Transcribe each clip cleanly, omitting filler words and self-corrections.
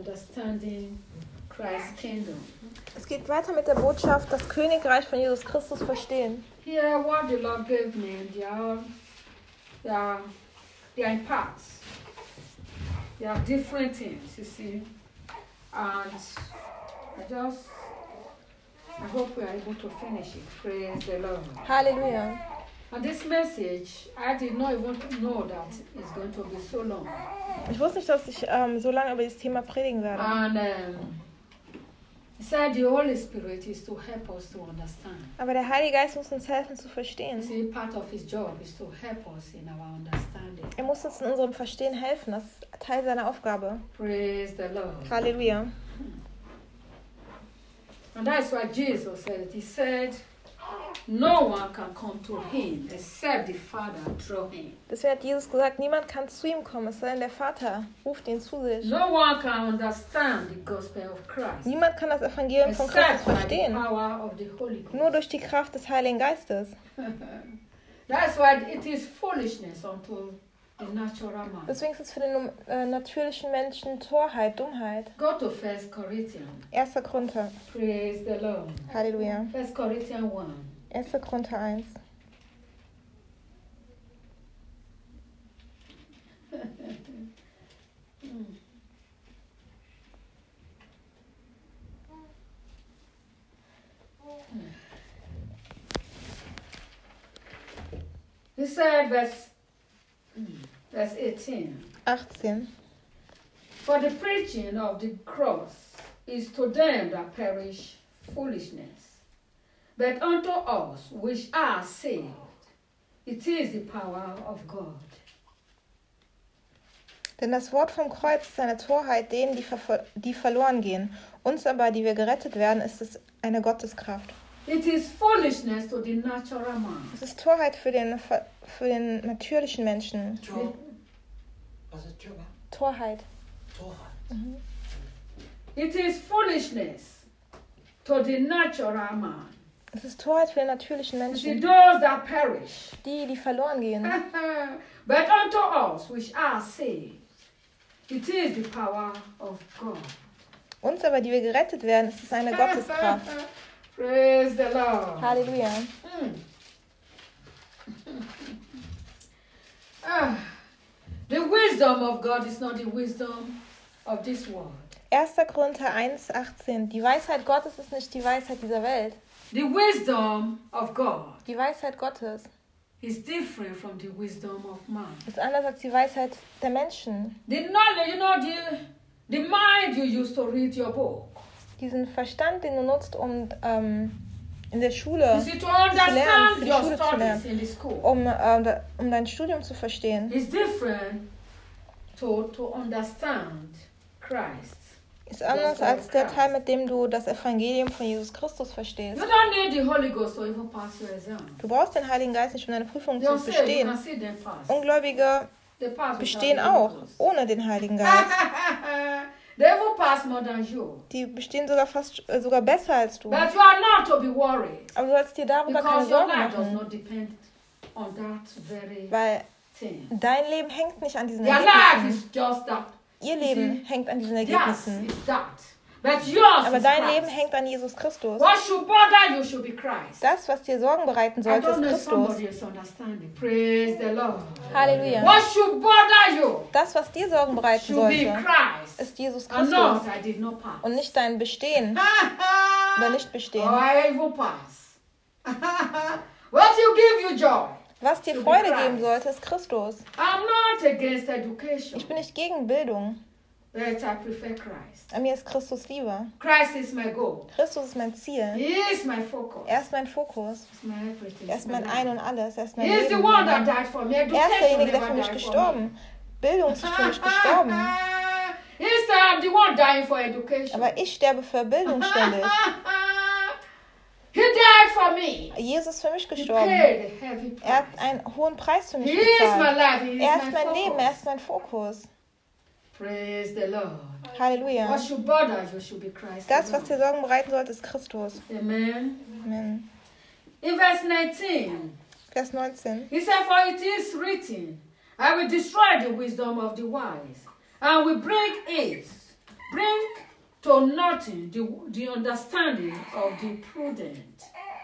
understanding Christ's kingdom. Es geht weiter mit der Botschaft, das Königreich von Jesus Christus verstehen. Here, what the Lord gave me, they are in parts. They are different things, you see. And I hope we are able to finish it. Praise the Lord. Halleluja. And this message, I did not even know that it's going to be so long. Ich wusste nicht, dass ich so lange über dieses Thema predigen werde. And he said the Holy Spirit is to help us to understand. Aber der Heilige Geist muss uns helfen zu verstehen. See, part of his job is to help us in our understanding. Er muss uns in unserem Verstehen helfen. Das ist Teil seiner Aufgabe. Praise the Lord. Halleluja. And that's why Jesus said it. He said, no one can come to him except the Father draw him. Deswegen hat Jesus gesagt, niemand kann zu ihm kommen, es sei denn der Vater ruft ihn zu sich. No one can understand the gospel of Christ Niemand kann das Evangelium von Christus except by the verstehen, power of the Holy Ghost. nur durch die Kraft des Heiligen Geistes. That's why it is foolishness unto the natural man. Deswegen ist es für den natürlichen Menschen Torheit, Dummheit. Go to 1 Corinthians. 1. Korinther. Praise the Lord. Halleluja. 1 Corinthians 1. 1. Korinther 1. He said, verse 18. 18. For the preaching of the cross is to them that perish foolishness, but unto us which are saved, it is the power of God. Denn das Wort vom Kreuz ist eine Torheit denen, die verloren gehen. Uns aber, die wir gerettet werden, ist es eine Gotteskraft. It is foolishness to the natural man. Es ist Torheit für den natürlichen Menschen. Torheit. Mhm. It is foolishness to the natural man. Es ist Torheit für den natürlichen To Menschen. those that perish. Die verloren gehen. But unto us which are saved, it is the power of God. Uns aber, die wir gerettet werden, ist es eine Gotteskraft. Praise the Lord. Halleluja. The wisdom of God is not the wisdom of this world. 1. Korinther 1,18. Die Weisheit Gottes ist nicht die Weisheit dieser Welt. The wisdom of God Die Weisheit Gottes is different from the wisdom of man. ist anders als die Weisheit der Menschen. The knowledge, the mind you use to read your book. Diesen Verstand, den du nutzt, um in der Schule You see, to zu lernen, understand für die your Schule zu studies lernen, in the school um dein Studium zu verstehen, is different to understand Christ. ist anders als der Teil, mit dem du das Evangelium von Jesus Christus verstehst. You don't need the Holy Ghost to even pass your exam. Du brauchst den Heiligen Geist nicht, um deine Prüfung zu You bestehen. can see them pass. Ungläubige They pass bestehen without the auch Holy Ghost. ohne den Heiligen Geist. They will pass more than you. Die bestehen sogar besser als du. But you are not to be worried. Aber du sollst dir darüber keine Because your Sorgen life does machen, not depend on that very weil thing. dein Leben hängt nicht an diesen Their life Ergebnissen. is just that. Ihr Leben hängt an diesen Yes, Ergebnissen. it's that. But yours Aber is dein Christ. Leben hängt an Jesus Christus. What should bother you should be Christ. Das, was dir Sorgen bereiten I sollte, don't ist know if Christus. somebody is understanding. Praise the Lord. Halleluja. What should bother you Das, was dir Sorgen bereiten should be sollte, Christ. ist Jesus And not, Christus I did not pass. und nicht dein Bestehen oder nicht Bestehen. Or I even pass. What you give you joy. Was dir To be Freude Christ. geben sollte, ist Christus. I'm not against education. Ich bin nicht gegen Bildung. But I prefer Christ. An mir ist Christus lieber. Christ is my goal. Christus ist mein Ziel. He is my focus. Er ist mein Fokus. He's my everything. Er ist He's mein my Ein life. und Alles. Er ist mein He is the Leben. one that died for me. Er ist Education derjenige, der never für mich died for me. gestorben. Bildung ist nicht für mich gestorben. Instead, I'm the one dying for education. Aber ich sterbe für Bildung ständig. He died for me. Jesus ist für mich He gestorben. paid a heavy Er hat price. einen hohen Preis für mich He is my gezahlt. life. He is Er ist my mein focus. Leben, er ist mein Fokus. Praise the Lord. Halleluja. What should bother you should be Christ. Das, was alone. dir Sorgen bereiten sollte, ist Christus. Amen. Amen. In verse 19, Vers 19. he said, for it is written, I will destroy the wisdom of the wise, and will bring to nothing the understanding of the prudent.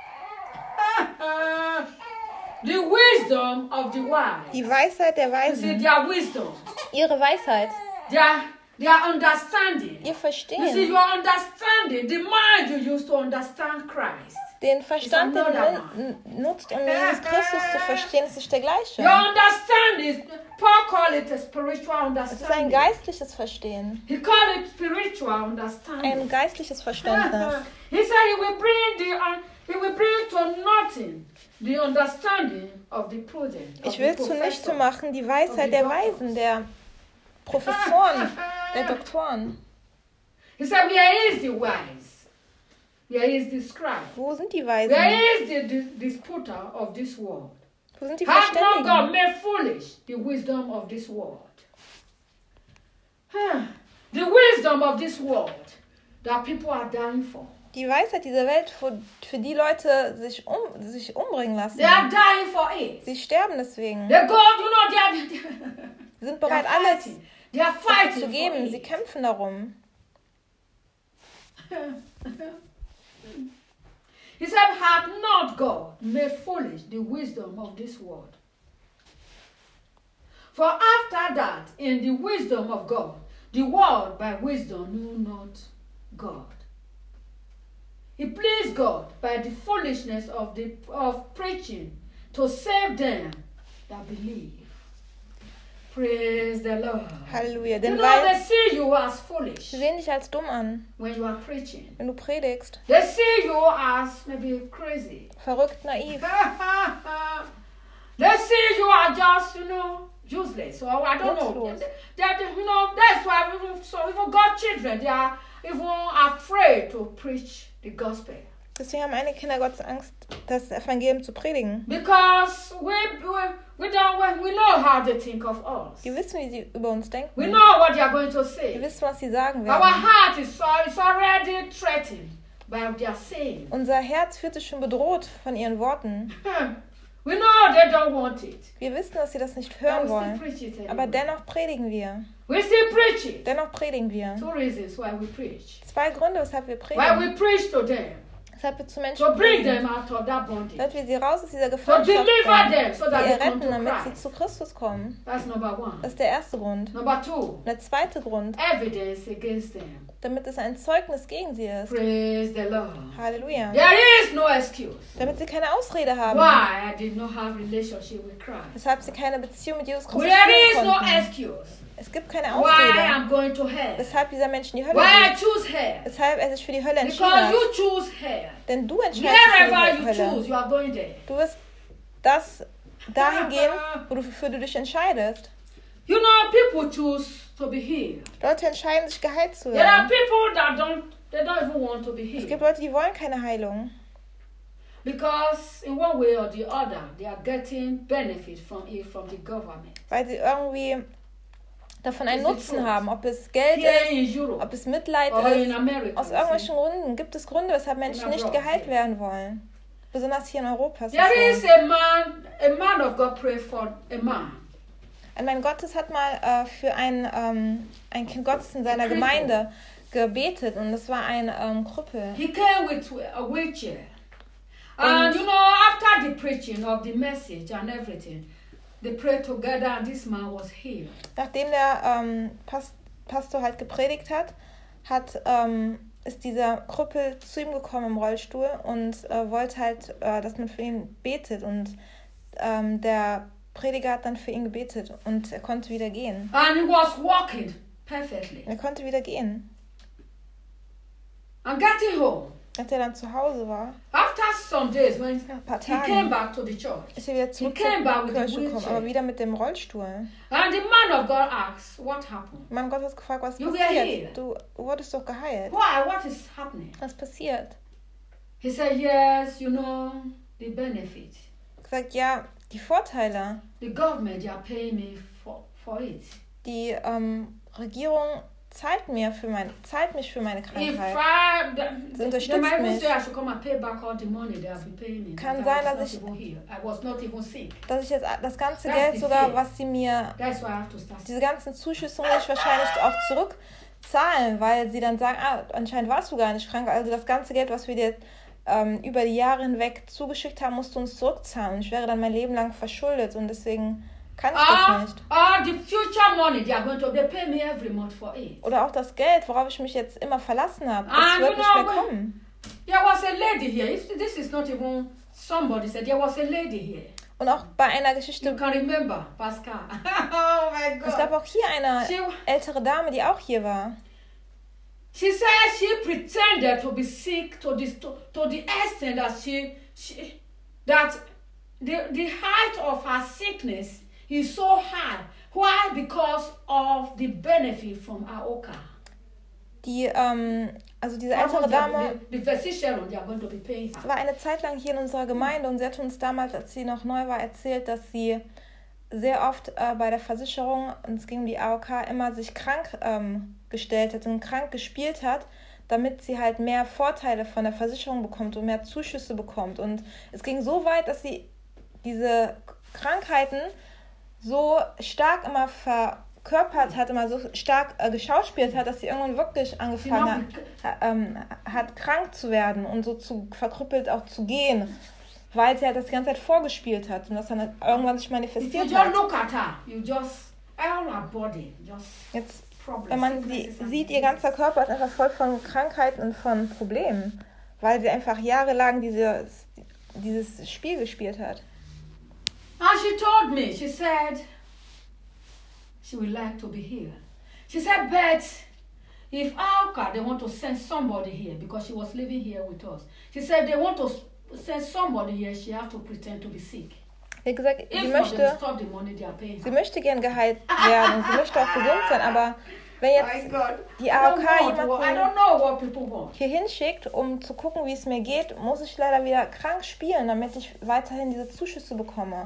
The wisdom of the wise. Die Weisheit der You see, Weisen. their wisdom, Ihre Weisheit. their understanding. Ihr You see, Verstehen. your understanding, the mind you use to understand Christ. Den Verstand, den du nutzt, um Jesus Christus zu verstehen, ist nicht der gleiche. Your understanding, Paul called it a spiritual Es ist ein understanding. geistliches Verstehen. He called it spiritual understanding. Ein geistliches Verständnis. He said he will bring to nothing the understanding of the prudent. Ich will zunichte machen die Weisheit der Weisen, der Professoren, der Doktoren. He said, where is the wise? Where is the scribe? Wo sind die Where Weisen? is the disputer of this world? Wo sind die Has not God Verständigen? made foolish the wisdom of this world? The wisdom of this world that people are dying for. Die Weisheit dieser Welt, für die Leute sich umbringen lassen. They are dying for it. Sie sterben deswegen. They go, they Sie sind are bereit, alles fighting. They are dafür fighting zu for geben. it. Sie kämpfen darum. He said, had not God made foolish the wisdom of this world? For after that, in the wisdom of God, the world by wisdom knew not God. It pleased God by the foolishness of preaching to save them that believe. Praise the Lord. Halleluja. You Denn know, they weil see you as foolish sie sehen dich als dumm an, when you are preaching. wenn du predigst. They see you as maybe crazy. Verrückt, naiv. They see you are just, useless. Or I don't know. Nutzlos. That's why even God's children, they are even afraid to preach the gospel. Deswegen haben einige Kinder Gottes Angst, das Evangelium zu predigen. Because we know how they think of us. Die wissen, wie sie über uns denken. We know what they are going to Die say. wissen, was sie sagen Our werden. heart is already threatened by their saying. Unser Herz fühlt sich schon bedroht von ihren Worten. We know they don't want it. Wir wissen, dass sie das nicht But hören we still wollen. preach it Aber anyway. dennoch predigen wir. We still preach it. Dennoch predigen wir. 2 reasons why we preach. 2 Gründe, weshalb wir Why predigen. we preach to them. Weshalb wir zu Menschen To bring predigen. them out of that bondage. Damit wir sie raus aus dieser To Gefangenschaft deliver bringen. them so that Wir they come retten, to damit sie Christ. zu Christus kommen. That's number one. Das ist der erste Grund. Number 2, Und der zweite Grund, evidence against them. damit es ein Zeugnis gegen sie ist. Praise the Lord. Halleluja. There is no excuse Damit sie keine Ausrede haben. why I did not have relationship with Christ. Weshalb sie keine Beziehung mit Jesus Christus There is führen no konnten. excuse Es gibt keine why Ausrede, I'm going to hell. weshalb dieser Mensch in die Hölle Why I geht. choose hell. Weshalb er sich für die Hölle entschieden Because hat. you choose hell. Denn du entscheidest dich Wherever für you die Hölle. choose, you are going there. Du wirst das dahin gehen, wofür du dich entscheidest. You know, people choose to be healed. Leute entscheiden sich, geheilt zu There are werden. people that don't even want to be Es healed. gibt Leute, die wollen keine Heilung. Because in one way or the other, they are getting benefit from it from the government. Weil sie irgendwie davon einen Is it Nutzen truth? haben. Ob es Geld Here ist, in Europe ob es Mitleid or in ist. America, Aus you irgendwelchen see. Gründen gibt es Gründe, weshalb Menschen nicht abroad, geheilt yeah. werden wollen. Besonders hier in Europa. ist es There is so. a man of God prayed for a man. Ein Mann Gottes hat mal für ein Kind Gottes in seiner Gemeinde gebetet und es war ein Krüppel. He came with a wheelchair. And you know, after the preaching of the message and everything, they prayed together and this man was healed. Nachdem der Pastor halt gepredigt hat, ist dieser Krüppel zu ihm gekommen im Rollstuhl und wollte halt, dass man für ihn betet. Und der Prediger hat dann für ihn gebetet und er konnte wieder gehen. And he was walking perfectly. Er konnte wieder gehen. And getting home, Als er dann zu Hause war, after some days, when nach ein paar he came Tagen, back to the church, ist er wieder zurück He came back zur with the Kirche gekommen, wheelchair. aber wieder mit dem Rollstuhl. and the man of God asked, what happened? Mann Gott hat gefragt, was You were passiert? healed. Du wurdest doch geheilt. Why? What is happening? Was passiert? He said, yes, you know, the benefit. Gesagt, ja, die Vorteile, The government, they are paying me for it. die Regierung zahlt mich für meine If Krankheit. they unterstützt might even mich. say I should come and pay back all the money they have been paying me. Kann That sein, I was dass not even healed. I was not even sick. Dass ich jetzt das ganze That's Geld the sogar, fear. was sie mir, That's why I have to start. diese ganzen Zuschüsse muss ich wahrscheinlich auch zahlen, weil sie dann sagen, anscheinend warst du gar nicht krank, also das ganze Geld, was wir dir über die Jahre hinweg zugeschickt haben, musst du uns zurückzahlen. Ich wäre dann mein Leben lang verschuldet und deswegen kann ich das nicht. The future money, they pay me every month for it. Oder auch das Geld, worauf ich mich jetzt immer verlassen habe, das wird nicht mehr kommen. There was a lady here. If this is not even somebody said, there was a lady here. Und auch bei einer Geschichte. You can remember, Pascal. Oh my God. Es gab auch hier eine ältere Dame, die auch hier war. She said she pretended to be sick to the extent that the height of her sickness is so high. Why? Because of the benefit from AOKA. Also diese ältere Dame the physician, they are going to be paying her. war eine Zeit lang hier in unserer Gemeinde und sie hat uns damals, als sie noch neu war, erzählt, dass sie sehr oft bei der Versicherung, und es ging um die AOK, immer sich krank gestellt hat und krank gespielt hat, damit sie halt mehr Vorteile von der Versicherung bekommt und mehr Zuschüsse bekommt. Und es ging so weit, dass sie diese Krankheiten so stark immer verkörpert hat, immer so stark geschauspielt hat, dass sie irgendwann wirklich angefangen hat, krank zu werden und so verkrüppelt auch zu gehen, weil sie halt das die ganze Zeit vorgespielt hat und das dann irgendwann sich manifestiert hat. Jetzt, wenn man sie sieht, ihr ganzer Körper ist einfach voll von Krankheiten und von Problemen, weil sie einfach jahrelang dieses Spiel gespielt hat. And she told me, she said, she would like to be healed. She said, but if AOKA, they want to send somebody here, because she was living here with us. She said, they want to send somebody here, she has to pretend to be sick. Wie gesagt, sie möchte gern geheilt werden, sie möchte auch gesund sein, aber wenn jetzt die AOK jemanden hier hinschickt, um zu gucken, wie es mir geht, muss ich leider wieder krank spielen, damit ich weiterhin diese Zuschüsse bekomme.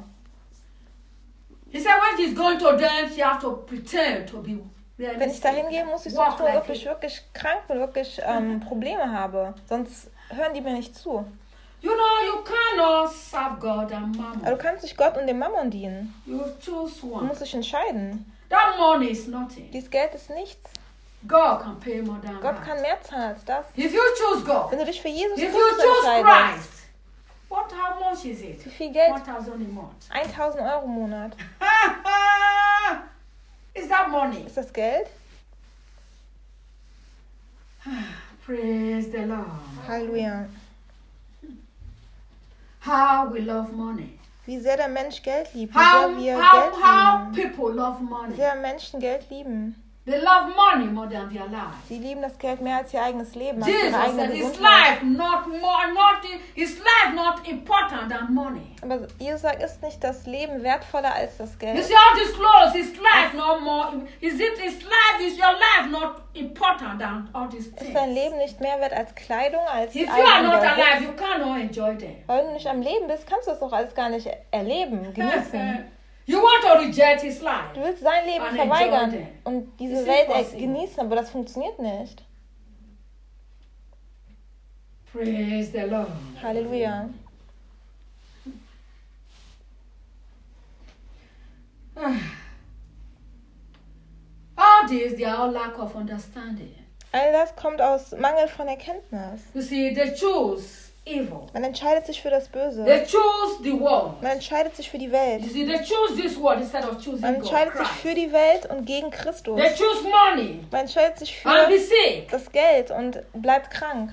Wenn ich da hingehe, muss ich so tun, ob ich wirklich krank bin, wirklich Probleme habe. Sonst hören die mir nicht zu. You cannot serve God and Mammon. Aber du kannst nicht Gott und dem Mammon dienen. You choose one. Du musst dich entscheiden. That money is nothing. Dieses Geld ist nichts. God can pay more than Gott kann mehr zahlen als das. If you choose God, wenn du dich für Jesus Christus entscheidest, how much is it? Wie viel Geld? 1,000 a month. 1.000 Euro im Monat. Is that money? Ist das Geld? Praise the Lord. Halleluja. How we love money. Wie sehr der Mensch Geld liebt. Wie sehr wir Geld lieben. People love money. Wie sehr Menschen Geld lieben. They love money more than their life. Sie lieben das Geld mehr als ihr eigenes Leben, als ihre eigene Gesundheit. His life not important than money. Aber Jesus sagt, ist nicht das Leben wertvoller als das Geld? You see all these clothes, his life no more. Is your life not important than all these things? Ist dein Leben nicht mehr wert als Kleidung, als If you are not alive, you cannot enjoy them. Weil du nicht am Leben bist, kannst du das doch alles gar nicht erleben, genießen. You want to reject his life. Du willst sein Leben verweigern und diese Welt genießen, aber das funktioniert nicht. Praise the Lord. Halleluja. All this, they are all lack of understanding. All das kommt aus Mangel von Erkenntnis. You see, they choose evil. Man entscheidet sich für das Böse. They choose the world. Man entscheidet sich für die Welt. You see, they choose this world instead of choosing Man entscheidet sich für die Welt und gegen Christus. They choose money. Man entscheidet sich für das Geld und bleibt krank.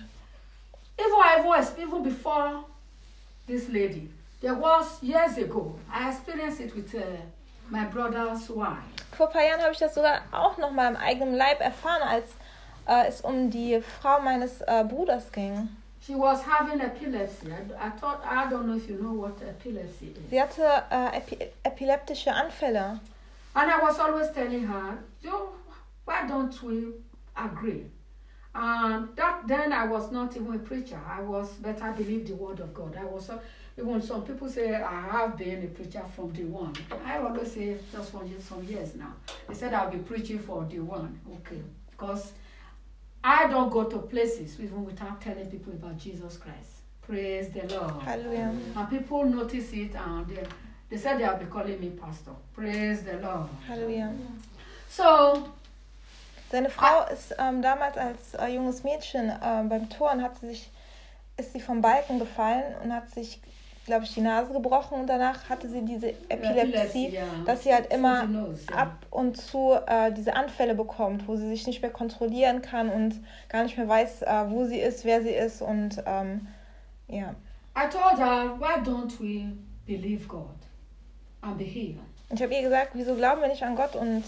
Even before this lady, there was years ago, I experienced it with my brother's wife. Vor ein paar Jahren habe ich das sogar auch noch mal im eigenen Leib erfahren, als es um die Frau meines Bruders ging. She was having epilepsy. I don't know if you know what epilepsy is. Sie hatte epileptische Anfälle. And I was always telling her, why don't we agree? And then I was not even a preacher. But I believed the word of God. Even some people say I have been a preacher from day one. I always say just some years now. They said I'll be preaching for day one. Okay, because I don't go to places even without telling people about Jesus Christ. Praise the Lord. Hallelujah. And people notice it and they said they'll be calling me pastor. Praise the Lord. Hallelujah. So, Seine Frau ist damals als junges Mädchen beim Turnen ist sie vom Balken gefallen und hat sich, glaube ich, die Nase gebrochen und danach hatte sie diese Epilepsie, dass sie halt immer ab und zu diese Anfälle bekommt, wo sie sich nicht mehr kontrollieren kann und gar nicht mehr weiß, wo sie ist, wer sie ist und ja. I told her, why don't we believe God and be healed? Und ich habe ihr gesagt, wieso glauben wir nicht an Gott und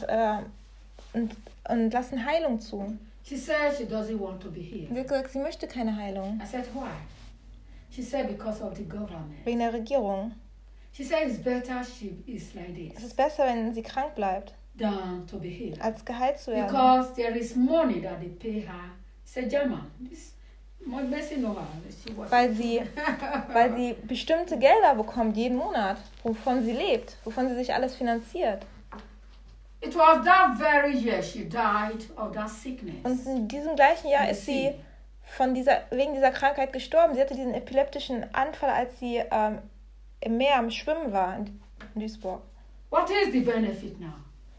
lassen Heilung zu? She said she doesn't want to be healed. Sie hat gesagt, sie möchte keine Heilung. I said, why? She said, because of the government. Wegen der Regierung. She said, it's better she is like this. Es ist besser, wenn sie krank bleibt, than to be healed. als geheilt zu werden. Because there is money that they pay her. Said German. This Messi know her. Weil sie bestimmte Gelder bekommt jeden Monat, wovon sie lebt, wovon sie sich alles finanziert. It was that very year she died of that sickness. Und in diesem gleichen Jahr ist sie wegen dieser Krankheit gestorben. Sie hatte diesen epileptischen Anfall, als sie im Meer am Schwimmen war in Duisburg. What is the benefit now?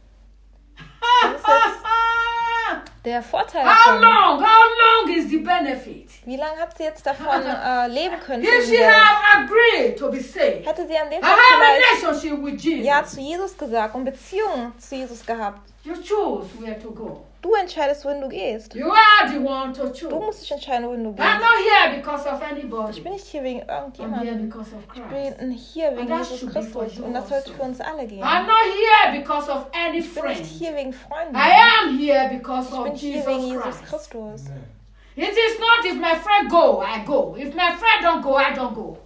Das ist jetzt der Vorteil How davon. long is the benefit? Wie lange hat sie jetzt davon leben können? If she have agreed to be saved, Hätte sie an dem I Tag have a vielleicht relationship with Jesus. Ja zu Jesus gesagt und Beziehung zu Jesus gehabt. You choose where to go. Du entscheidest, wohin du gehst. You are the one to choose. Du musst dich entscheiden, wohin du I'm gehst. not here because of anybody. Ich bin nicht hier wegen I'm here irgendjemandem. because of Ich Christ. bin hier wegen And that Jesus should be for Christus. you Und das sollte also. für uns alle gehen. I'm not here because of any Ich bin friend. nicht hier wegen Freunden. I am here because Ich bin of hier wegen Jesus Jesus Christ. Christus. It is not if my friend go, I go. If my friend don't go, I don't go.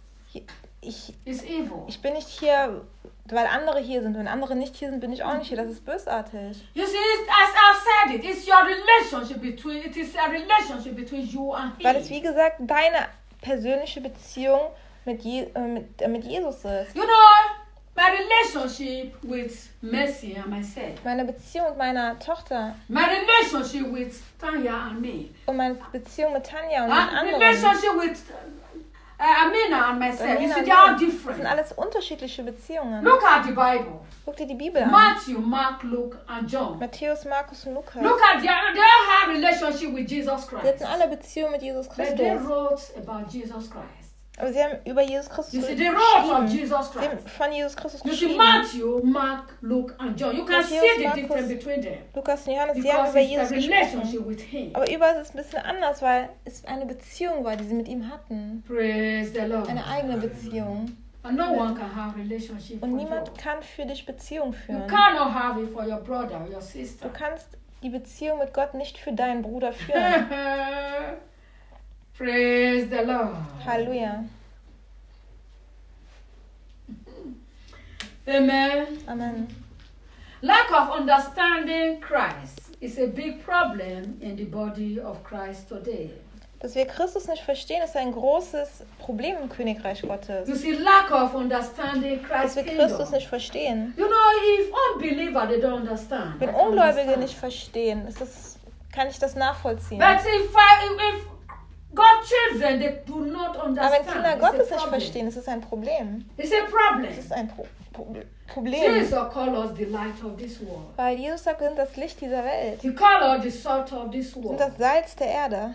Ich It's evil. bin nicht hier, weil andere hier sind. Wenn andere nicht hier sind, bin ich auch nicht hier. Das ist bösartig. You see, as I've said it, it's your relationship between. It is a relationship between you and Weil es, wie Him. gesagt, deine persönliche Beziehung mit Jesus ist. You know, my relationship with Mercy and myself, Meine Beziehung mit meiner Tochter my relationship with Tanya and me, und meine Beziehung mit Tanja und den and anderen. relationship with Amina and myself. You Amina see, und they are mir. Das sind different. alles unterschiedliche Beziehungen. Look at the Bible. Guck dir die Bibel an. Matthew, Mark, Luke, and John. Matthäus, Markus und Lukas. Look at they all have relationship with Jesus Sie Christ. hatten alle Beziehung mit Jesus But they Christus. wrote about Jesus Christ. Aber sie haben über Jesus Christus You see, they wrote of geschrieben. Jesus Sie haben Christ. von Jesus Christus You see, geschrieben. Matthew, Mark, Luke, and John. You can Matthäus, see the Markus, difference between them. Lukas und Johannes, sie haben Because über it's Jesus a gesprochen. relationship with Him. Aber überall ist es ein bisschen anders, weil es eine Beziehung war, die sie mit ihm hatten. Praise the Lord. Eine eigene Beziehung. And no one can have relationship for Und you. niemand kann für dich Beziehung You führen. cannot have it for your brother or your sister. Du kannst die Beziehung mit Gott nicht für deinen Bruder führen. Praise the Lord. Halleluja. Amen. Amen. Lack of understanding Christ is a big problem in the body of Christ today. Dass wir Christus nicht verstehen, ist ein großes Problem im Königreich Gottes. You see, lack of understanding Dass Christ's wir Christus kingdom. nicht verstehen. You know, if unbelievers they don't understand. Wenn I can Ungläubige understand. nicht verstehen, kann ich das nachvollziehen. But if God's children they do not Aber understand, wenn Kinder it's a Gottes nicht problem. verstehen, ist es ein Problem. It's a problem. Es ist ein Problem. Jesus called us the light of this world. Weil Jesus sagt, wir sind das Licht dieser Welt. He called us the salt of this Wir sind world. das Salz der Erde.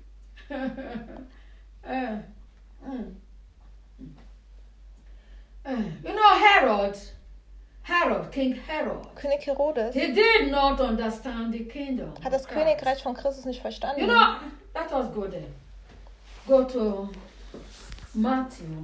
You know, King Herod, König Herodes he did not understand the kingdom. hat das of Christ. Königreich von Christus nicht verstanden. You know, let us go there. Go to Matthew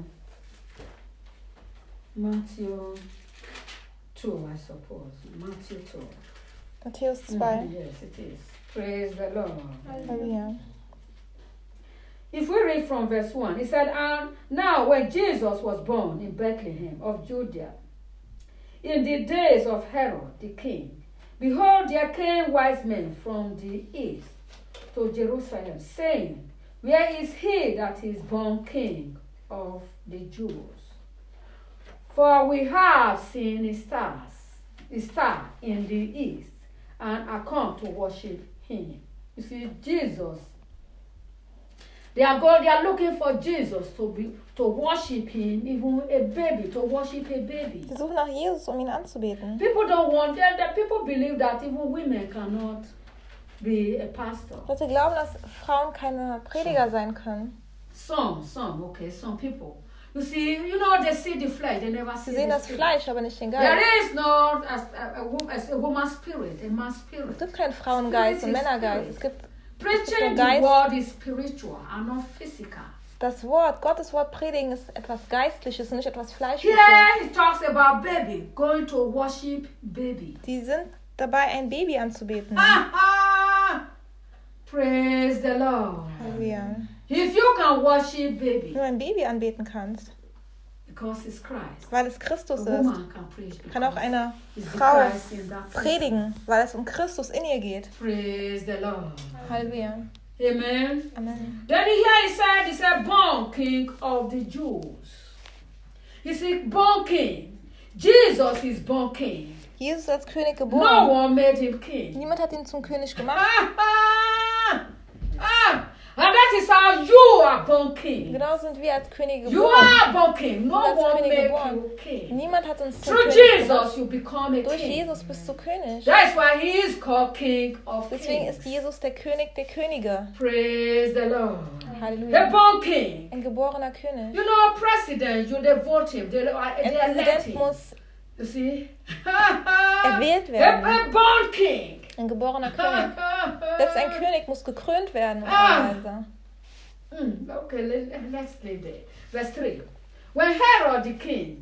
2, I suppose. Matthew 2. Matthäus 2. Yes, it is. Praise the Lord. Halleluja. If we read from verse 1, it said, And now when Jesus was born in Bethlehem of Judea, in the days of Herod the king, behold, there came wise men from the east to Jerusalem, saying, Where is he that is born king of the Jews? For we have seen a star in the east, and are come to worship him. You see, Jesus. They are looking for Jesus to worship him, even a baby, to worship a baby. Sie suchen nach Jesus, um ihn anzubeten. People don't want that. People believe that even women cannot be a pastor. Leute glauben, dass Frauen keine Prediger sein können. Some people. You see, you know, they see the flesh, they never Sie see sehen the das spirit. Fleisch, aber nicht den There Geist. is not a woman's spirit, a man's Es spirit. gibt keinen Frauengeist und Männergeist. Es gibt Preaching Geist. the word is spiritual and not physical. das Wort, Gottes Wort predigen ist etwas Geistliches und nicht etwas Fleischliches. Here he talks about baby, going to worship baby. Die sind dabei, ein Baby anzubeten. Praise the Lord. Halleluja. If you can worship baby, Nur ein Baby anbeten kannst, because it's Christ, weil es a Christus ist, woman can preach kann auch because eine it's the Frau Christ in that person. predigen, weil es um Christus in ihr geht. Praise the Lord. Halleluja. Amen. Amen. Then here he said, born King of the Jews. He said, born King. Jesus is born King. Jesus als König No geboren. one made him king. Niemand hat ihn zum König gemacht. And that is how you are born king. Genau sind wir als Könige You geboren. are born king. No als one König made geboren. you king. Niemand hat uns zum Through König gemacht. Jesus, you become a Durch king. Jesus bist du König. That's why he is called King of Deswegen Kings. ist Jesus der König der Könige. Praise the Lord. A Halleluja. born king. Ein geborener König. You know, president, they vote him. They Ein elect Präsident him. muss You see? erwählt werden. A born king. Ein geborener König. Selbst ein König muss gekrönt werden. Normalerweise. Okay, let's leave there. Verse 3. When Herod the king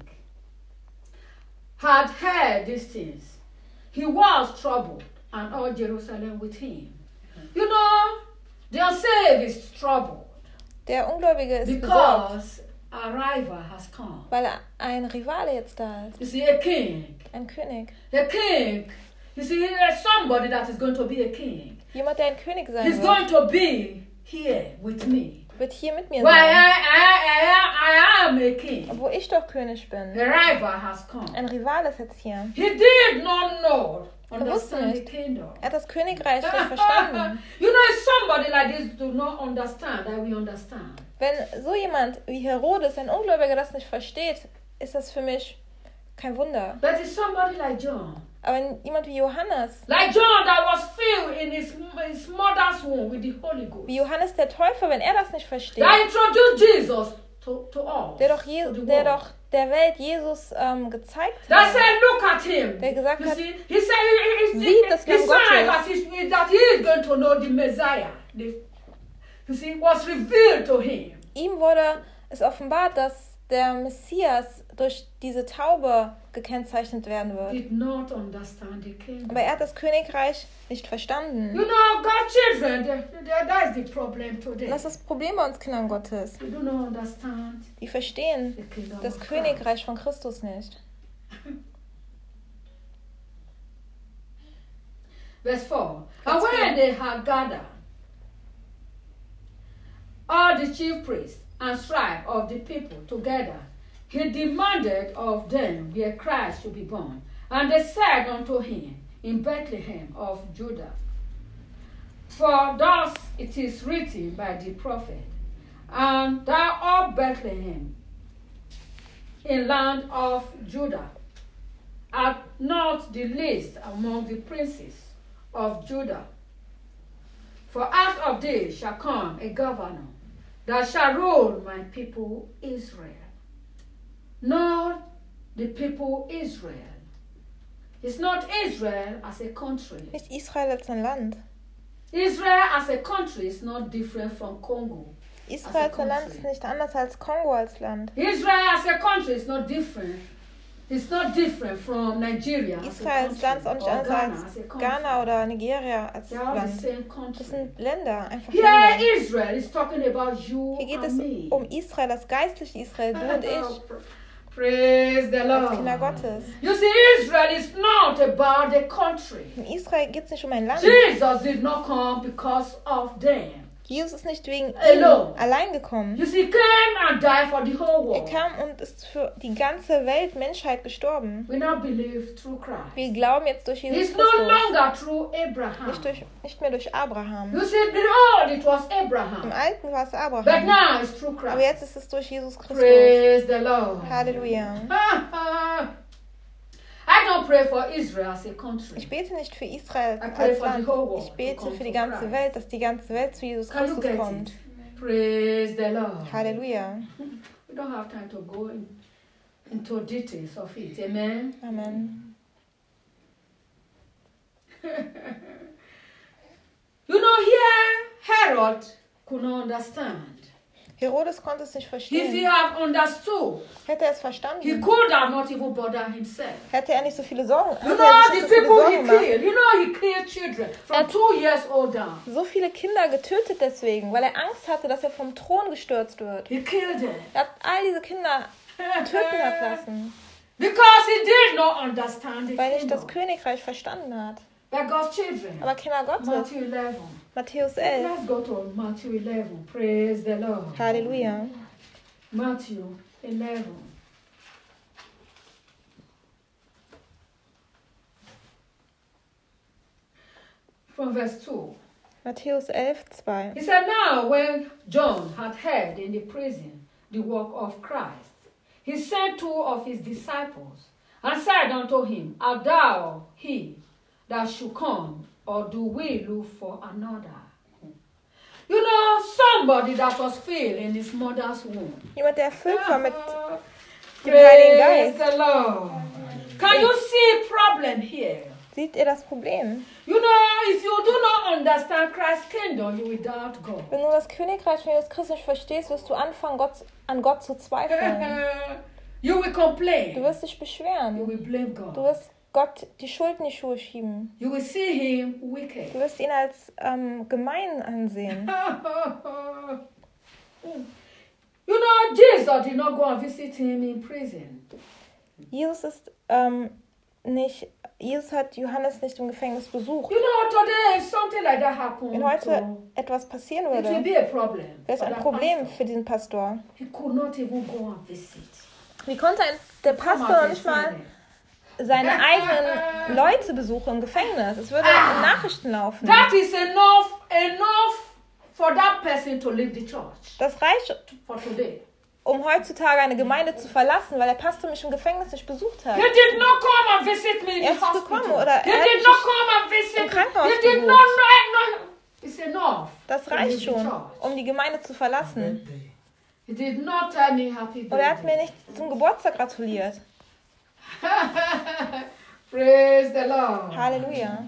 had heard these things, he was troubled, and all Jerusalem with him. You know, the unsaved is troubled Der Ungläubige ist besorgt, because a rival has come. weil ein Rivale jetzt da ist. You see, a king. Ein König. A king. You see, there's somebody that is going to be a king. Jemand, der ein König sein He's wird, going to be here with me. wird hier mit mir Well, sein. I am a king. Obwohl ich doch König bin. The rival has come. Ein Rivale ist jetzt hier. He did not know, wusste understand the nicht. kingdom. Er hat das Königreich nicht verstanden. You know, if somebody like this do not understand, that we understand. Wenn so jemand wie Herodes, ein Ungläubiger, das nicht versteht, ist das für mich kein Wunder. But it's somebody like John. Aber jemand wie Johannes, Like John that was filled in his mother's womb with the Holy Ghost. wie Johannes der Täufer, wenn er das nicht versteht, That introduced Jesus to us. der doch der Welt Jesus gezeigt That hat, said, look at him. der gesagt You hat, see, he said, sieht das he Lamm said Gottes. that he is going to know the Messiah. You see, was revealed to him. Ihm wurde es offenbart, dass der Messias durch diese Taube gekennzeichnet werden wird. Did not understand the kingdom. Aber er hat das Königreich nicht verstanden. You know, God's children, that's the problem today. Das ist das Problem bei uns Kindern Gottes. We do not understand Die verstehen the kingdom das of Christ. Königreich von Christus nicht. Verse 4. And when they had gathered all the chief priests and scribes of the people together, he demanded of them where Christ should be born. And they said unto him, in Bethlehem of Judah. For thus it is written by the prophet, and thou art Bethlehem, in land of Judah, art not the least among the princes of Judah. For out of thee shall come a governor that shall rule my people Israel. Not the people Israel. It's not Israel as a country. Nicht Israel als ein Land. Israel as a country is not different from Congo. Israel als ein Land ist nicht anders als Kongo als Land. Israel as a country is not different. It's not different from Nigeria as a Israel als Land ist auch nicht country, or anders Ghana als as a country. Ghana oder Nigeria als They are the Land. same Das country. sind Länder, einfach Here Länder. Israel is talking about you Hier geht and es me. um Israel, das geistliche Israel, du und ich, Praise the als Lord. Kinder Gottes. You see, Israel is not about the country. In Israel geht es nicht um ein Land. Jesus did not come because of them. Jesus ist nicht wegen Alone. ihm allein gekommen. You see, he came and died for the whole Er world. kam und ist für die ganze Welt, Menschheit gestorben. We now believe through Christ. Wir glauben jetzt durch Jesus It's no Christus, longer through Abraham. nicht mehr durch Abraham. You see, in the old it was Im Abraham. Alten war es But Abraham, now it's through aber Christ. jetzt ist es durch Jesus Christus. Praise the Lord. Halleluja. I don't pray for Israel as a country. Ich bete nicht für Israel I pray als for the Land. whole world Ich to bete come für die to ganze Christ. Welt, dass die ganze Welt zu Jesus Can you Christus get kommt. it? Praise the Lord. Halleluja. We don't have time to go into details of it. Amen. Amen. You know, here Herod could not understand. Herodes konnte es nicht If he verstehen. have understood, Hätte er es he verstanden, could have not even bothered himself. hätte er nicht so viele Sorgen, You hätte know, er sich the nicht so viele people he Sorgen gemacht. killed. You know, he killed children from 2 years old down. So viele Kinder getötet deswegen, weil er Angst hatte, dass er vom Thron gestürzt wird. He killed them. Er hat all diese Kinder töten hat lassen, Because he did not understand the weil er nicht das kingdom. Königreich verstanden hat. But God's children. Aber Kinder Gottes, Matthew 11. Matthäus 11. Let's go to Matthew 11. Praise the Lord. Halleluja. Matthew 11. From verse 2. Matthäus 11, 2. He said, now when John had heard in the prison the work of Christ, he sent 2 of his disciples and said unto him, art thou he that should come, or do we look for another? You know, somebody that was filled in his mother's womb. Jemand, der erfüllt war mit dem Heiligen Praise Geist. the Lord. Can you see problem here? Seht ihr das Problem? You know, if you do not understand Christ's kingdom, you will doubt God. Wenn du das Königreich von Jesus Christus nicht verstehst, wirst du anfangen, an Gott zu zweifeln. You will Du complain. wirst dich You beschweren. will blame Du God. wirst Gott die Schuld in die Schuhe schieben. You will see him wicked. Du wirst ihn als gemein ansehen. You know, Jesus did not go and visit him in prison. Jesus hat Johannes nicht im Gefängnis besucht. You know, today if something like that happens, Wenn heute etwas passieren it will würde, be a problem. wäre es ein for that Problem pastor. für diesen Pastor. He could not even go and visit. Wie konnte der Pastor noch nicht mal seine eigenen Leute besuchen im Gefängnis? Es würde in Nachrichten laufen. That is enough for that person to leave the church Das reicht, for today. um heutzutage eine Gemeinde zu verlassen, weil der Pastor mich im Gefängnis nicht besucht hat. He did not come and visit me in Er the ist gekommen hospital. oder He er hat did mich not come and visit im me. Krankenhaus He did besucht. not know. It's enough. Das to leave reicht the schon, church. um die Gemeinde zu verlassen. He did not tell me happy Und er hat mir birthday. nicht zum Geburtstag gratuliert. Praise the Lord. Halleluja.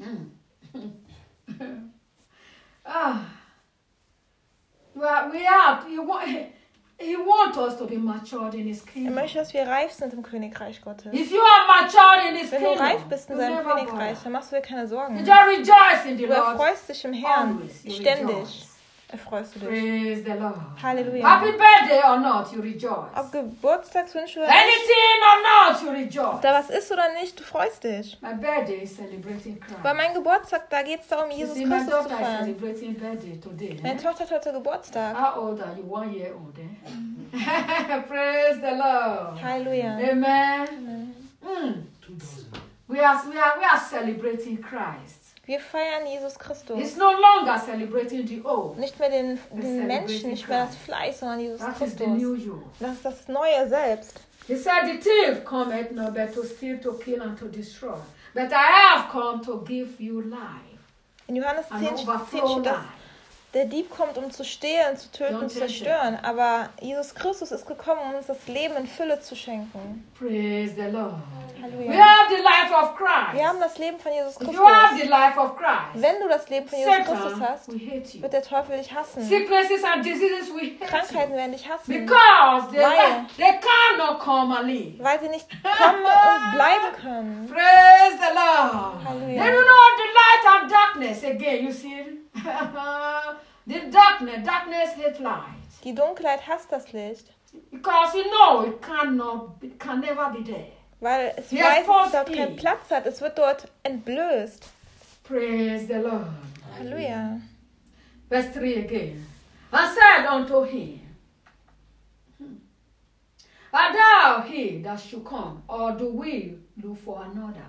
Well, we have. He wants us to be matured in His Er kingdom. möchte, dass wir reif sind im Königreich Gottes. If you are matured in His Wenn du kingdom, reif bist in you seinem never Königreich, bother. dann machst du dir keine You Sorgen. just rejoice in the Du Lord. erfreust dich im Herrn. Always you Ständig rejoice. erfreust du dich. Praise the Lord. Halleluja. Happy birthday or not, you rejoice. Ob Geburtstagswünsche oder nicht, Anything or not, you rejoice. da was ist oder nicht, du freust dich. My birthday is celebrating Christ. Bei meinem Geburtstag, da geht es darum, You Jesus see, my Christus zu daughter is feiern. celebrating birthday today. Meine Tochter hat heute Geburtstag. How old are you? 1 year old, eh? Praise the Lord. Halleluja. Amen. We are celebrating Christ. Wir feiern Jesus Christus. It's no longer celebrating the old. Nicht mehr den Menschen, nicht mehr das Fleisch, sondern Jesus That is the new Christus. you. Das ist das Neue selbst. He said, the thief cometh not but to steal, to kill, and to destroy. But I have come to give you life. In Johannes An 10 overflow steht, dass life. der Dieb kommt, um zu stehlen, zu töten und zu zerstören. Aber Jesus Christus ist gekommen, um uns das Leben in Fülle zu schenken. Praise the Lord. We Halleluja. have the life of Christ. Wir haben das Leben von Jesus If you have Christus. the life of Christ, Wenn du das Leben von Jesus Christus Satan hast, will hate you. wird der Teufel dich hassen. Sicknesses and diseases will hate you. Krankheiten werden dich hassen, Because Weil- they cannot come and live. weil sie nicht kommen und bleiben können. Praise the Lord. Hallelujah. They do know the light and darkness. Again, you see. The darkness hates light. Die Dunkelheit hasst das Licht, Because you know it can never be there. weil es Yes, weiß, dass es dort Posti. keinen Platz hat. Es wird dort entblößt. Praise the Lord. Halleluja. Verse 3 again. And said unto him, art thou he that should come, or do we look for another?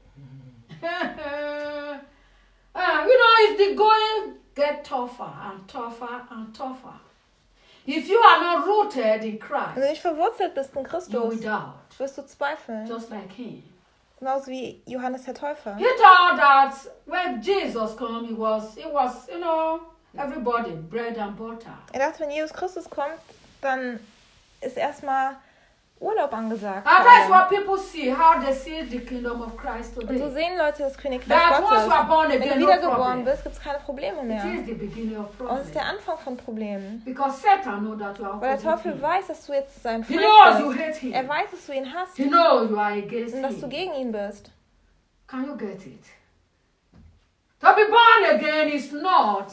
You know, if the going get tougher and tougher and tougher, if you are not rooted in Wenn Christ, du nicht verwurzelt bist in you Christus, will doubt, wirst du zweifeln. just like him. Genauso wie Johannes der Täufer. He thought that when Jesus came, it was, everybody, bread and butter. Er dachte, wenn Jesus Christus kommt, dann ist erstmal Urlaub angesagt. And that's what people see, how they see the kingdom of Christ Und so today. sehen Leute das Königreich That once Gottes. you are born Wenn du again, no wiedergeboren problem. bist, gibt es keine Probleme It mehr. is the beginning of Und es problems. ist der Anfang von Problemen. Because Satan knows that you are Weil der opposite Teufel him. weiß, dass du jetzt sein He Feind knows you bist. hate him. Er weiß, dass du ihn hasst He knows you are against und dass du him. gegen ihn bist. Can you get it? To be born again is not,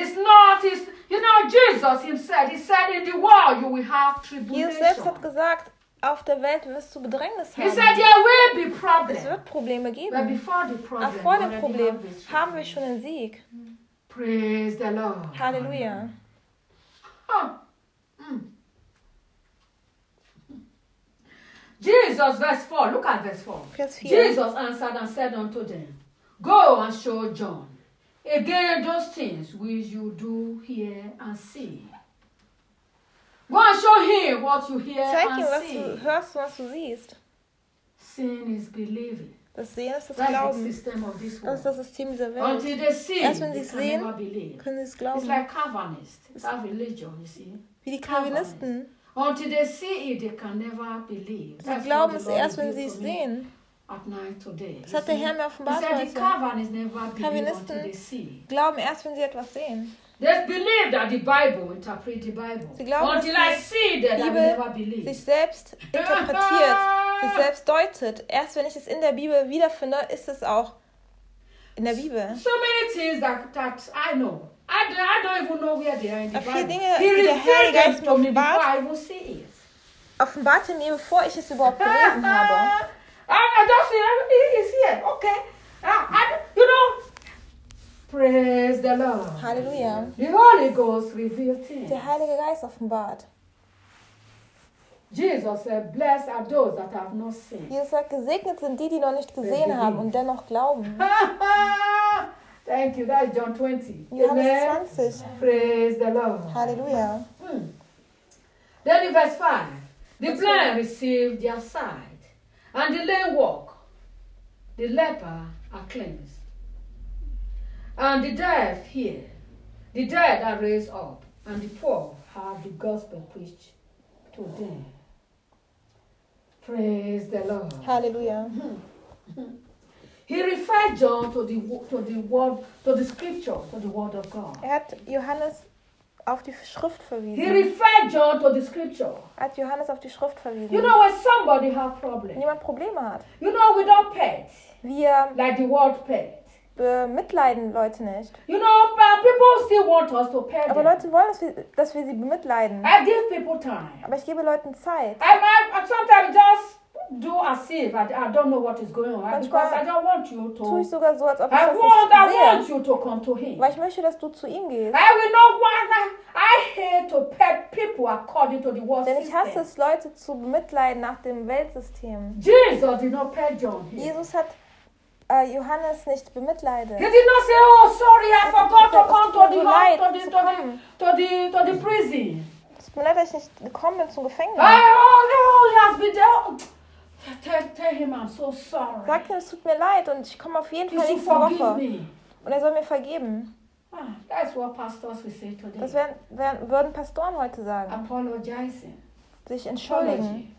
Jesus himself, he said in the world you will have Jesus selbst tribulation. hat gesagt, auf der Welt wirst du Bedrängnis He said haben. there will be Es problems. wird Probleme But geben. before the problem, Aber vor dem already Problem have victory. haben wir schon den Sieg. Praise the Lord. Halleluja. Oh. Mm. Jesus, verse 4, look at verse 4. Vers 4. Jesus answered and said unto them, Go and show John again those things which you do hear and see. Go and show him what you hear Zeig and ihm, was see. du hörst und was du siehst. Seeing is believing. Das Sehen ist das That's the Glauben. system of this Das world. ist das System dieser Welt. Until they see, Erst wenn they sie es can sehen, never believe. können sie es It's glauben. like Calvinists. That religion, you see. Wie die Calvinisten. Until they see it, they can never believe. Sie That's glauben what es the Lord erst, wenn revealed sie es to me sehen. at night today. Das You hat der see? Herr mir He offenbart said the heute. Calvinists never believe until Calvinisten they see. glauben erst, wenn sie etwas sehen. They believe that the Bible interpret the Bible. Sie glauben, Until dass I see that, I will Bibel never believe. sich selbst interpretiert, sich selbst deutet. Erst wenn ich es in der Bibel wiederfinde, ist es auch in der Bibel. So many things that I know. I don't even know where they are in the Aber viele Bible. Dinge, He die der Heilige revealed Geist them mir to me before offenbart, I even see it. offenbarte mir, bevor ich es überhaupt gelesen habe. I just see it's here. Okay. Praise the Lord. Halleluja. The Holy Ghost revealed things. Der Heilige Geist offenbart. Jesus said, Blessed are those that have not seen. Jesus sagt, gesegnet sind die, die noch nicht gesehen haben und dennoch glauben. Thank you. That's John 20. Johannes Amen. 20. Praise the Lord. Halleluja. Then in verse 5, the blind received their sight, and the lame walk, the leper are cleansed, and the deaf hear, the dead are raised up, and the poor have the gospel preached to them. Praise the Lord. Halleluja. He referred John to the scripture, to the word of God. Hat Johannes auf die Schrift He verwiesen. referred John to the scripture. Hat Johannes auf die Schrift verwiesen. You know when somebody have Wenn problem, jemand Probleme hat. you know we don't pet, Wir like the word pet. bemitleiden Leute nicht. You know, but people still want us to pet Aber them. Leute wollen, dass wir sie bemitleiden. I give people time. Aber ich gebe Leuten Zeit. I sometimes just do as if I don't know what is going on Manchmal because I don't want you Tue ich to. sogar so, als ob ich I das want nicht sehe. you to come to him. Weil ich möchte, dass du zu ihm gehst. I will not want. I hate to pet people according to the world Denn ich hasse system. es, Leute zu bemitleiden nach dem Weltsystem. Jesus did not pet John here. Jesus hat Johannes nicht bemitleidet. He did not say, "Oh, sorry, I forgot to come Es tut mir to leid, the zu kommen. to the prison." Es tut mir leid, dass ich nicht gekommen bin zum Gefängnis. He has been there. Tell him I'm so sorry. Sagt ihm, es tut mir leid und ich komme auf jeden You Fall should nächste forgive Woche. me. Und er soll mir vergeben. That's what pastors will say today. Das würden Pastoren heute sagen. Apologizing. Sich entschuldigen.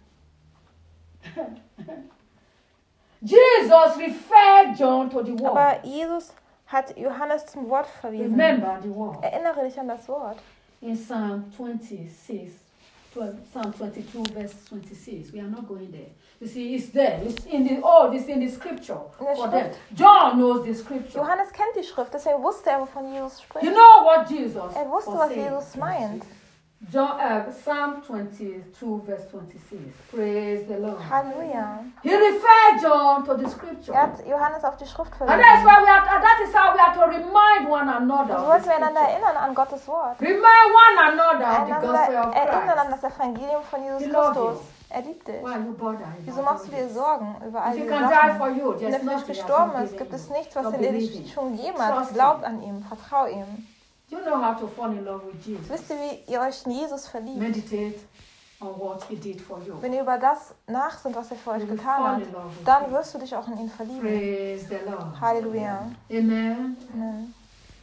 Jesus referred John to the word. Aber Jesus hat Johannes zum Wort verwiesen. Remember the word. Erinnere dich an das Wort. In Psalm 26, Psalm 22, verse 26. We are not going there. You see, it's there. It's in the scripture In der for them. Schrift. John knows the scripture. Johannes kennt die Schrift, deswegen wusste er, wovon Jesus spricht. You know what Jesus Er wusste, was was saying. Jesus meint. Psalm 22, verse 26. Praise the Lord. Halleluja. He referred John to the scripture. Er hat Johannes auf die Schrift And that's verwiesen. why that is how we have to remind one another. So of sollten the wir einander scripture. erinnern an Gottes Wort. Remind one another of the Einander gospel of erinnern an Christ. das Evangelium von Jesus He loves Christus. Er liebt dich. Why you bother? Wieso machst du dir Sorgen über all If he diese can die for Sachen? you, Wenn there's er für dich nothing gestorben else ist, gibt es he nichts, was Don't er dir believe him. schon gegeben hat. Trust Glaubt him. an ihm, vertrau ihm. You know how to fall in love with Jesus. Wisst ihr, wie ihr euch in Jesus verliebt? Meditate, on what he did for you. Wenn ihr über das nachsinnt, was er für euch You will getan fall hat, in love with dann him. wirst du dich auch in ihn verlieben. Praise the Lord. Halleluja. Amen. Amen.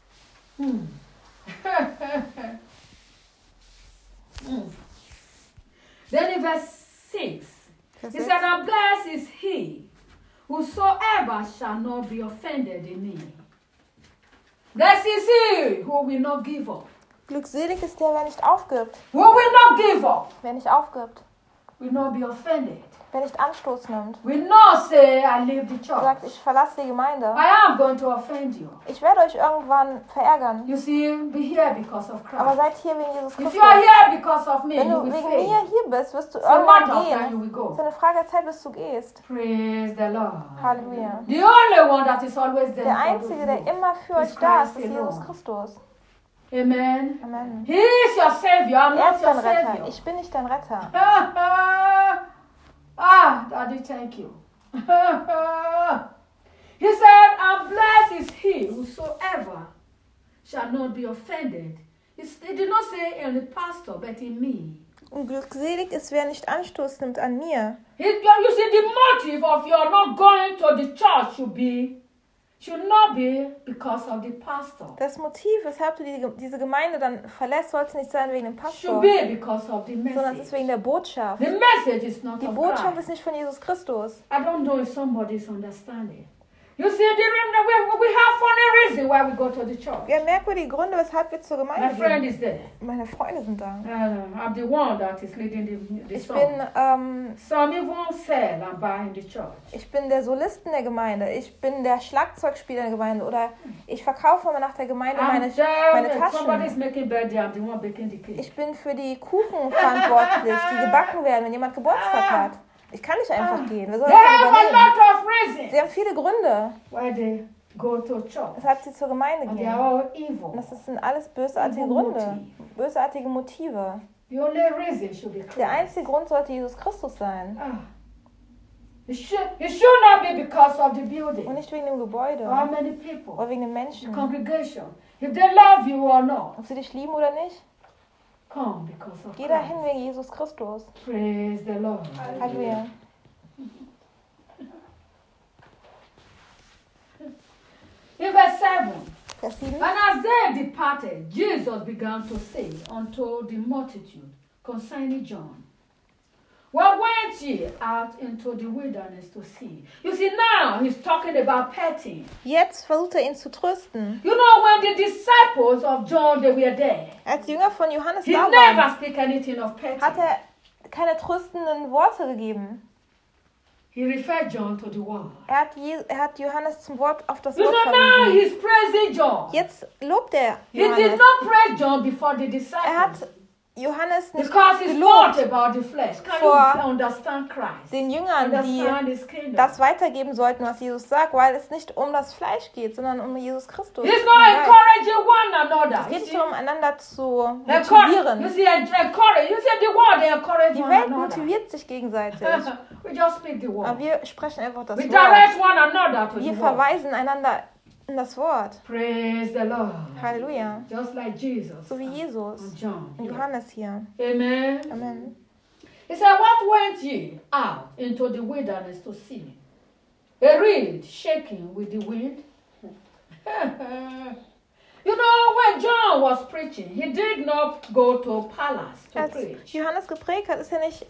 Then in verse 6, Vers he 6. said, and blessed is he whosoever shall not be offended in me. Blessed is he who will not give up. Glückselig ist der, wer nicht aufgibt. Who will not give up, Wer nicht aufgibt. will not be offended. Wer nicht Anstoß nimmt. Will not say, I leave the Sagt, church. ich verlasse die Gemeinde. I am going to offend you. Ich werde euch irgendwann verärgern. You see, be here because of Aber Christ. seid hier wegen Jesus If Christus. you are here because of me, Wenn you du will wegen fail. mir hier bist, wirst du It's a matter irgendwann of time you gehen. will Es go. ist eine Frage der Zeit, bis du gehst. Praise the Lord. Halleluja. The only one that is always there Der for Einzige, der you. immer für Is euch da ist, Christ ist Jesus alone. Christus. Amen. Amen. He is your savior. I'm Er not ist your dein Retter. savior. Ich bin nicht dein Retter. Daddy, thank you. He said, and blessed is he whosoever shall not be offended. He did not say in the pastor, but in me. Und glückselig ist, wer nicht Anstoß nimmt an mir. You see, the motive of your not going to the church should not be because of the pastor. Das Motiv, weshalb du diese Gemeinde dann verlässt, sollte nicht sein wegen dem Should Pastor, be because of the sondern es ist message. wegen der Botschaft. The message is not Die of Botschaft Christ. ist nicht von Jesus Christus. I don't know if somebody's understanding. You see, we have funny reason why we go to the church. Wir haben merkwürdige Gründe, weshalb wir zur My Gemeinde friend gehen. is there. Meine Freunde sind da. I'm the one that is leading the Ich song. bin, Some even sell and buy in the church. ich bin der Solisten der Gemeinde. Ich bin der Schlagzeugspieler der Gemeinde. Oder ich verkaufe immer nach der Gemeinde meine Somebody's Taschen. making birthday, I'm the one baking the cake. Ich bin für die Kuchen verantwortlich, die gebacken werden, wenn jemand Geburtstag hat. Ich kann nicht einfach gehen. Wer soll They das denn have a übernehmen? lot of reasons Sie haben viele Gründe, why they go to church. weshalb sie zur Gemeinde And they are gehen. all evil. Und das sind alles bösartige Gründe, bösartige Motive. The only reason should be Der Christ. einzige Grund sollte Jesus Christus sein It should not be because of the und building nicht wegen dem or Gebäude many people, oder wegen den the Menschen. congregation. If they love you or not, Ob sie dich lieben oder nicht, come because of geh dahin Christ. wegen Jesus Christus. Praise the Lord. Halleluja. In verse 7, Vers 7. and as they departed, Jesus began to say unto the multitude concerning John, what went ye out into the wilderness to see? You see, now he's talking about petting. Jetzt versucht ihn zu trösten. You know, when the disciples of John, they were there, Als die Jünger von Johannes he da never waren, speak anything of petting. hat er keine tröstenden Worte gegeben. He referred John to the word. Er hat Johannes zum Wort auf das You Wort know, now verwiesen. he's praising John. Jetzt lobt er He did Johannes. not praise John before the Er disciples. hat Johannes nicht Because it's not gelobt about the flesh. Can vor you understand Christ? den Jüngern, die Understand his kingdom. das weitergeben sollten, was Jesus sagt, weil es nicht um das Fleisch geht, sondern um Jesus Christus. He's not encouraging one another. Es You geht see, nicht darum, einander zu you motivieren. see, encourage. You see the word, they encourage Die one Welt another. motiviert sich gegenseitig. We just speak the Aber word. wir sprechen einfach das We Wort. direct one another to Wir the word. verweisen einander in das Wort. Praise the Lord. Halleluja. Just like Jesus So wie Jesus and John. und Johannes hier. Amen. Amen. He said, what went ye out into the wilderness to see? A reed shaking with the wind? You know, when John was preaching, he did not go to palace to Als preach. Johannes geprägt hat, ist er nicht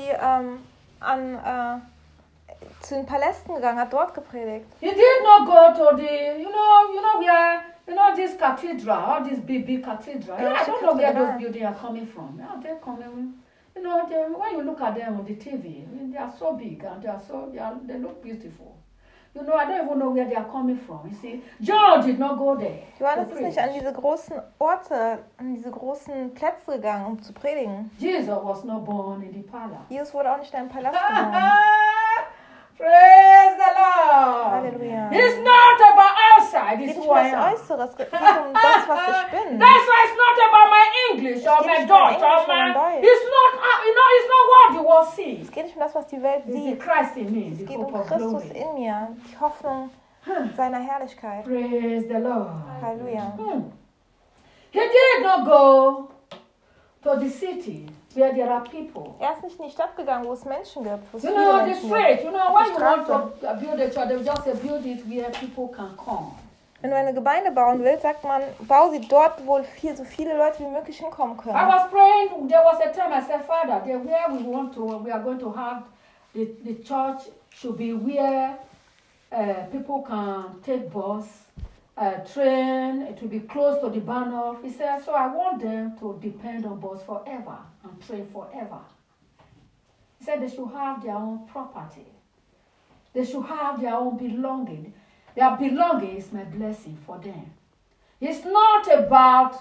zu den Palästen gegangen, hat dort gepredigt. He did not go to the, where, this cathedral, all this big cathedral. Yeah, I don't know where those cathedral. buildings are coming from. Yeah, they're coming, when you look at them on the TV, they are so big and they look beautiful. I don't even know where they are coming from. You see, John did not go there. Johannes to ist nicht preach. an diese großen Orte, an diese großen Plätze gegangen, um zu predigen. Jesus was not born in the palace. Jesus wurde auch nicht in einem Palast geboren. Praise the Lord. Halleluja. It's not about outside, Es it's geht nicht who um I das am. Äußere, es geht um das, was ich bin. That's why it's not about my English or geht my nicht um Dutch Englisch or oder my. Deutsch. It's not what the world sees. Es geht nicht um das, was die Welt It's the sieht. Christ in me, Es the geht hope um of Christus glory. in mir, die Hoffnung seiner Herrlichkeit. Praise the Lord. Halleluja. He did not go to the city where there are people. Er ist nicht in die Stadt gegangen, wo es Menschen gibt, wo es You viele know, the Menschen street, gibt. you know, when you want to build a church, they just say build it where people can come. Wenn du eine Gemeinde bauen willst, sagt man, bau sie dort, wo so viele Leute wie möglich hinkommen I können. was praying, there was a time I said, Father, where we are going to have the church should be where people can take bus, train, it will be close to the banner. He said, so I want them to depend on bus forever and train forever. He said they should have their own property. They should have their own belonging. Their belonging is my blessing for them. It's not about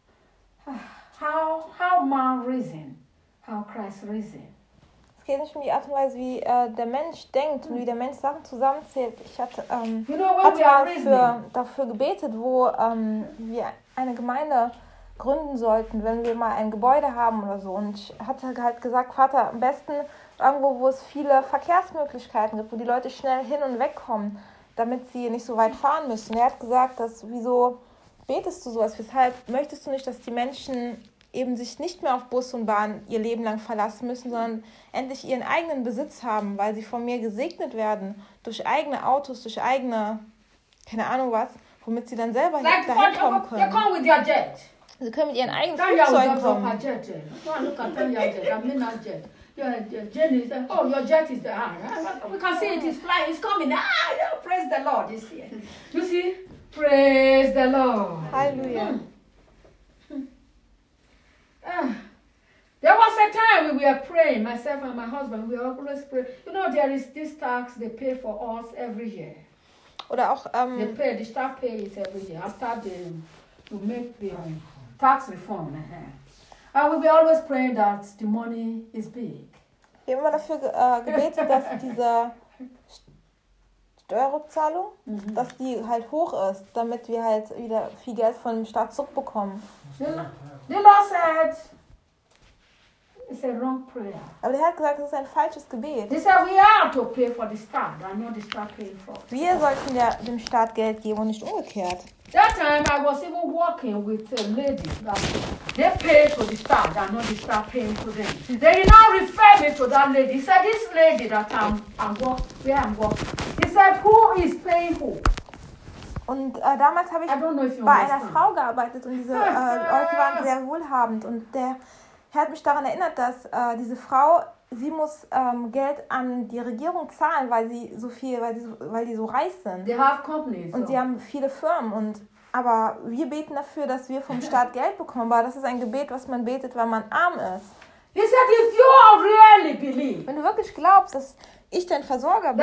how man reason, how Christ reason. Es geht nicht um die Art und Weise, wie der Mensch denkt und wie der Mensch Sachen zusammenzählt. Ich hatte mal dafür gebetet, wo wir eine Gemeinde gründen sollten, wenn wir mal ein Gebäude haben oder so. Und ich hatte halt gesagt, Vater, am besten irgendwo, wo es viele Verkehrsmöglichkeiten gibt, wo die Leute schnell hin und weg kommen, damit sie nicht so weit fahren müssen. Er hat gesagt, wieso betest du sowas? Weshalb möchtest du nicht, dass die Menschen eben sich nicht mehr auf Bus und Bahn ihr Leben lang verlassen müssen, sondern endlich ihren eigenen Besitz haben, weil sie von mir gesegnet werden, durch eigene Autos, durch eigene, keine Ahnung was, womit sie dann selber dahin kommen können. They come with their jet. Sie können mit ihren eigenen Flugzeugen kommen. Your jet is there. We can see it is flying, it's coming. Praise the Lord this year. You see? Praise the Lord. Halleluja. There was a time we were praying, myself and my husband, we always pray. You know, there is this tax they pay for us every year. Oder auch, the staff pay it every year after to make the tax reform. And we were always praying that the money is big. Wir haben immer dafür gebetet, dass diese Steuerrückzahlung, dass die halt hoch ist, damit wir halt wieder viel Geld von dem Staat zurückbekommen. The Lord said, it's a wrong prayer. Aber der hat gesagt, das ist ein falsches Gebet. He said we are to pay for the staff, and not the staff paying for us. Wir sollten dem Staat Geld geben und nicht umgekehrt. That time I was even working with a lady that they pay to the staff and not the staff paying to them. They now refer me to that lady. He said, this lady that I'm working. He said, who is paying who? Und damals habe ich bei einer Frau gearbeitet und diese Leute waren sehr wohlhabend. Und der Herr hat mich daran erinnert, dass diese Frau, sie muss Geld an die Regierung zahlen, weil die so reich sind. They have companies. Und sie haben viele Firmen. Aber wir beten dafür, dass wir vom Staat Geld bekommen. Aber das ist ein Gebet, was man betet, weil man arm ist. He said, if you really believe, wenn du wirklich glaubst, dass ich dein Versorger bin,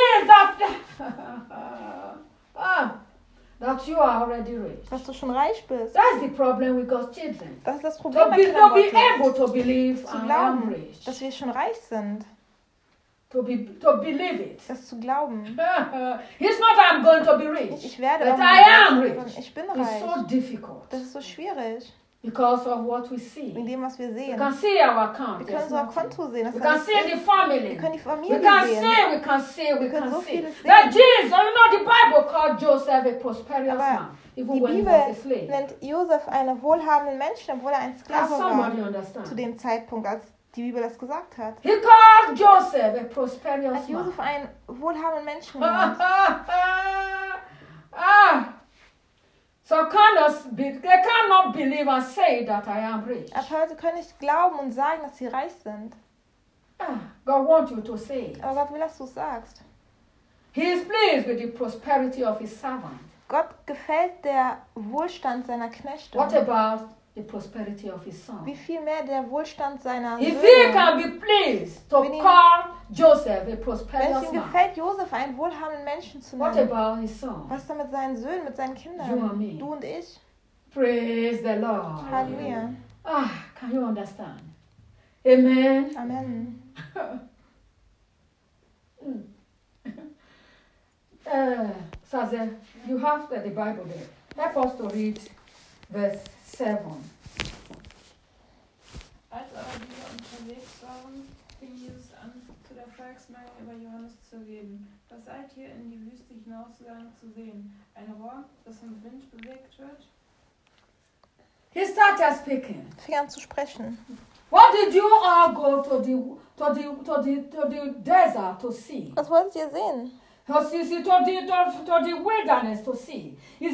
that you are already rich. Dass du schon reich bist. That's the problem with God's children. Das ist das Problem bei Kindern Gottes. To believe zu glauben, dass wir schon reich sind. To believe it. Das zu glauben. It's not I'm going to be rich. Ich werde but I am rich. Ich bin reich. It's so difficult. Das ist so schwierig. Because of what we see. Wegen dem, was wir sehen. We can see our account. Wir können unser Konto sehen. Das we can see the family. Wir können die Familie sehen. Wir können so vieles sehen. That Jesus, you know, the Bible called Joseph a prosperous man. Even die when Bibel he was a slave. nennt Josef einen wohlhabenden Menschen, obwohl er ein Sklave war. Zu dem Zeitpunkt, als die Bibel das gesagt hat. He called Joseph a prosperous hat Josef einen wohlhabenden Menschen genannt. So they cannot believe and say that I am rich. Aber Leute können nicht glauben und sagen, dass sie reich sind. God wants you to say it. Aber Gott will, dass du es sagst. He is pleased with the prosperity of his servant. Gott gefällt der Wohlstand seiner Knechte. What about the prosperity of his son? Wie viel mehr der Wohlstand seiner If Söhne. he can be pleased to call Joseph a prosperous Wenn es ihm gefällt, Josef einen wohlhabenden Menschen zu nennen. What about his son? Was ist da mit seinen Söhnen, mit seinen Kindern? You and me. Du und ich. Praise the Lord. Halleluja. Can you understand? Amen. Amen. Saze, you have the Bible there. Help us to read verse 7. Als aber diese unterwegs waren, fing Jesus an, zu der Volksmenge über Johannes zu reden. Was seid ihr in die Wüste hinausgegangen zu sehen? Ein Rohr, das im Wind bewegt wird? He started speaking. Fing an zu sprechen. What did you all go to the desert to see? Was wolltet ihr sehen? To the wilderness to see. Did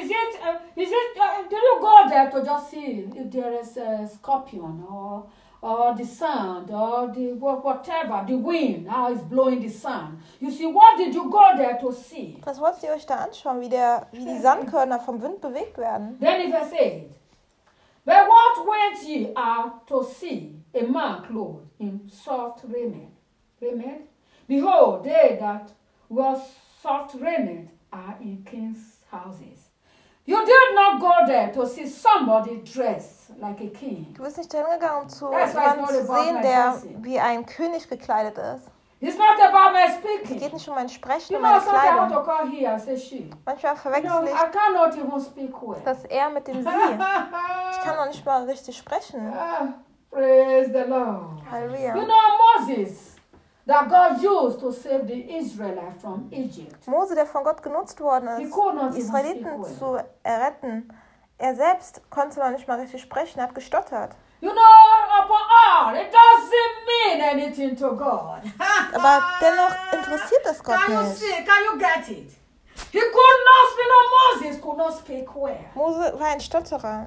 you go there to just see if there is a scorpion or the sand or the whatever, the wind, how it's blowing the sand? You see, what did you go there to see? Was wolltet ihr euch da anschauen, wie die Sandkörner vom Wind bewegt werden? Then he said, but what went ye out to see? A man clothed in soft raiment. Behold, they that wear soft raiment are in kings' houses. You did not go there to see somebody dressed like a king. Du bist nicht dahin gegangen, um zu That's why it's not jemanden zu about sehen, my der dressing. wie ein König gekleidet ist. It's not about my Es speaking. geht nicht um mein Sprechen, You um know, meine sometimes I want Kleidung. to call here and say she. Manchmal You know, verwechsel ich I cannot even speak well. das Er mit dem Sie. Ich kann noch nicht mal richtig sprechen. Praise the Lord. Halleluja. You know Moses, that God used to save the Israelites from Egypt. Mose, der von Gott genutzt worden He ist, could not die even Israeliten speak zu well. erretten. Er selbst konnte noch nicht mal richtig sprechen, er hat gestottert. You know, upon all, it doesn't mean anything to God. Aber dennoch interessiert es Gott Can you nicht. see? Can you get it? He could not speak. No, Moses could not speak well. Mose war ein Stotterer.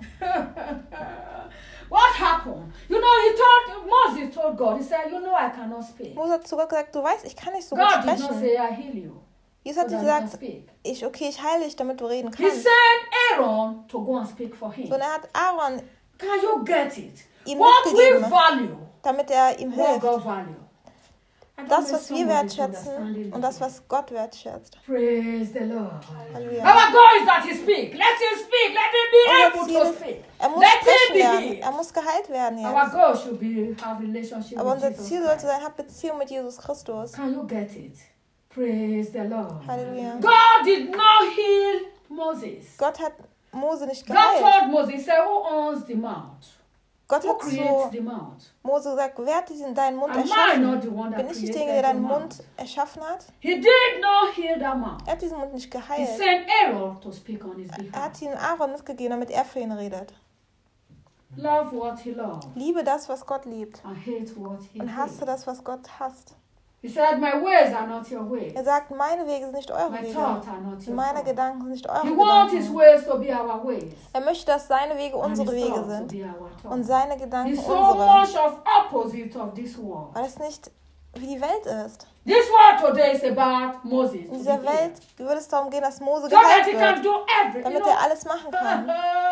What happened? You know, Moses told God, he said, you know, I cannot speak. Mose hat zu Gott gesagt, du weißt, ich kann nicht so gut God did not sprechen. say, I heal you. Jesus hat So nicht that you can gesagt, speak. ich heile dich, damit du reden He kannst. sent Aaron to go and speak for him. Sondern er hat Aaron Can you get it? ihm What we mitgegeben, value, damit er ihm what hilft. God value. I don't Das, know if was wir somebody is wertschätzen understanding und das, this. was Gott wertschätzt. Praise the Lord. Halleluja. Our God is that he speak. Let him speak. Let him be Unser able Ziel to ist, speak. er muss Let him sprechen be lernen, healed. er muss geheilt werden Our jetzt. God should have relationship Aber with unser Jesus Ziel sollte Christ. sein, hab Beziehung mit Jesus Christus. Can you get it? Praise the Lord. Halleluja. God did not heal Moses. Gott hat Mose nicht God geheilt. told Moses, he said, who owns the mouth? Gott Who hat creates zu the mouth? Mose gesagt, wer hat deinen Mund Am I erschaffen? not the one that Bin ich nicht created derjenige, der deinen your Mund mouth? erschaffen hat? He did not heal that mouth. Er hat diesen Mund nicht He geheilt. sent Aaron to speak on his Er behalf. hat ihn Aaron mitgegeben, damit er für ihn redet. Love what he loved Liebe das, was Gott liebt. and hate what he Und hasse hates. das, was Gott hasst. He said, my ways are not your ways. Er sagt, meine Wege sind nicht eure My Wege. thoughts are not your Meine thoughts. Gedanken sind nicht eure He wants his Gedanken. ways to be our ways. Er möchte, dass seine Wege And unsere his Wege thoughts to sind be our und thoughts. seine Gedanken He's so unsere. much of opposite of this world. Weil es nicht wie die Welt ist. This world today is about Moses. In To dieser be healed. Welt würde es darum gehen, dass Mose So that geheilt he can wird, do everything. damit er alles machen kann.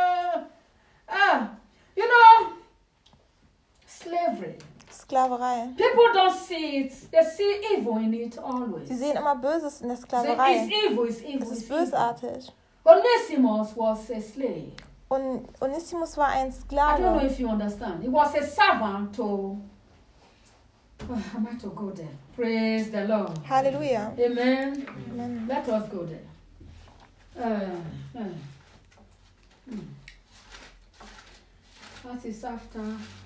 You know, slavery. Sklaverei. People don't see it. They see evil in it always. Sie sehen immer Böses in der Say, Sklaverei. it's evil, it's evil, Es ist it's evil. bösartig. Onesimus was a slave. Und Onesimus war ein I don't know Sklave. if you understand. He was a servant to... I might to go there. Praise the Lord. Halleluja. Amen. Amen. Let us go there. That is after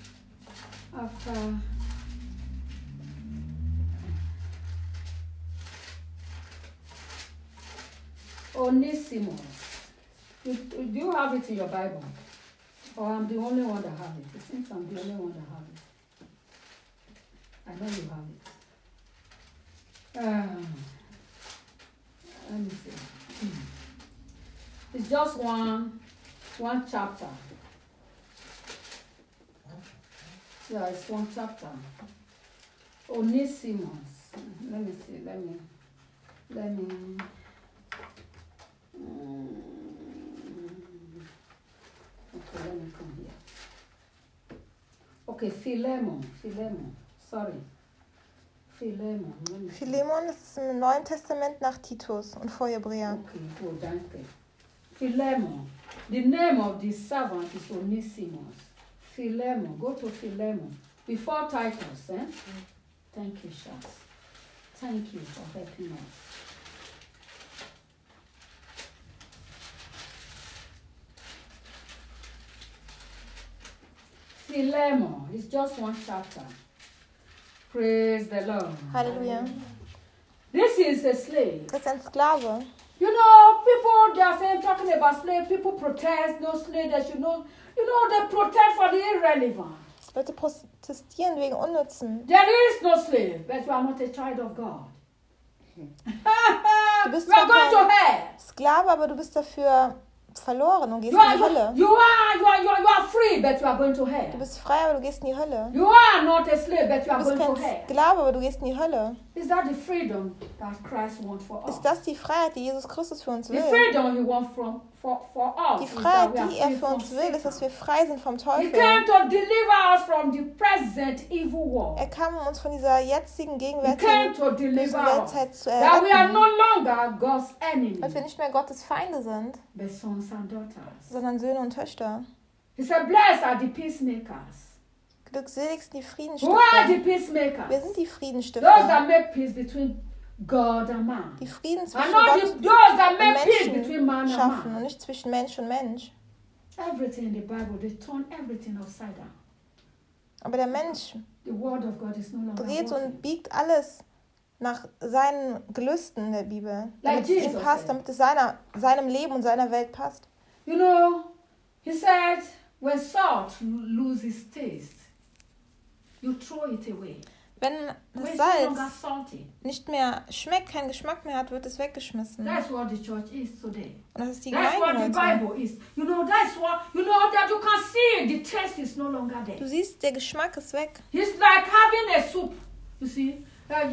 Onesimus. Do you have it in your Bible? Or I'm the only one that have it? It seems I'm the only one that have it. I know you have it. Let me see. It's just one chapter. Yeah, it's one chapter. Onesimus. Let me see. Let me. Okay, let me come here. Okay, Philemon. Sorry. Philemon. Let me see. Philemon ist im Neuen Testament nach Titus und vor Hebräer. Okay, good, danke. Philemon. The name of the servant is Onesimus. Philemon. Go to Philemon. Before Titus, eh? Thank you, Shas. Thank you for helping us. Philemon. It's just one chapter. Praise the Lord. Halleluja. This is a slave. Das ist ein Sklave. You know, people, they are saying, talking about slave, people protest, no slave, they should know. You know, they protest for the irrelevant. Leute protestieren wegen Unnützen. There is no slave, but you are not a child of God. Du bist You are zwar going to kein hell. Sklave, aber du bist dafür verloren und gehst You in are, die Hölle. you are free, but you are going to Du hell. bist frei, aber du gehst in die Hölle. You are not a slave, but you Du are bist going kein to hell. Sklave, aber du gehst in die Hölle. Is that the freedom that Christ wants for us? Ist das die Freiheit, die Jesus Christus für uns The will? freedom he wants for us Die is that Freiheit, we are die er free für from uns will, ist, dass Satan. wir frei sind vom He Teufel. came to deliver us from the present evil world. Er kam, um uns von dieser jetzigen, He came gegenwärtigen to deliver bösen us. Weltzeit zu That we are erretten. no longer God's enemy, Dass wir nicht mehr Gottes Feinde sind, but sons and daughters. sondern Söhne und Töchter. He said, blessed are the peacemakers. Glückselig sind die Who are Friedenstifter. the Wir peacemakers? sind die Those Friedenstifter. that make peace between God and man. Die Frieden And zwischen not Gott those that und make peace between man Menschen and schaffen und man. nicht zwischen Mensch und Mensch. Everything in the Bible, they turn everything upside down. Aber der Mensch The word of God is no longer dreht working. und biegt alles nach seinen Gelüsten in der Bibel, damit es Like ihm Jesus passt, said. damit es seinem Leben und seiner Welt passt. You know, he said, when salt loses taste, you throw it away. Wenn When das it's no longer Salz salty. nicht mehr schmeckt, keinen Geschmack mehr hat, wird es weggeschmissen. That's what the church is today. Und das ist die That's what the Gemeinde heute. Bible is. You know, that's what, you know, that you can see the taste is no longer Du there. siehst, der Geschmack ist weg. It's like having a soup. You see?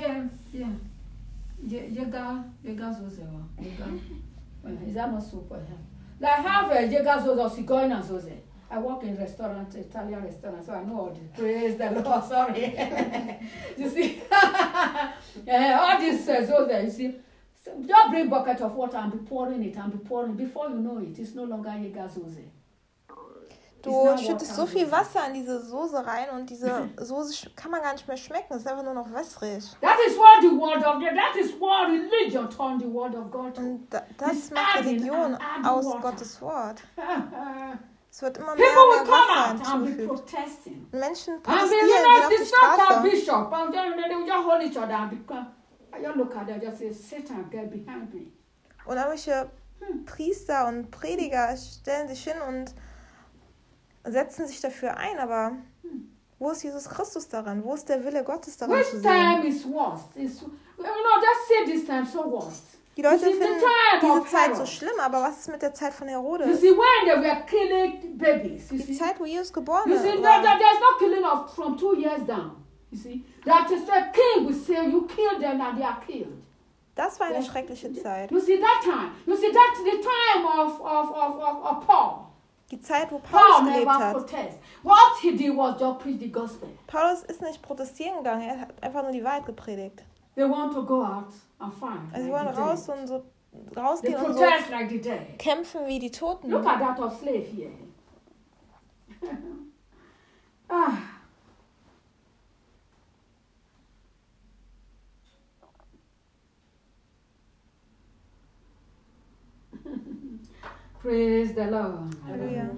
Is that not soup? Like have a Jega Zoze or Sigoina Zoze. I work in restaurant, Italian restaurant, so I know all this. Praise the Lord, sorry. You see? All this Zoze, you see? So just bring bucket of water and be pouring it and be pouring. Before you know it, it's no longer Jega Zoze. Du It's not schüttest water so viel Zoze. Wasser in diese Soße rein und diese Soße kann man gar nicht mehr schmecken. Es ist einfach nur noch wässrig. That is what the word of God, that is what religion turned the word of God to. Und das It's macht adding Religion and adding aus water. Gottes Wort. People Es wird immer mehr will come Wasser out and be hinzugefügt. protesting. Und Menschen And protestieren, they gehen realize auf the die so-called Straße. bishop, and then they will just hold each other and become. I just look at them, just say, Satan, get behind me. Und irgendwelche Priester und Prediger stellen sich hin und setzen sich dafür ein. Aber wo ist Jesus Christus daran? Wo ist der Wille Gottes daran zu Which sehen? time is worst? Is, you know, just say this time so worst. Die Leute You see, the finden time diese of Zeit so Herod. schlimm, aber was ist mit der Zeit von You Herodes? see, when they were killing babies, you Die see, Zeit, wo Jesus geboren you see, war. there's no killing of from 2 years down. You see, that is the king will say, you kill them and they are killed. Das war eine Yes. schreckliche Zeit. You see that time. You see that's the time of Paul. Die Zeit, wo Paul Paulus gelebt never hat. protest. What he did was just preach the gospel. Paulus ist nicht protestieren gegangen, er hat einfach nur die Wahrheit gepredigt. They want to go out and find. Also sie like wollen the raus dead. und so They rausgehen und so protest like the dead. kämpfen wie die Toten. Look at that of slave here. Ah. Praise the Lord. Halleluja.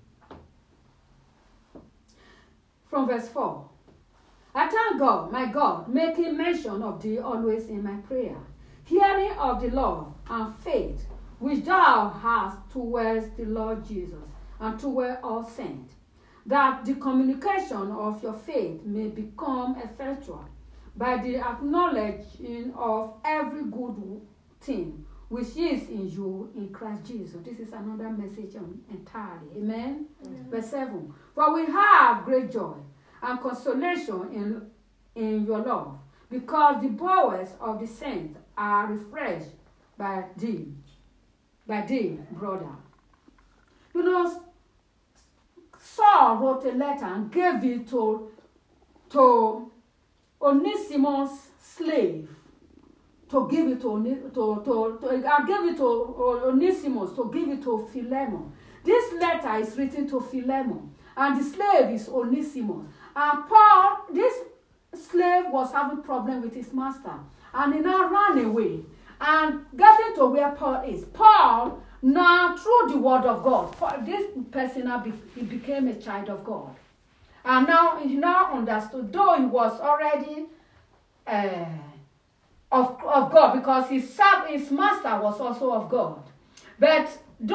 From verse 4. I thank God, my God, making mention of thee always in my prayer, hearing of the love and faith which thou hast towards the Lord Jesus and toward all saints, that the communication of your faith may become effectual by the acknowledging of every good thing which is in you in Christ Jesus. This is another message entirely. Amen? Verse 7. For we have great joy and consolation in your love, because the bowels of the saints are refreshed by thee, brother. You know, Saul wrote a letter and gave it to Onesimus' slave. To give it to I gave it to Onesimus, to give it to Philemon. This letter is written to Philemon, and the slave is Onesimus. And Paul, this slave was having problem with his master, and he now ran away. And getting to where Paul is, Paul now through the word of God, this person he became a child of God, and now he now understood. Though he was already of God, because his master was also of God. But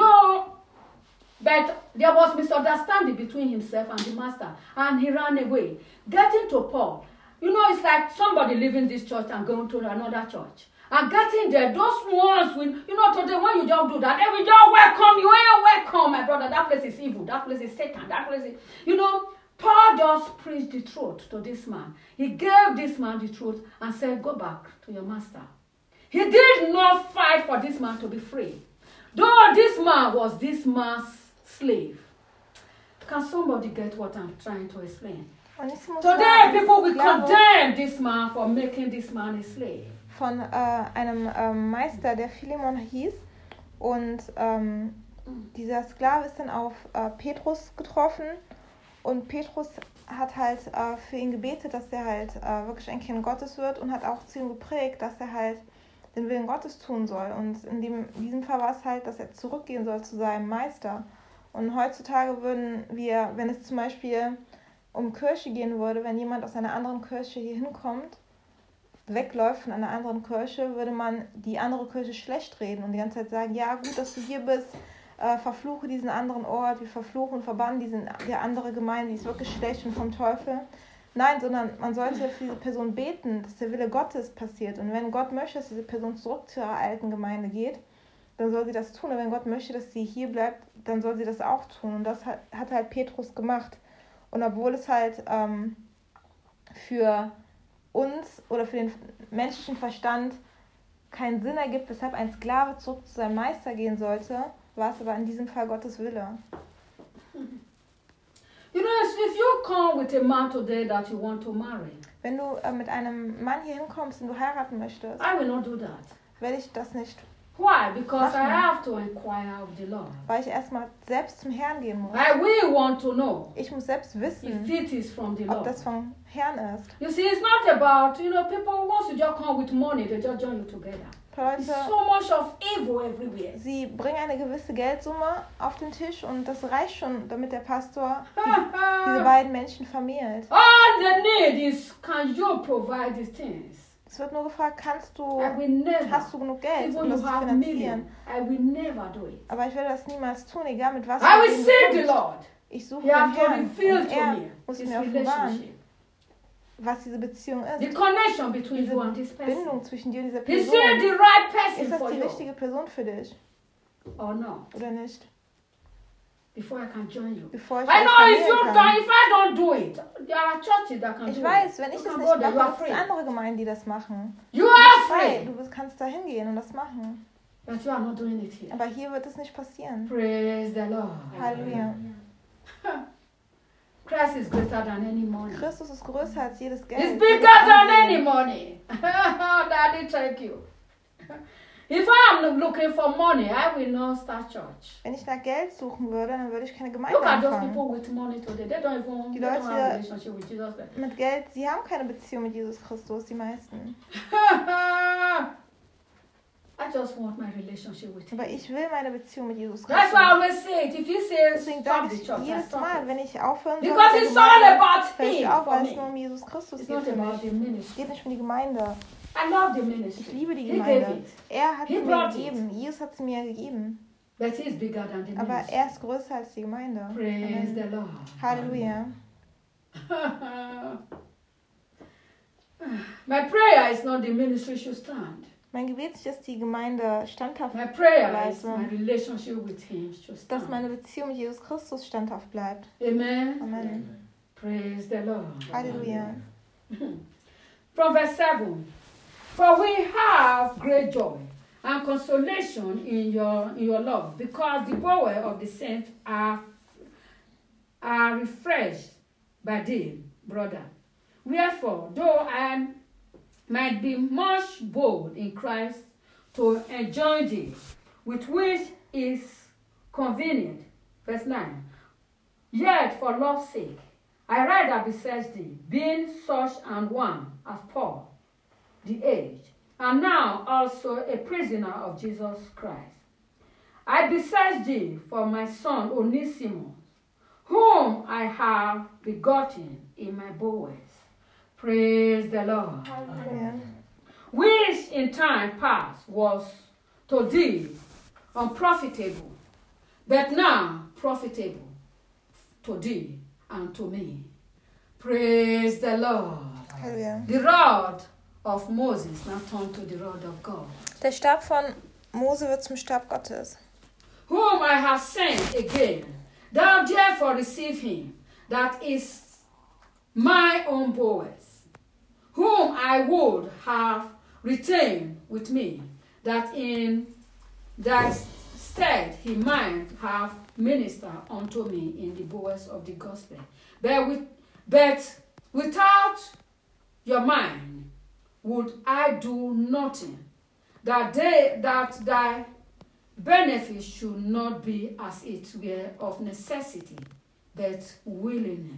there was misunderstanding between himself and the master, and he ran away. Getting to Paul, it's like somebody leaving this church and going to another church. And getting there, those ones will, today when you just do that, they will just welcome you. Hey, welcome, my brother. That place is evil. That place is Satan. That place is, Paul just preached the truth to this man. He gave this man the truth and said, go back to your master. He did not fight for this man to be free. Though this man was this man's slave. Can somebody get what I'm trying to explain? Today, people will condemn this man for making this man a slave. Von einem Meister, der Philemon hieß. Und dieser Sklave ist dann auf Petrus getroffen. Und Petrus hat halt für ihn gebetet, dass er halt wirklich ein Kind Gottes wird, und hat auch zu ihm geprägt, dass er halt den Willen Gottes tun soll. Und in diesem Fall war es halt, dass er zurückgehen soll zu seinem Meister. Und heutzutage würden wir, wenn es zum Beispiel um Kirche gehen würde, wenn jemand aus einer anderen Kirche hier hinkommt, wegläuft von einer anderen Kirche, würde man die andere Kirche schlecht reden und die ganze Zeit sagen, ja, gut, dass du hier bist, verfluche diesen anderen Ort, wir verfluchen und verbannen die andere Gemeinde, die ist wirklich schlecht und vom Teufel. Nein, sondern man sollte für diese Person beten, dass der Wille Gottes passiert. Und wenn Gott möchte, dass diese Person zurück zu ihrer alten Gemeinde geht, dann soll sie das tun. Und wenn Gott möchte, dass sie hier bleibt, dann soll sie das auch tun. Und das hat halt Petrus gemacht. Und obwohl es halt für uns oder für den menschlichen Verstand keinen Sinn ergibt, weshalb ein Sklave zurück zu seinem Meister gehen sollte, war es aber in diesem Fall Gottes Wille. If you come with a man today that you want to marry, wenn du mit einem Mann hier hinkommst, den du heiraten möchtest, I will not do that. Werde ich das nicht. Why? Because I have to inquire of the Lord. Weil ich erstmal selbst zum Herrn gehen muss. I will want to know. Ich muss selbst wissen, if it is from the Lord. Ob das vom Herrn ist. You see, it's not about, people once you just come with money, they just join you together. Leute, so much of evil everywhere. Sie bringen eine gewisse Geldsumme auf den Tisch und das reicht schon, damit der Pastor diese beiden Menschen vermählt. All the need is, can you provide these things? Es wird nur gefragt, hast du genug Geld, um das zu finanzieren? I will never do it. Aber ich werde das niemals tun, egal mit was. I will seek the Lord. Ich suche den Herrn und er muss mir offenbaren, was diese Beziehung ist. The connection between you and this person. Bindung zwischen dir und dieser Person. Is it the right person ist das for die you? richtige Person für dich? Or not? Oder nicht? Before I can join you. Bevor ich I know if I don't do it, there are churches that can do it. Ich weiß, wenn ich das nicht mache, gibt es andere Gemeinden, die das machen. You are free. Du kannst da hingehen und das machen. But you are not doing it here. Aber hier wird es nicht passieren. Praise the Lord. Halleluja. Christ is greater than any money. Christus ist größer als jedes Geld. He's bigger than any money. Daddy, thank you. If I'm looking for money, I will not start church. Wenn ich nach Geld suchen würde, dann würde ich keine Gemeinde Look at those anfangen. people with money today. They don't even have a relationship with Jesus Christ. Mit Geld, sie haben keine Beziehung mit Jesus Christus, die meisten. I just want my relationship with him. Aber ich will meine Beziehung mit Jesus Christus. That's why I always say it. If you say deswegen stop sage the ich church, jedes Mal, wenn ich aufhören soll, because it's all about him auf, for weil es me. nur um Jesus Christus It's geht not für about mich. the ministry. Es geht nicht um die Gemeinde. I love the Ich ministry. liebe die He gave Gemeinde. it. Er hat He sie mir brought gegeben. Jesus hat sie mir gegeben. But he's bigger than the Aber ministry. er ist größer als die Gemeinde. Praise the Lord. Halleluja. My prayer is not the ministry should stand. Mein Gebet ist, dass die Gemeinde standhaft My prayer bleibt, is my relationship with him should dass stand. meine Beziehung mit Jesus Christus standhaft bleibt. Amen. Amen. Praise the Lord. Halleluja. From verse 7. For we have great joy and consolation in your love, because the bowels of the saints are refreshed by thee, brother. Wherefore, though I might be much bold in Christ to enjoy thee, with which is convenient. Verse 9. Yet for love's sake, I rather beseech thee, being such an one as Paul, the aged, and now also a prisoner of Jesus Christ. I beseech thee for my son Onesimus, whom I have begotten in my bowels. Praise the Lord. Halleluja. which in time past was to thee unprofitable, but now profitable to thee and to me. Praise the Lord. Halleluja. The rod of Moses now turned to the rod of God, Der Stab von Mose wird zum Stab Gottes. whom I have sent again. Thou therefore receive him, that is my own Boaz, whom I would have retained with me, that in that stead he might have ministered unto me in the Boaz of the gospel. But without your mind would I do nothing, that thy benefit should not be as it were of necessity, but willingly.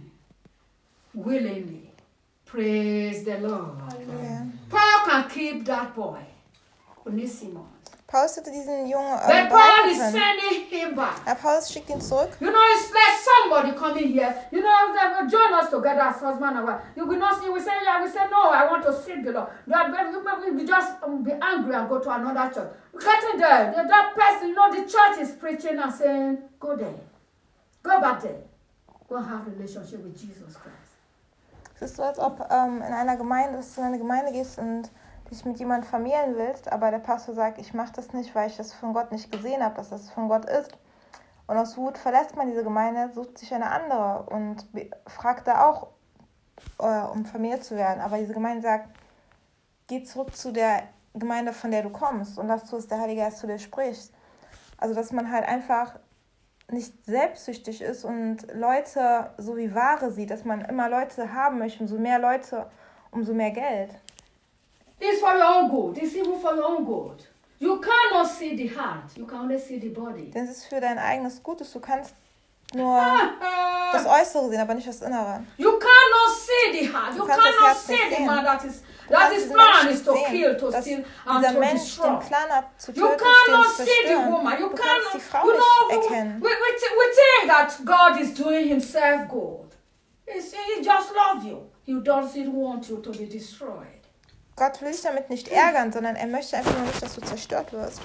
Praise the Lord. Halleluja. Paul can keep that boy, Onesimus. Paulus hätte diesen Jungen But Paul behalten is können. sending him back. Aber Paulus schickt ihn zurück. You know, it's like somebody coming here. You know, they will join us together as husband and wife. You will not see, we say, yeah, we say, no, I want to seek the Lord. You just be angry and go to another church. Getting there, that person, you know, the church is preaching and saying, go there. Go back there. Go have a relationship with Jesus Christ. Es ist so, als ob dass du in eine Gemeinde gehst und dich mit jemandem vermählen willst, aber der Pastor sagt, ich mache das nicht, weil ich das von Gott nicht gesehen habe, dass das von Gott ist. Und aus Wut verlässt man diese Gemeinde, sucht sich eine andere und fragt da auch, um vermählt zu werden. Aber diese Gemeinde sagt, geh zurück zu der Gemeinde, von der du kommst und lass zu, dass der Heilige Geist zu dir spricht. Also, dass man halt einfach nicht selbstsüchtig ist und Leute so wie Ware sieht, dass man immer Leute haben möchte, umso mehr Leute, umso mehr Geld. It's for your own good. It's even for your own good. You cannot see the heart. You can only see the body. Denn es ist für dein eigenes Gutes. Du kannst nur das Äußere sehen, aber nicht das Innere. You cannot see the heart. You kannst das cannot Herz see nicht the sehen. man that kannst his diesen plan Menschen is to sehen, kill, to dass steal, and dieser to Mensch destroy. den Plan hat, zu You töten, cannot zu see the zerstören. woman. You Du kannst die cannot. Frau You know, nicht erkennen. we think that God is doing himself good. He just loves you. He doesn't want you to be destroyed. Gott will dich damit nicht ärgern, sondern er möchte einfach nur nicht, dass du zerstört wirst.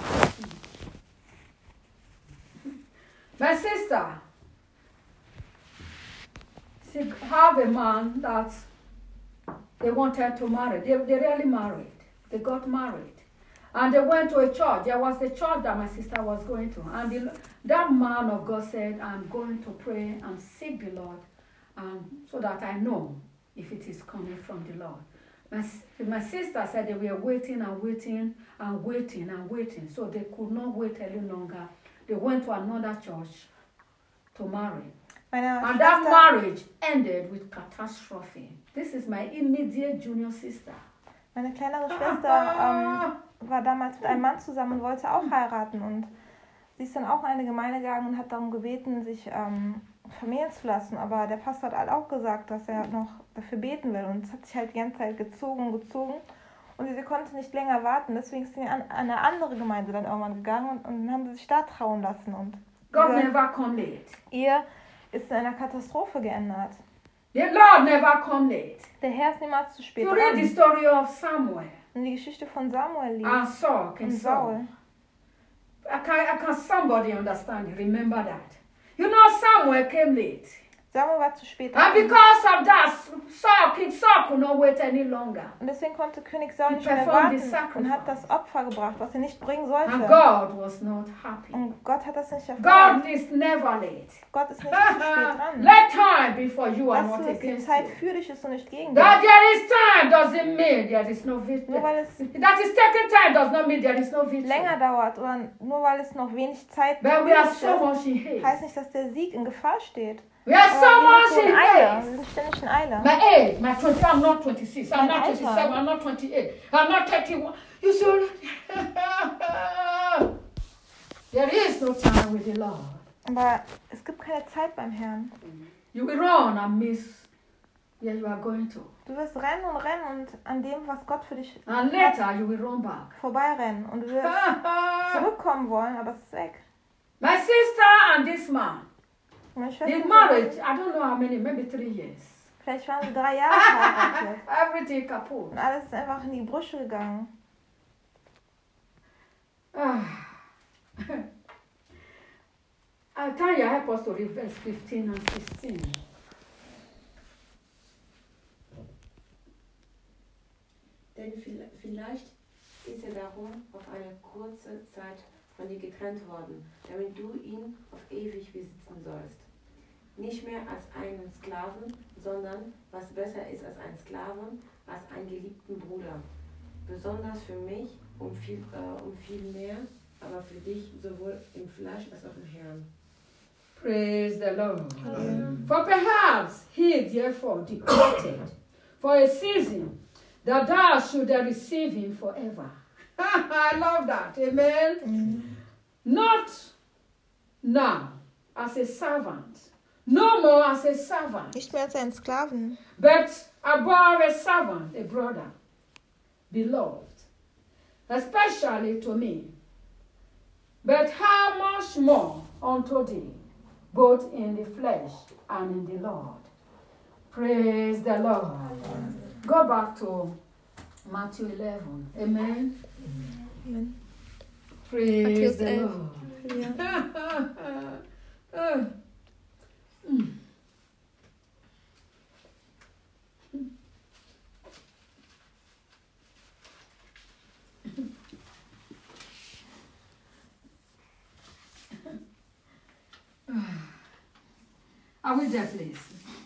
My sister, she have a man that they wanted to marry. They really married. They got married. And they went to a church. There was the church that my sister was going to. And that man of God said, I'm going to pray and seek the Lord, and so that I know if it is coming from the Lord. My sister said they were waiting and waiting and waiting and waiting. So they could not wait any longer. They went to another church to marry. And that marriage ended with catastrophe. This is my immediate junior sister. Meine kleinere Schwester war damals mit einem Mann zusammen und wollte auch heiraten. Und sie ist dann auch in eine Gemeinde gegangen und hat darum gebeten, sich vermählen zu lassen. Aber der Pastor hat halt auch gesagt, dass er noch dafür beten will. Und es hat sich halt die ganze Zeit gezogen. Und sie konnte nicht länger warten. Deswegen ist sie an eine andere Gemeinde dann irgendwann gegangen. Und dann haben sie sich da trauen lassen. Und God never come late. Ehe ist in einer Katastrophe geändert. The Lord never come late. Der Herr ist niemals zu spät You read the dran. story of Samuel Und die Geschichte von Samuel and liest Saul. King und Saul. Saul. Can somebody understand? Remember that. You know Samuel came late. Samuel war zu spät And dran. because of that, King Saul could not wait any longer. Und deswegen konnte König Saul He nicht mehr performed the warten und hat das Opfer gebracht, was er nicht bringen And sollte. God was not happy. Und Gott hat das nicht God erfüllt. is never late. Gott ist nicht zu spät dran. Let time be for you and Lass not du, dass die against Zeit you. für dich ist und nicht gegen That dich. there is time doesn't mean there is no victory. Nur weil es That is taking time does not mean there is no victory. länger dauert oder nur weil es noch wenig Zeit But we are übrig so ist, much in haste. heißt nicht, dass der Sieg in Gefahr steht. We are so Aber wir much sind so in in Eile. haste. Wir sind ständig in Eile. My age, my 20, I'm not 26, I'm Mein not Alter. 27, I'm not 28, I'm not 31. You see, there is no time with the Lord. Aber es gibt keine Zeit beim Herrn. You will run and miss where you are going to. Du wirst rennen und an dem, was Gott für dich And later you will run back. vorbeirennen. Und du wirst zurückkommen wollen, aber es ist weg. My sister and this man, Meine the Schwester, marriage, I don't know how many, maybe 3 years. vielleicht waren sie 3 Jahre verheiratet. Everything kaput. Und alles ist einfach in die Brüche gegangen. Tanya, help us to read verse 15 and 16. Denn vielleicht ist er darum auf eine kurze Zeit von dir getrennt worden, damit du ihn auf ewig besitzen sollst. Nicht mehr als einen Sklaven, sondern, was besser ist als ein Sklaven, als einen geliebten Bruder. Besonders für mich um viel mehr, aber für dich sowohl im Fleisch als auch im Herrn. Praise the Lord. For perhaps he therefore departed for a season, that thou should receive him forever. I love that. Amen. Not now as a servant, no more as a servant, Nicht mehr als einen Sklaven, but above a servant, a brother, beloved, especially to me. But how much more unto thee, both in the flesh and in the Lord. Praise the Lord. Go back to Matthew 11. Amen. Amen. Praise Matthäus the 11. Lord. Ja. Are we there, please?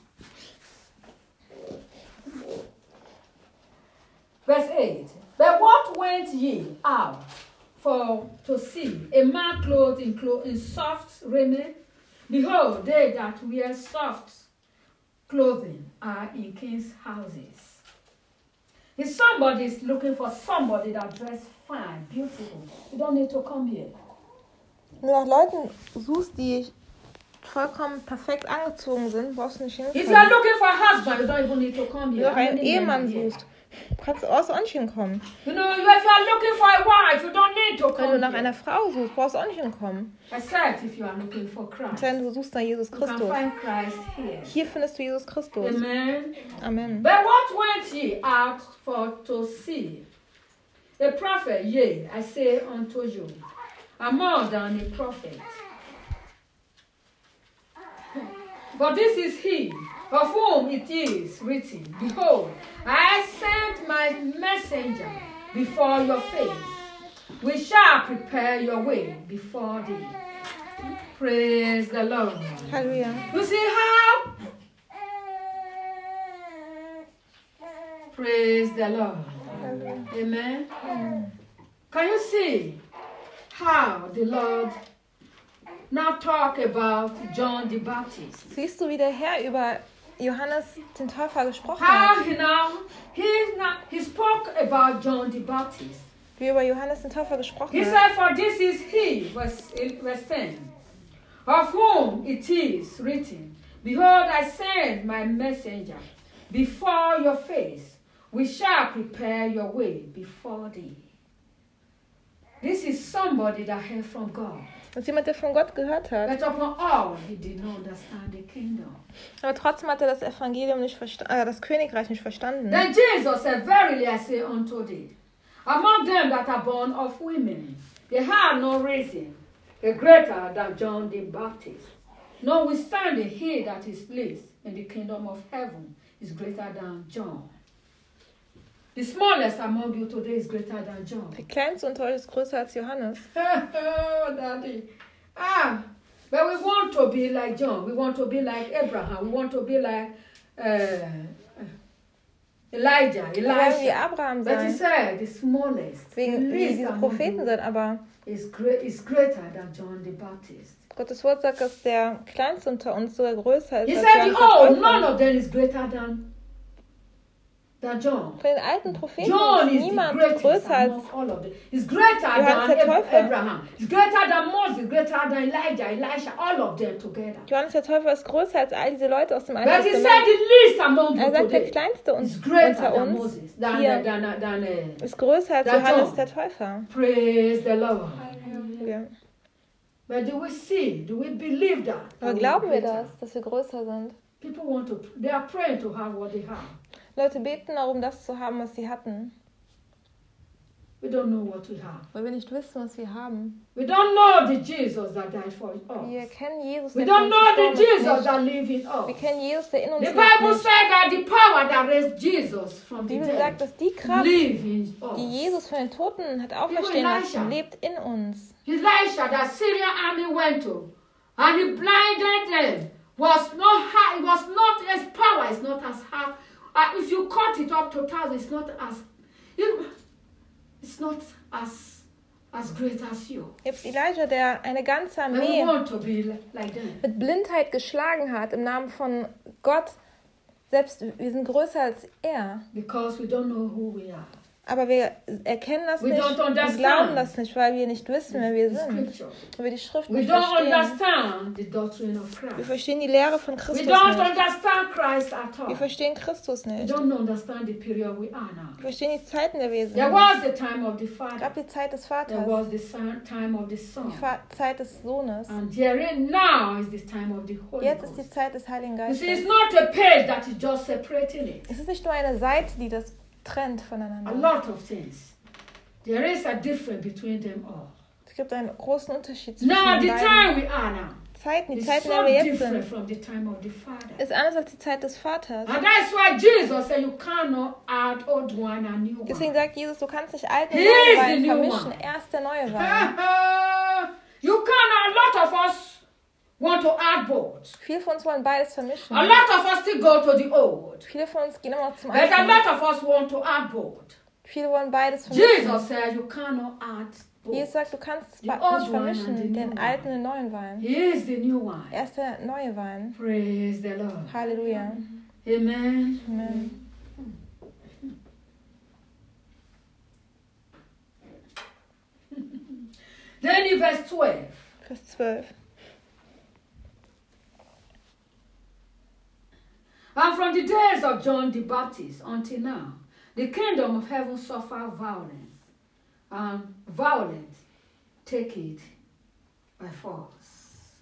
Verse 8. But what went ye out for to see? A man clothed in soft raiment? Behold, they that wear soft clothing are in king's houses. If somebody is looking for somebody that dress fine, beautiful, you don't need to come here. Wenn du nach Leuten suchst, die vollkommen perfekt angezogen sind, brauchst du nicht If you are hinkommen. looking for a husband, you don't even need to come Wenn here. du nach einem How many men Ehemann are here? suchst, kannst du auch nicht hinkommen. You know, if you are looking for a wife, you don't need to Wenn du come nach here. einer Frau suchst, brauchst du auch nicht hinkommen. Except if you are looking for Christ. Wenn du suchst nach Jesus You can Christus. find Christ here. Hier findest du Jesus Christus. Amen. Amen. But what went ye out for to see? A prophet, yea, I say unto you, are more than a prophet. For this is he of whom it is written, behold, I sent my messenger before your face. We shall prepare your way before thee. Praise the Lord. Halleluja. You see how? Praise the Lord. Amen. Can you see how the Lord now talk about John the Baptist? Siehst du, wie der Herr über Johannes den Täufer gesprochen How hat? he spoke about John the Baptist. Wie er über Johannes den Täufer gesprochen He hat. said, for this is he, verse 10, of whom it is written, behold, I send my messenger before your face. We shall prepare your way before thee. This is somebody that heard from God. Das ist jemand, der von Gott gehört hat. But upon all, he did not understand the kingdom. Aber trotzdem hat er das Evangelium nicht verstanden, das Königreich nicht verstanden. Then Jesus said, verily I say unto thee, among them that are born of women, they have no reason a greater than John the Baptist. Notwithstanding, he that is least in the kingdom of heaven is greater than John. The smallest among you today is greater than John. Der kleinste unter euch ist größer als Johannes. Oh, Daddy. But we want to be like John. We want to be like Abraham. We want to be like Elijah, Wir wollen wie Elisha. Abraham But he sein. said the smallest, Wegen the wie least diese among Propheten you sind, aber is greater than John the Baptist. Gottes Wort sagt, dass der kleinste unter uns sogar größer He ist als said, Johannes oh, der none Täufer. of them is greater than John. Von den alten Propheten John ist is the niemand greatest größer als among all of them. He's greater Johannes than der Täufer. Abraham. He's greater than Moses, greater than Elijah, Elisha, all of them together. Johannes der Täufer ist größer als all diese Leute aus dem Alten But he said Testament. the least among you Er sagt, der today kleinste is greater unter than uns Moses, hier than ist größer als than Johannes John. der Täufer. praise the Lord. Ja. But do we see? Do we believe that? Aber we glauben are wir greater? das, dass wir größer sind? People want to. They are praying to have what they have. Leute beten darum, das zu haben, was sie hatten. We don't know what we have. weil wir nicht wissen, was wir haben. We don't know the Jesus that died for Wir us. kennen Jesus, We der für don't uns know the gestorben ist, Jesus nicht. that lives in Wir us. kennen Jesus, der in uns The lebt, Bible nicht. said that the power that raised Jesus from Die the Bibel sagt, dead dass die Kraft, lives in die us. Jesus von den Toten hat auferstehen Elisha. lassen, lebt in uns. Elisha, that Syrian army went to, and he blinded them. Was not high. It was not as power. It's not as high. If you cut it up to 1,000, it's not as. It's not as great as you. Jetzt Elijah, der eine ganze And we Armee want to be like them. mit Blindheit geschlagen hat im Namen von Gott. Selbst wir sind größer als er. Because we don't know who we are. Aber wir erkennen das We nicht don't und understand glauben das nicht, weil wir nicht wissen, wer wir The sind. scripture. Weil wir die Schrift We nicht don't verstehen. understand the doctrine of Wir Christ. verstehen die Lehre von We Christus don't nicht. understand Christ at Wir all. verstehen Christus We nicht. don't understand the period we are now. Wir verstehen die Zeiten, in der wir sind. There was the time of the Es Father. gab die Zeit des There Vaters, was the time of the die Son. Zeit des Sohnes. And herein now is the time of the Holy Jetzt ist die Ghost. Zeit des Heiligen You see, it's Geistes. not a page that is just separating it. Es ist nicht nur eine Seite, die das trennt A voneinander. lot of things. There is a difference between them all. Es gibt einen großen Unterschied zwischen Now, the den time beiden we are now Zeiten. Die is Zeit, in der so wir jetzt different sind, from the time of the Father. ist anders als die Zeit des Vaters. And that's why Jesus said you cannot add old wine and new Deswegen wine. sagt Jesus, du kannst nicht alten und He neuen is the Wein new vermischen. wine. Er ist der neue Wein. You cannot, a lot of us want to add both. Viele von uns wollen beides vermischen. A lot of us still go to the old. Viele von uns gehen immer noch zum But a Alten. lot of us want to add both. Viele wollen beides vermischen. Jesus said you cannot add Jesus both. sagt, du kannst The nicht old wine and the vermischen, den new alten wine. und den neuen Wein. He is the new wine. Er ist der neue Wein. Praise the Lord. Halleluja. Amen. Amen. Then in verse 12. Vers 12. And from the days of John the Baptist until now, the kingdom of heaven suffer violence, and violent take it by force.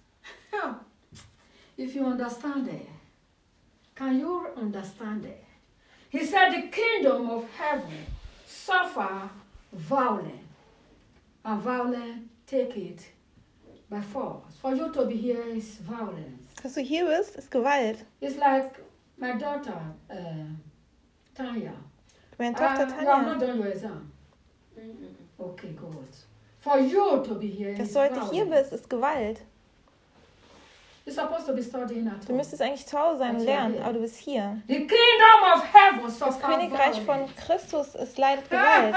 If you understand it, can you understand it? He said the kingdom of heaven suffer violence, and violent take it by force. For you to be here is violence. Dass du hier bist, ist Gewalt. It's like my daughter, Tanya. Meine Tochter You have not Tanja. done your exam. Okay, good. For you to be here Dass is du heute hier violence. bist, ist Gewalt. You're supposed to be studying at Du home. müsstest eigentlich zu Hause sein und lernen, aber du bist hier. The kingdom of heaven Das suffers Königreich von violence. Christus, es leidet Gewalt.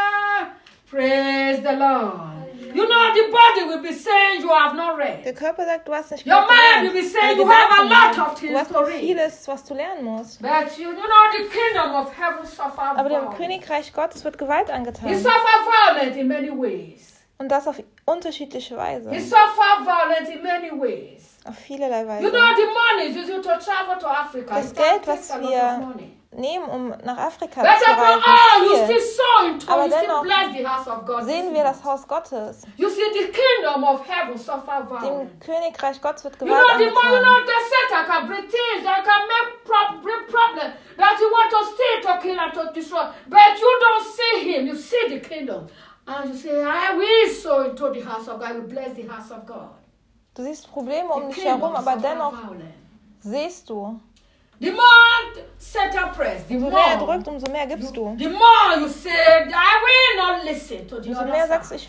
Praise the Lord. You know the body will be saying you have not read. Der Körper sagt, du hast nicht Your genug mind will gelernt. be saying Der you have a Gedanken, lot of du things hast to noch read. vieles, was du lernen musst. But you know the kingdom of heaven suffers Aber dem violence. Königreich Gottes wird Gewalt He angetan. suffered violence in many ways. Und das auf unterschiedliche Weise. He suffered violence in many ways. Auf vielerlei You Weise. know the money is used to travel to Africa. Das It Geld, takes was a lot wir of money. Nehmen, um nach Afrika But zu upon all, you reisen, still ist sow into, Aber you still dennoch bless the house of God. viel. Sehen wir das Haus Gottes. You see, the kingdom of heaven suffer Dem violence. Königreich Gottes wird You Gewalt know, the more you know, angetan. the Satan can bring things that can bring problems that you want to steal, to kill, and to destroy. But you don't see him. You see the kingdom. And you say, I will sow into the house of God. I will bless the house of God. Du siehst Probleme um The dich kingdom herum, aber suffer dennoch violence. siehst du. The more Satan press, the Umso mehr er more, drückt, umso mehr gibst du. the more you say, I will not listen to the Umso other mehr sagst du, side.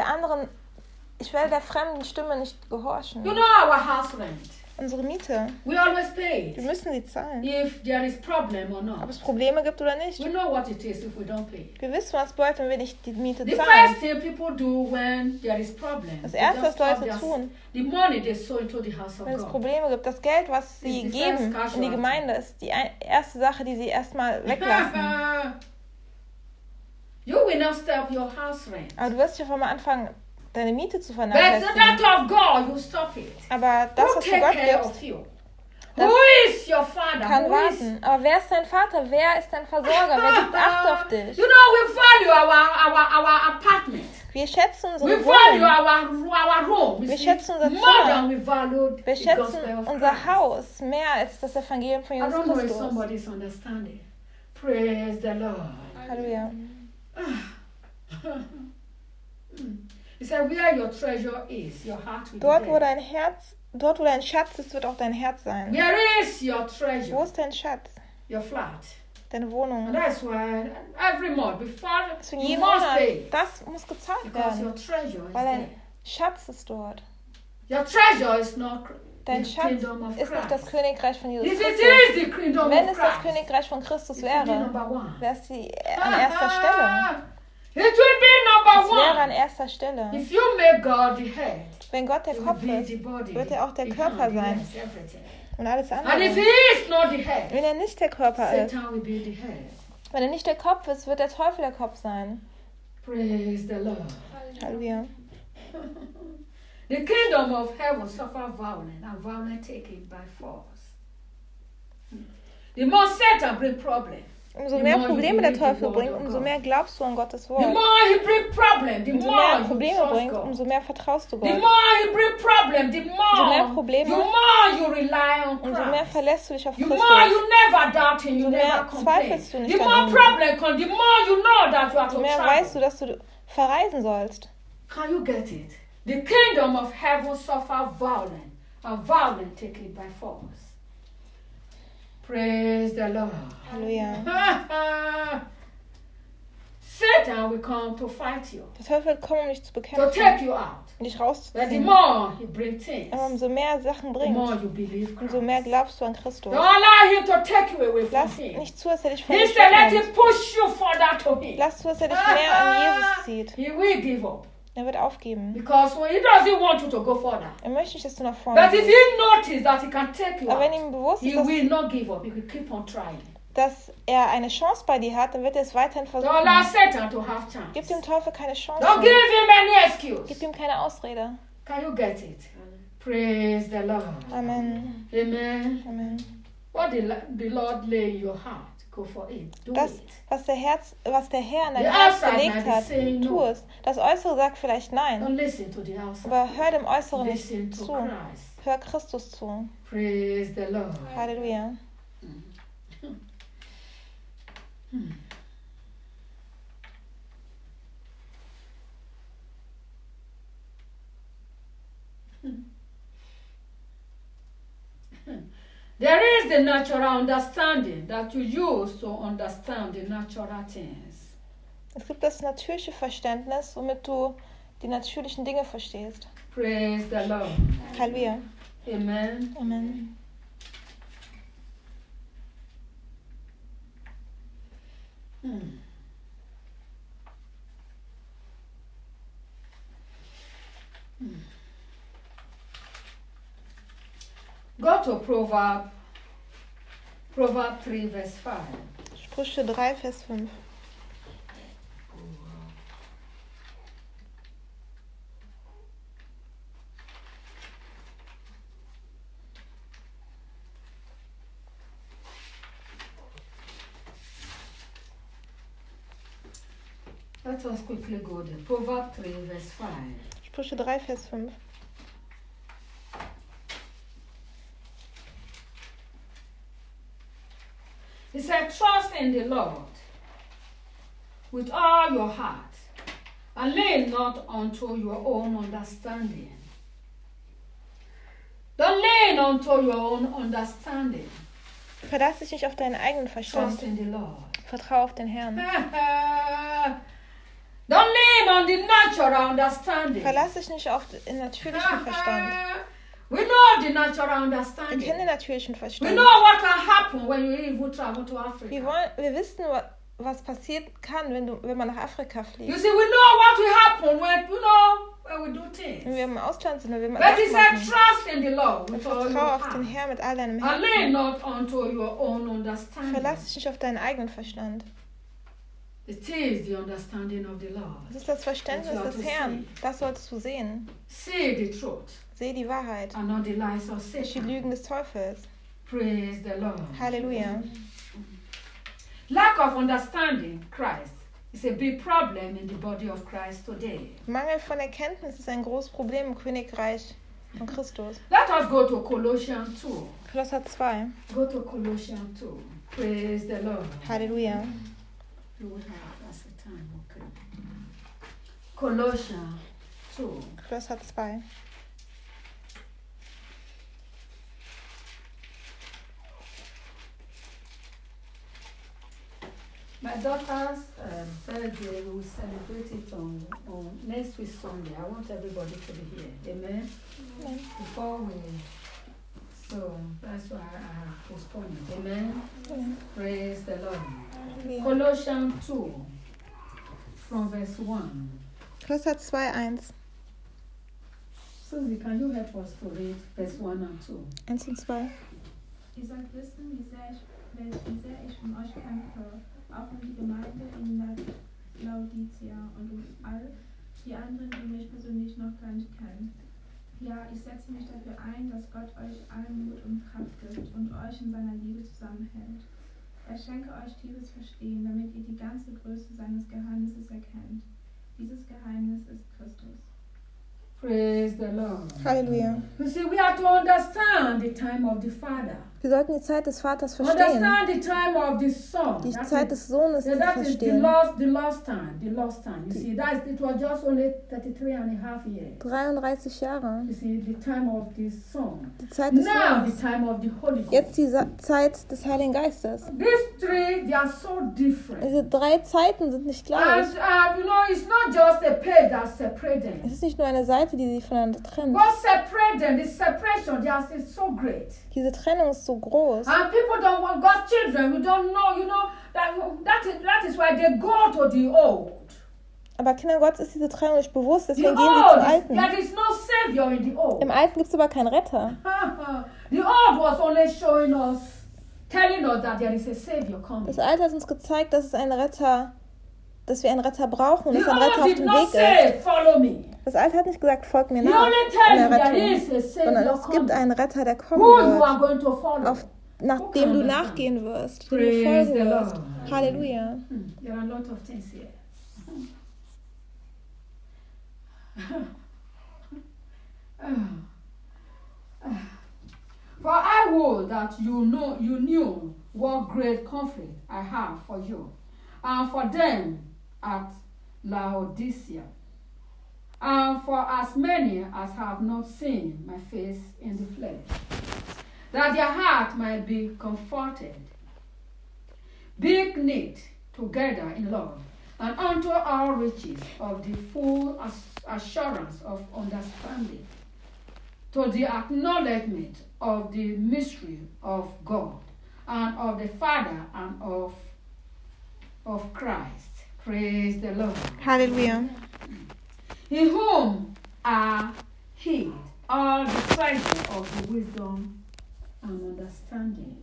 ich werde der fremden Stimme nicht gehorchen. You know our house rent. Unsere Miete, We always pay wir it. müssen sie zahlen. If there is problem or Ob not. es Probleme gibt oder nicht. We know what it is if we don't pay. Wir wissen, was bedeutet, wenn wir nicht die Miete The zahlen. first thing people do when there is problem, Das they Erste, just was have Leute tun, the money they sow into the house of wenn es God. Probleme gibt, das Geld, was sie Ist die geben first in casualty. die Gemeinde, ist die erste Sache, die sie erstmal weglassen. You will not stop your house rent. Aber du wirst nicht auf einmal anfangen, deine Miete zu But vernachlässigen. that of God, you stop it. Aber das, Who was du take Gott care gibst, of you? das Who is your father? kann Who is warten. Aber wer ist dein Vater? Wer ist dein Versorger? Wer gibt Acht auf dich? You know, we value our apartment. Wir schätzen We unsere value Wohnung. our room. You Wir see, schätzen unser more Zimmer. than we valued Wir the schätzen gospel of unser Christ. Haus mehr als das Evangelium von I Jesus don't know if Christus. somebody's understanding. Praise the Lord. Halleluja. He said, where your treasure is, your heart will Dort, be wo there. dein Schatz ist, wird auch dein Herz sein. Where is your Wo treasure? ist dein Schatz? Your flat. Deine And Wohnung. that's why every month, before Deswegen you jeden must Monat, pay, das muss gezahlt because your werden. treasure is Weil there. dein Schatz ist dort. Your treasure is not Dein the Schatz kingdom of ist nicht das Christ. Königreich von Jesus If it Christus. is the kingdom Wenn of es das Christ, Königreich von Christus it will be wäre, number one. wäre es an erster Stelle. It will be Es number wäre an one. erster Stelle. If you make God the head, Wenn Gott der it will Kopf be ist the body, wird er auch der the Körper hand, the sein. legs, everything. und alles And if andere. he is not the head, Wenn er nicht der Körper ist, Satan will be the head. wenn er nicht der Kopf ist, wird der Teufel der Kopf sein. Praise the Lord. Halleluja. The kingdom of heaven suffer violence, and violence taken by force. The more Satan bring problem, Umso mehr Probleme der Teufel bringt, umso mehr glaubst du an Gottes the Wort. more he bring problem, the Umso more mehr you Probleme trust bringt, God. umso mehr vertraust du The Gott. more he bring problem, the Umso mehr more Probleme, you rely on umso mehr Christ. verlässt du dich auf The Christus. more you never doubt him, you Umso mehr never complain. zweifelst du nicht The an more ihm. problem come, the more you know that you are Umso to mehr weißt du, travel. dass du verreisen sollst. Can you get it? The kingdom of heaven suffer violence, and violence take it by force. Praise the Lord. Halleluja. Satan will come to fight you, Der Teufel wird kommen, um dich zu to bekämpfen take you out. und dich But the rauszuziehen. more he brings things, Aber umso mehr Sachen the more bringt, you believe umso mehr Christ. glaubst du an Christus. Don't allow him to take you away from Lass him. nicht zu, dass er dich von He dir said, let wegnimmt. him push you further to him. Lass zu, dass er dich mehr an Jesus zieht. He will give up. Er wird aufgeben. Because when he doesn't want you to go further. Er möchte nicht, dass du nach vorne But if gehst. he notices that he can take you Aber wenn out, ihm bewusst he ist, will not give up. He will keep on trying. dass er eine Chance bei dir hat, dann wird er es weiterhin Don't allow versuchen. Satan to have Gib chance. dem Teufel keine Chance. Don't give him any excuse. Gib ihm keine Ausrede. Can you get it? Praise the Lord. Amen. Amen. Amen. What the Lord lay in your heart, go for it. Do Das, it. was der Herr an dein The Herz outside gelegt might be hat, saying tu no. es. Das Äußere sagt vielleicht nein, Don't listen to the outside. aber hör dem Äußeren Listen nicht to zu. Christ. Hör Christus zu. Praise the Lord. Halleluja. There is the natural understanding that you use to understand the natural things. Es gibt das natürliche Verständnis, womit du die natürlichen Dinge verstehst. Praise the Lord. Halleluja. Amen. Amen. Go to Proverb 3 verse 5. Sprüche 3, Vers 5. Let us quickly go there. Proverb 3 verse 5. Sprüche 3, Vers 5. He said, trust in the Lord with all your heart, and lean not unto your own understanding. Don't lean unto your own understanding. Verlass dich nicht auf deinen eigenen Trust Verstand. in the Lord. Vertrau auf den Herrn. Don't lean on the natural understanding. Verlass dich nicht auf den natürlichen Verstand. We know the natural Wir understanding. kennen den natürlichen We Verstand. know what can happen when you even travel to Africa. Wir wissen, was passieren kann, wenn man nach Afrika You fliegt. see, we know what will happen when we do things. Wenn wir im Ausland sind, wenn wir mal But he Sachen said, machen. trust in the Lord with all your Vertrau auf den heart. Herrn mit all deinem And lean Herzen. not unto your own understanding. Verlass dich nicht auf deinen eigenen Verstand. It is the understanding of the Lord. Das ist das Verständnis des Herrn. Das solltest du sehen. See the truth Seh die Wahrheit. and not the lies of Nicht die Satan. Lügen des Teufels. Praise the Lord. Halleluja. Lack of understanding Christ is a big problem in the body of Christ today. Mangel von Erkenntnis ist ein großes Problem im Königreich von Christus. Let us go to Colossians 2. Kolosser 2. Go to Colossians 2. Praise the Lord. Halleluja. You would have as a time, okay. Colossians 2. Kolosser 2. My daughter's birthday, we will celebrate it on next week Sunday. I want everybody to be here. Amen? Amen. Before we... So that's why I have postponed it. Amen? Amen. Praise the Lord. Halleluja. Colossians 2, from verse 1. Kolosser 2,1. Susie, can you help us to read verse 1 and 2? 1 und 2. Ihr sollt wissen, wie sehr ich um euch kämpfe, auch um die Gemeinde in Laodicea und um all die anderen, die mich persönlich noch gar nicht kennen. Ja, ich setze mich dafür ein, dass Gott euch allen Mut und Kraft gibt und euch in seiner Liebe zusammenhält. Er schenke euch tiefes Verstehen, damit ihr die ganze Größe seines Geheimnisses erkennt. Dieses Geheimnis ist Christus. Praise the Lord. Halleluja. You see, we have to understand the time of the Father. Wir sollten die Zeit des Vaters verstehen. Understand the time of the Son. Die That Zeit is- des Sohnes zu that is the verstehen. lost time. You see, it was just only 33 and a half years. 33 Jahre. You see, the time of the Son. Die Zeit des Now, the Sohnes. time of the Holy Ghost. Jetzt die Zeit des Heiligen Geistes. These three, they are so different. Diese 3 Zeiten sind nicht gleich. And you know, it's not just a page that separates them. Es ist nicht nur eine Seite, die sie voneinander trennt. What separates them, the separation, is so great. Diese Trennung ist so groß. And people don't want God's children. We don't know, you know, that is why they go to the old. Aber Kinder Gottes ist diese Trennung nicht bewusst, The deswegen gehen sie zum old, Alten. there is no savior in the old. Im Alten gibt es aber keinen Retter. The old was only showing us, telling us that there is a savior coming. Das Alte hat uns gezeigt, dass wir einen Retter brauchen und The dass ein Retter old auf did dem not Weg ist. say, follow me. Das Alte hat nicht gesagt, folg mir He nach only in tells der you there Rettung, is a sondern savior es gibt coming. einen Retter, der kommen Who you wird, are going to follow. nachdem du nachgehen wirst, dem du Praise folgen the wirst. Lord. Halleluja. There are a lot of things here. For I would that you knew what great conflict I have for you, and for them at Laodicea, and for as many as have not seen my face in the flesh, that their heart might be comforted, be knit together in love, and unto all riches of the full assurance of understanding, to the acknowledgement of the mystery of God, and of the Father, and of Christ. Praise the Lord. Halleluja. In whom are hid all the treasure of the wisdom and understanding.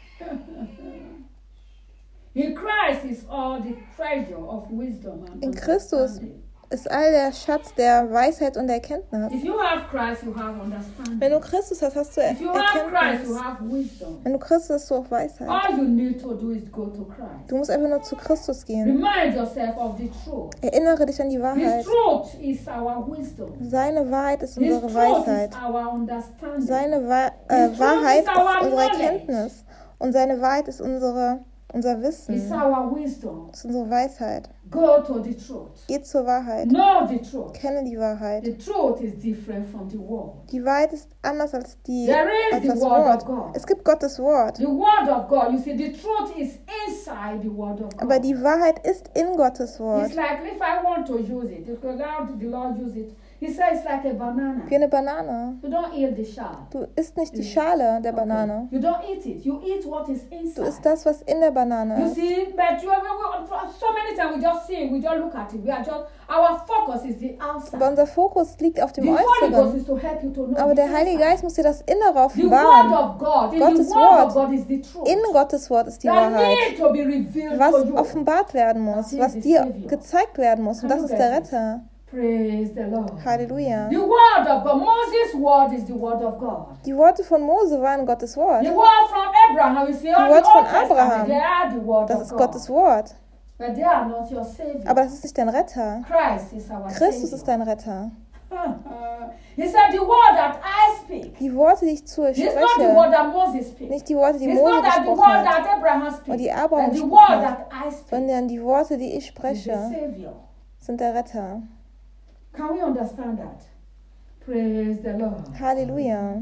In Christ is all the treasure of wisdom and In Christus understanding. ist all der Schatz der Weisheit und Erkenntnis. If you have Christ, you have understanding. Wenn du Christus hast, hast du If you have Christ, you Erkenntnis. have wisdom. Wenn du Christus hast, hast du auch Weisheit. All you need to do is go to Christ. Du musst einfach nur zu Christus gehen. Remind yourself of the truth. Erinnere dich an die His Wahrheit. truth is our wisdom. Seine Wahrheit ist His unsere truth Weisheit. is our understanding. Seine His truth Wahrheit is our ist unsere knowledge. Erkenntnis. Und seine Wahrheit ist unser It's Wissen. our wisdom. Das ist unsere Weisheit. Go to the truth. Geh zur Wahrheit. Know the truth. Kenne die Wahrheit. The truth is different from the world. Die Wahrheit ist anders als There is the das word of Wort. God. Es gibt Gottes Wort. The word of God, you see, the truth is inside the word of God. Aber die Wahrheit ist in Gottes Wort. It's like if I want to use it, if the Lord use it, He says it's like a banana. Wie eine Banane. You don't eat the shell. Du isst nicht die Schale der Banane. You don't eat it. You eat what is Du inside. isst das, was in der Banane You ist. see, but so many times we just see it, we just look at it. Our focus is the outside. Aber unser Fokus liegt auf The dem Holy Ghost Äußeren. is to help you to know Aber the der Heilige inside. Geist muss dir das Innere The word offenbaren. of God, in Gottes the word Wort. of God is the truth. In Gottes Wort ist die that Wahrheit. need to be revealed Was to you. offenbart werden muss, was dir gezeigt werden muss. Und das ist der Retter. Praise the Lord. Halleluja. The word of God. Moses' word is the word of God. Die Worte von Mose waren Gottes Wort. The word from Abraham, you see, all Wort the von Old Testament, Abraham. they are the word Das of ist God. Gottes Wort. But they are not your Savior. Aber das ist nicht dein Retter. Christ is our Christus Savior. ist dein Retter. He said, the word that I speak Die Worte, die ich zu euch is not the word spreche, that Moses speaks. nicht die Worte, die It's Mose not that the gesprochen word hat, that Abraham speaks. und die Abraham But the gesprochen word hat, that I speak sondern die Worte, die ich is the spreche, Savior. sind der Retter. Can we understand that? Praise the Lord. Halleluja.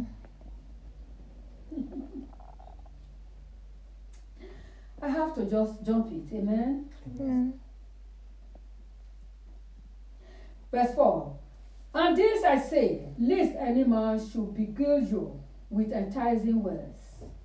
I have to just jump it. Amen. Amen. Verse 4. And this I say, lest any man should beguile you with enticing words.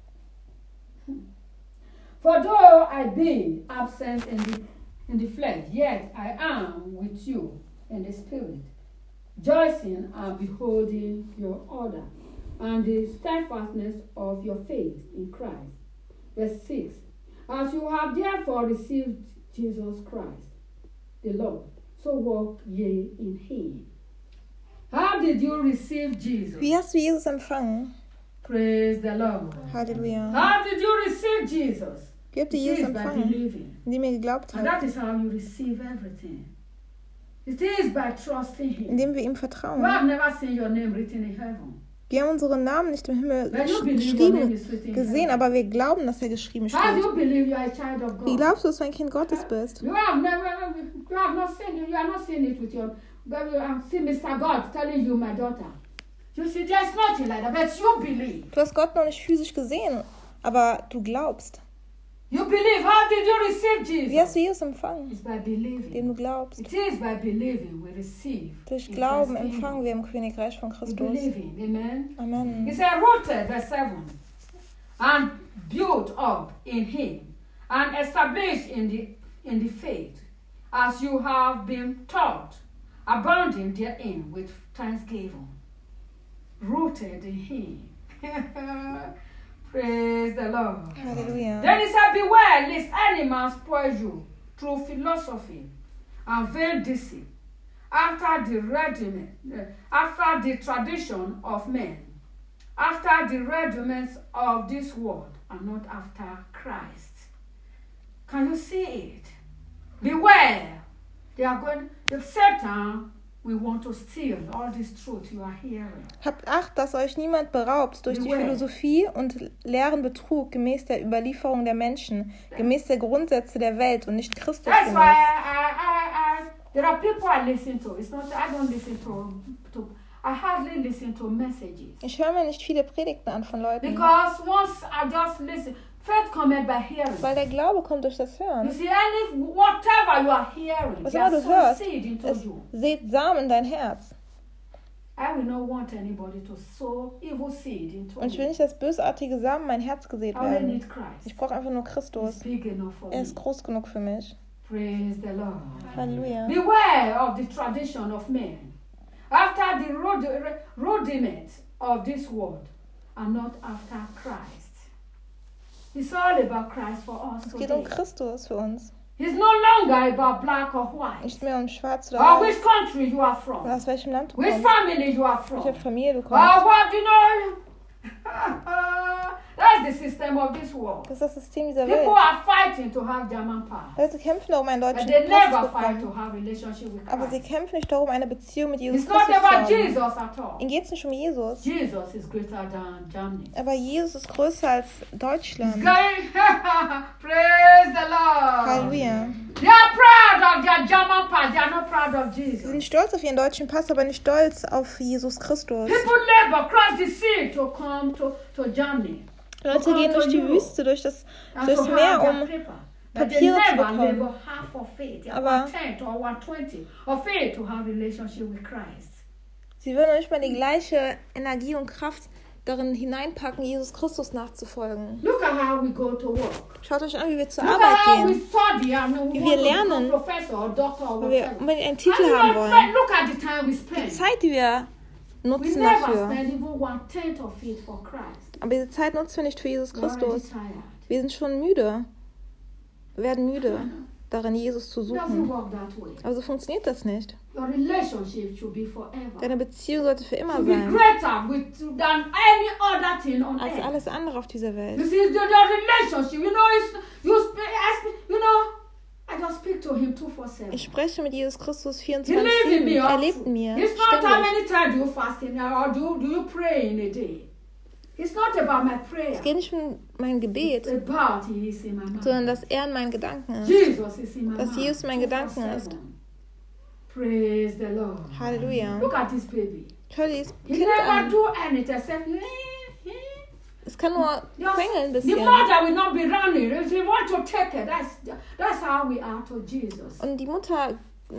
For though I be absent in the flesh, yet I am with you in the spirit, rejoicing and beholding your order, and the steadfastness of your faith in Christ. Verse 6. As you have therefore received Jesus Christ, the Lord, so walk ye in him. How did you receive Jesus? Wie hast du Jesus empfangen? Praise the Lord. Halleluja. How did you receive Jesus? Wie habt ihr It Jesus is by empfangen? believing. Indem ihr geglaubt And habt. that is how you receive everything. It is by trusting him. Indem wir ihm You vertrauen. have never seen your name written in heaven. Wir haben unseren Namen nicht im Himmel But you believe your name geschrieben is written in gesehen, heaven. aber wir glauben, dass er geschrieben How do steht. you believe you are a child of Wie God? glaubst du, dass du ein Kind Gottes bist? You have not seen it. You are not seeing it with your. But you have seen Mr. God telling you, my daughter. You see, there's nothing like that, but you believe. Du hast Gott noch nicht physisch gesehen, aber du glaubst. You believe. How did you receive Wie hast du Jesus? Jesus empfangen? It's by believing. Indem du glaubst. It is by believing we receive. Durch in Glauben Christ's empfangen kingdom. wir im Königreich von We Christus. believing. Amen. Amen. He said, rooted, verse 7, and built up in him, and established in the faith, as you have been taught, abounding therein with thanksgiving. Rooted in him. Praise the Lord. Halleluja. Then he said, beware lest any man spoil you through philosophy and vain deceit, after the tradition of men, after the rudiments of this world, and not after Christ. Can you see it? Beware. The Satan will want to steal all this truth you are hearing. Habt Acht, dass euch niemand beraubt durch die Beware. Philosophie und leeren Betrug gemäß der Überlieferung der Menschen, gemäß der Grundsätze der Welt und nicht Christus That's why gemäß. there are people I listen to. It's not I don't listen to I hardly listen to messages. Ich höre mir nicht viele Predigten an von Leuten, Because once I just listen, faith cometh by hearing. weil der Glaube kommt durch das You Hören. see, whatever you are hearing, Was there's immer du some hörst, seed into es you. sät Samen in dein Herz. I will not want anybody to sow evil seed into Und ich will me. nicht, dass bösartige Samen in mein Herz gesät I only werden. need Christ. Ich brauche einfach nur He's Christus. big enough for Er me. ist groß genug für mich. Praise the Lord. Halleluja. Beware of the tradition of men, after the rudiment of this world, and not after Christ. It's all about Christ for us Es geht um today. Christus für uns. It's no longer about black or white, Nicht mehr um schwarz oder or weiß. which country you are Oder from, aus welchem Land du which kommst. family you are from, Welche Familie du or kommst. what you know. That's the system of this world. Das ist das System dieser People Welt. are fighting to have German pass, Leute kämpfen darum, einen but deutschen they Pass never zu fight to bekommen. have relationship with Aber sie Christ. kämpfen nicht darum, eine Beziehung mit Jesus It's not Christus zu about haben. Jesus at all. Ihnen geht es nicht um Jesus. Jesus is greater than Germany. Aber Jesus ist größer als Deutschland. Going, praise the Lord. Halleluja. They are proud of their German pass. They are not proud of Sie Jesus. sind stolz auf ihren deutschen Pass, aber nicht stolz auf Jesus Christus. People labor cross the sea to come to Germany. Leute gehen durch die Wüste, durch das Meer, um But they Papiere zu never bekommen. labor half of it, Aber- 1/10 or 1/20 of it to have relationship with Christ. sie würden nicht mal die gleiche Energie und Kraft darin hineinpacken, Jesus Christus nachzufolgen. Look at how we go to work. Schaut euch an, wie wir zur Look Arbeit at how we gehen, study and we Wie want wir to lernen. become professor or doctor or weil wir whatever. unbedingt einen And Titel we haben don't wollen. spend- look at the time we Die spend. Zeit, die wir We nutzen never dafür. spend even 1/10 of it for Christ. Aber diese Zeit nutzen wir nicht für Jesus We're already Christus. tired. Wir sind schon müde. Wir werden müde, darin Jesus zu It doesn't suchen. work that way. Aber so funktioniert das nicht. Your relationship should be forever. Deine Beziehung sollte für immer To be sein, greater than any other thing on als earth. alles andere auf dieser You Welt. see, the relationship, you know, I just speak to him 2/7. Ich spreche mit Jesus Christus He lives in me. 24/7. Er also. lebt in mir. It's not how Ständig. many times do you fast in or do you pray in a day. It's not about my prayer. Es geht nicht um mein Gebet, It's about he is in my mind. sondern dass er in meinen Gedanken ist. Jesus is in my Dass mind. Jesus mein Gedanken 2/7. ist. Praise the Lord. Halleluja. Look at this baby. Schau dir das He Kind never an. do anything except Es kann nur quengeln ein the bisschen. mother will not be running. She want to take her. That's how we are to Jesus. Und die Mutter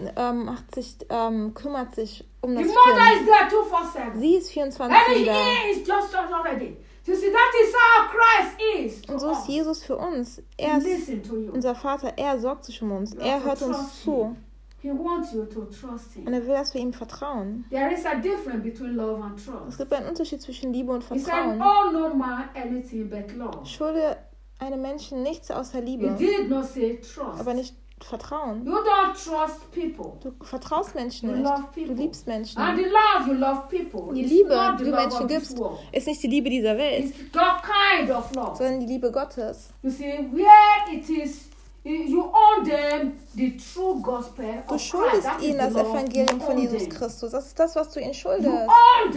kümmert sich um The das mother Kind. is there 2/7. Sie ist 24 Every da. year is just already. You see, that is how Christ is. to Und so ist us. Jesus für uns. He Er ist listen to you. unser Vater. Er sorgt sich um uns. You Er have to hört uns trust zu. him. He wants you to trust Und him. er will, dass wir ihm vertrauen. There is a difference between love and Es trust. gibt einen Unterschied zwischen Liebe und He said, Vertrauen. "Oh no man anything but love." Schulde einem Menschen nichts außer He Liebe, did not say trust. aber nicht Vertrauen. You don't trust people. Du vertraust Menschen You nicht. love Du people. liebst Menschen. And the love you love people Die is Liebe, not die the du love Menschen of this gibst, world. ist nicht die Liebe dieser Welt, It's that kind of love. sondern die Liebe Gottes. You see, where it is, you owe them the true gospel Du of Christ. schuldest That is ihnen the das love Evangelium you von owe Jesus them. Christus. Das ist das, was du ihnen You schuldest. owe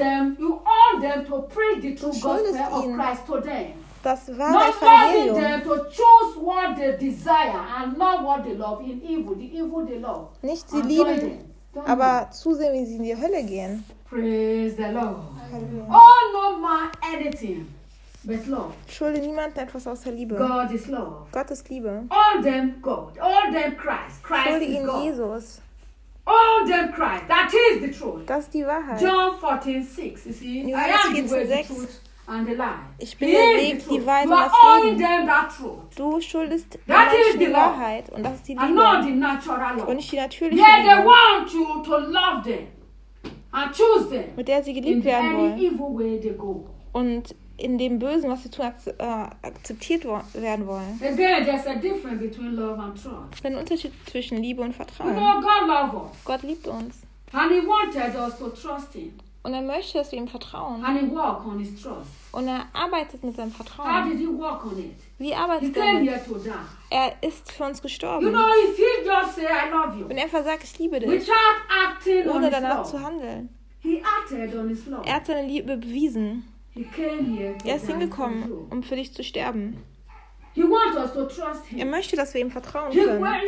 them to preach the true schuldest gospel of ihnen Christ to them. Das wahre Not loving Evangelium. them to choose what they desire and not what they love in evil, the evil they love. Nicht sie And join lieben, them. Don't aber zusehen, wie sie in die Hölle gehen. praise the Lord. Halleluja. Oh no man anything but love. Schulde niemandem etwas außer Liebe. God is love. Gott ist Liebe. All them God. All them Christ. Christ Schulde is ihnen God. Jesus. All them Christ. That is the truth. Das ist die Wahrheit. John 14:6. You see, Johannes I am the way, the 14:6. truth, and the life. Ich bin He der is Weg, the die truth. Wahrheit You und are das owing Leben. them that truth. Du schuldest den That is Menschen the die love. Wahrheit und das ist die And not Liebe. the natural Und love. nicht die natürliche Yeah, they Liebe, want you to love them and choose them mit der sie geliebt in werden any wollen. evil way they go. Und in dem Bösen, was sie tun, akzeptiert werden wollen. Again, there's a difference between love and trust. Es ist ein Unterschied zwischen Liebe und You Vertrauen. know, God loves us. Gott liebt uns. And He wanted us to trust Him. Und er möchte, dass wir ihm vertrauen. And He worked on His trust. Und er arbeitet mit seinem How Vertrauen. did He work on it? Wie He arbeitet er came damit? here to die. Er ist für uns You gestorben. know, if He just say, "I love you," Wenn er versagt, ich liebe dich, without acting on ohne His danach love, zu handeln. He acted on His love. Er hat seine Liebe bewiesen. He came here to Er ist die for hingekommen, you. um für dich zu sterben. He wants us to trust Er Him. möchte, dass wir ihm vertrauen He können. went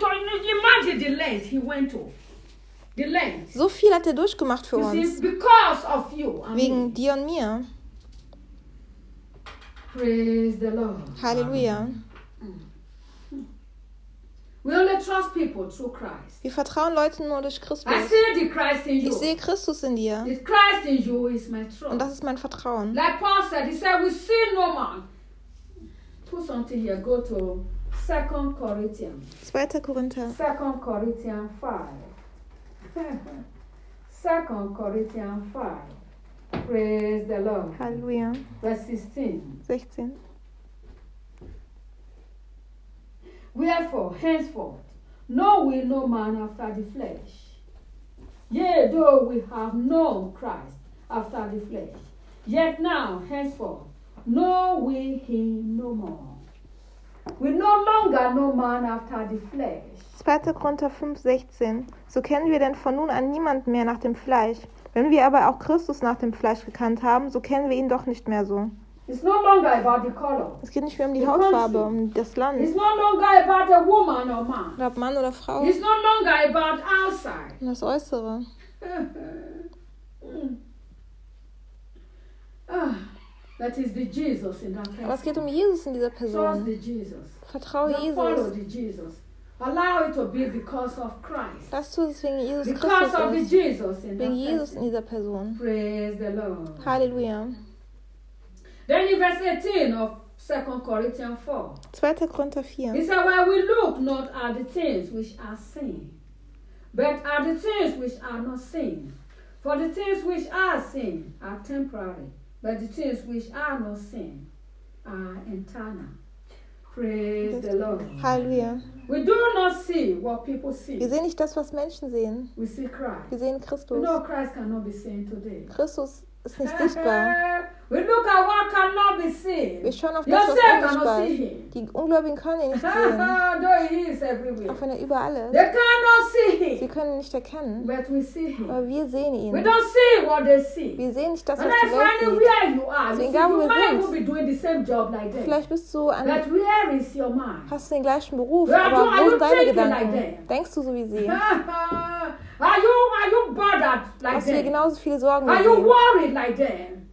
imagine the length He went to. The length. So viel hat er durchgemacht für You see, uns. because of you and Wegen me. dir und mir. Praise the Lord. Halleluja. We only trust people through Christ. Wir vertrauen Leuten nur durch Christus. I see the Christ in Ich you. sehe Christus in dir. The Christ in you is my Und trust. das ist mein Vertrauen. Like Paul said, he said, "We see no man." Put something here. Go to 2 Corinthians. 2. Korinther. 2 Corinthians 5. 2 Corinthians 5. Praise the Lord. Halleluja. Verse 16. 16. Wherefore, henceforth, know we no man after the flesh. Yea, though we have known Christ after the flesh, yet now, henceforth, know we him no more. We no longer know man after the flesh. 2. Korinther 5,16. So kennen wir denn von nun an niemanden mehr nach dem Fleisch. Wenn wir aber auch Christus nach dem Fleisch gekannt haben, so kennen wir ihn doch nicht mehr so. It's no longer about the color. Es geht nicht mehr um die The Hautfarbe, country. um das It's Land, no longer about a woman or man. oder ob Mann oder Frau, It's no longer about outside. um das Äußere. That is the Jesus in that Aber es person. geht um Jesus in dieser Trust Person. the Jesus. Vertraue Don't follow Jesus. the Jesus. Allow it to be because of Christ. Lass zu, dass es wegen Jesus Because of the Christus ist. Jesus in Wegen that Jesus in person. dieser Person. Praise the Lord. Halleluja. Then in verse 18 of 2 Corinthians 4, 2. Korinther 4. he said, "Well, we look not at the things which are seen, but at the things which are not seen. For the things which are seen are temporary, but the things which are not seen are eternal." Praise the Lord. Halleluja. We do not see what people see. Wir sehen nicht das, was Menschen sehen. We see Christ. Wir sehen You Christus. know Christ cannot be seen today. Christus ist nicht sichtbar. We look at what cannot be seen. Wir schauen auf You das, was say unsichtbar cannot see ist. him. Die Ungläubigen können ihn nicht sehen, Though he is everywhere. auch wenn er überall They ist. cannot see Sie him. können ihn nicht erkennen, But we see him. aber wir sehen We ihn. don't see what they see. Wir sehen nicht das, was And die that's Welt funny sieht. where you are. You, So see, egal, wo you wir might sind. will be doing the same job like them. Vielleicht bist du an, But where is your mind? hast du den gleichen Beruf, Ja, aber du, wo are sind you deine thinking like Gedanken? them? Denkst du so wie sie? Are you bothered like Machst du dir them? genauso viele Sorgen Are wie you sie? worried like them?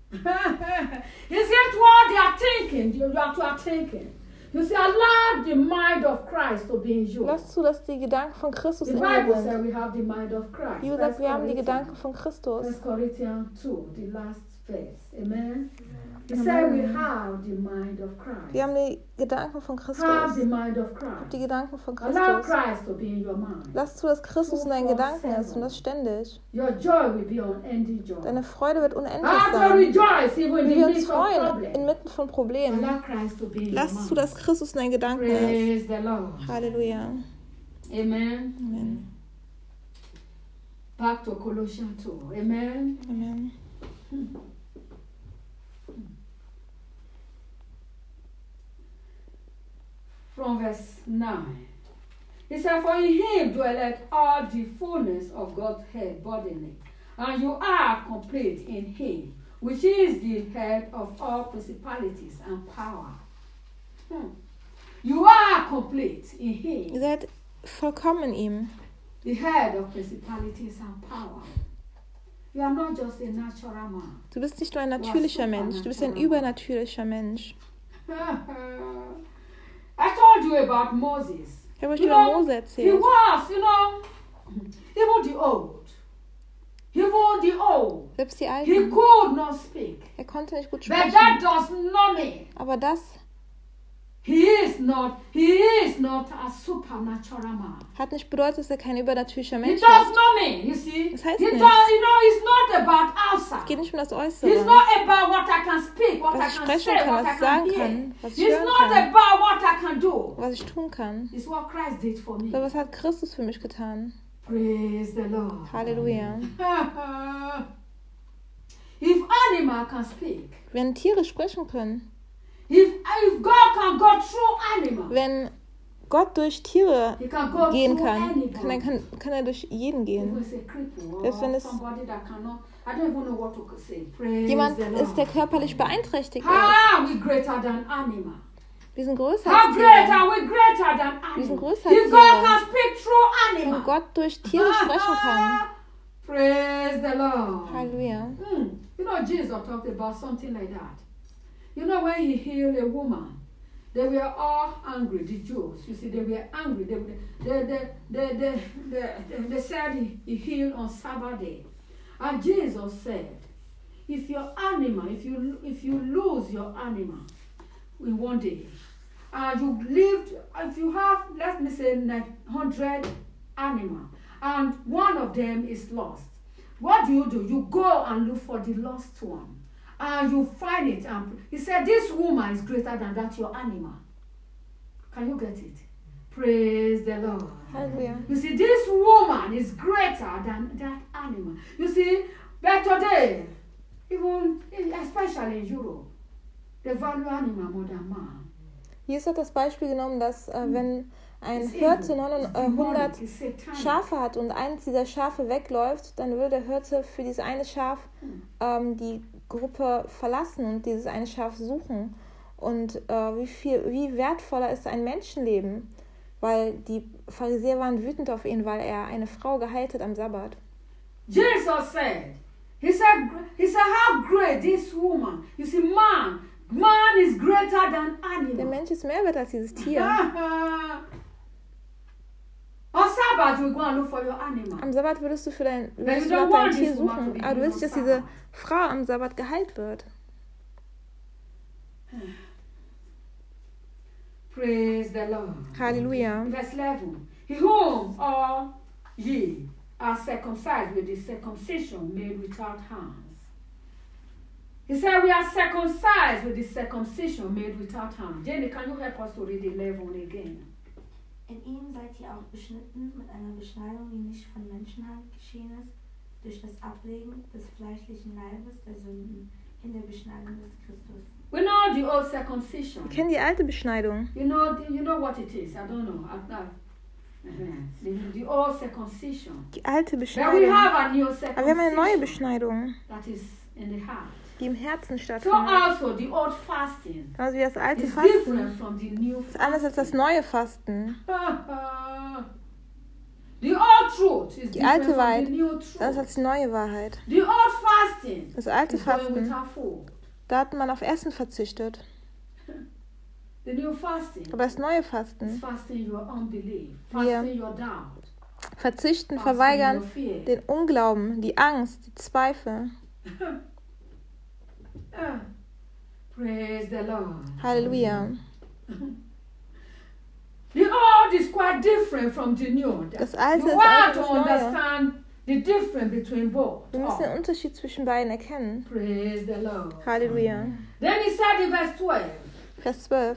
Is it what they are thinking? You are thinking. You see, allow the mind of Christ to be in you. Lass zu, dass die Gedanken von Christus The in Bible dir says sind. we have the mind of Christ. Wie gesagt, wir haben die Gedanken von Christus. 1 Corinthians 2, the last verse. Amen. He said we have the mind of Christ. Wir haben die Gedanken von Have Christus. the mind of Die Christ. Gedanken von Allow Christus. Christ to be in your mind. Lass zu, dass Christus in deinen Gedanken ist und das ständig. Your joy will be unending joy. Deine Freude wird unendlich How to sein. rejoice even in Wie the wir uns midst of freuen problems. inmitten von Problemen. Allow Christ to be in your Lass zu, mind. dass Christus in deinen Gedanken ist. Praise the Lord. Halleluja. Amen. Amen. Back to Colossians 2. Amen. Amen. From verse 9. He said, for in him dwelleth all the fullness of God's head bodily, and you are complete in him, which is the head of all principalities and power. You are complete in him, Ihr seid vollkommen in ihm. the head of principalities and power. You are not just a natural man. Du bist nicht nur ein natürlicher Mensch, du bist ein übernatürlicher Mensch. I told you about Moses. Ich habe euch You über know, Mose he erzählt. was, even the old, Selbst die he Alten. could not speak. Er konnte nicht gut But sprechen. that does not mean Aber das he is not a supernatural man. hat nicht bedeutet, dass er kein übernatürlicher It Mensch does ist. not mean, you see. Das heißt It nichts. does, it's not about Es geht outside. nicht um das It's Äußere. not about what I can speak, what I Was ich can sprechen say, kann, what was I ich sagen can hear. kann, was ich It's hören not kann, about what I can do. was ich tun kann. It's what Christ did for me. Aber was hat Christus für mich getan? Praise the Lord. Halleluja. If animal can speak, Wenn Tiere sprechen können, if God can go through animal, wenn Gott durch Tiere he can go gehen through kann, anybody. kann er durch jeden If gehen. it's a cripple Selbst wenn or es somebody that cannot, I don't even know what to say. Praise jemand the Lord. ist, der körperlich beeinträchtigt ist. How are we greater than animal? Wir sind größer How als great Tiere. are we greater than Wir sind animal? größer als If God Tiere. can speak through Wenn animal. Gott durch Tiere sprechen kann. Praise the Lord. Halleluja. You know, Jesus talked about something like that. You know, when he healed a woman, they were all angry, the Jews. You see, they were angry. They said he healed on Sabbath day. And Jesus said, if your animal, if you lose your animal in one day, and you lived, if you have, let me say, 100 animals, and one of them is lost, what do? You go and look for the lost one, and you find it. And he said, this woman is greater than that your animal. Can you get it? Praise the Lord. Halleluja. You see, this woman is greater than that animal. You see, but today, even especially in Europe, they value animal more than man. Jesus hat das Beispiel genommen, dass wenn ein It's Hirte evil. 100 It's satanic. Schafe hat und eins dieser Schafe wegläuft, dann würde der Hirte für dieses eine Schaf die Gruppe verlassen und dieses eine Schaf suchen. Und wie wertvoller ist ein Menschenleben, weil die Pharisäer waren wütend auf ihn, weil er eine Frau geheilt hat am Sabbat. Jesus said, he said, how great this woman. You see, man is greater than Der animal. Mensch ist mehr wert als dieses Tier. On Sabbath, you go and look for your animal. Am Sabbat würdest du you nach don't deinem want Tier this woman to suchen, be aber du willst on nicht, dass diese Sabbath. Frau am Sabbat geheilt wird. Praise the Lord. Halleluja. Verse 11. He whom all ye are circumcised with the circumcision made without hands. He said we are circumcised with the circumcision made without hands. Jenny, can you help us to read 11 again? In ihm seid ihr auch beschnitten mit einer Beschneidung, die nicht von Menschenhand geschehen ist, durch das Ablegen des fleischlichen Leibes der Sünden in der Beschneidung des Christus. We know the old circumcision. Wir kennen die alte Beschneidung. You know what it is. I don't know. The old circumcision. Die alte But we Beschneidung. have a new Aber wir haben eine neue circumcision Beschneidung, that is in the heart. die im Herzen So stattfindet. also the old fasting Also wie das alte is Fasten different from the new ist anders als das fasting. neue Fasten. The old truth is Die different alte from the Wahrheit new Das truth. ist die neue Wahrheit. The old fasting Das alte is going Fasten, without food. da hat man auf Essen verzichtet. The new fasting Aber das neue is Fasten, fasting your unbelief, Wir fasting your doubt, verzichten, fasting verweigern your fear. den Unglauben, die Angst, die Zweifel. Ah, praise the Lord. Halleluja. The old is quite different from the new. Das Alte You ist have einfach to das Neue. understand the difference between both. Wir müssen den Oh, Unterschied zwischen beiden erkennen. praise the Lord. Halleluja. Then he said in verse 12, Vers 12.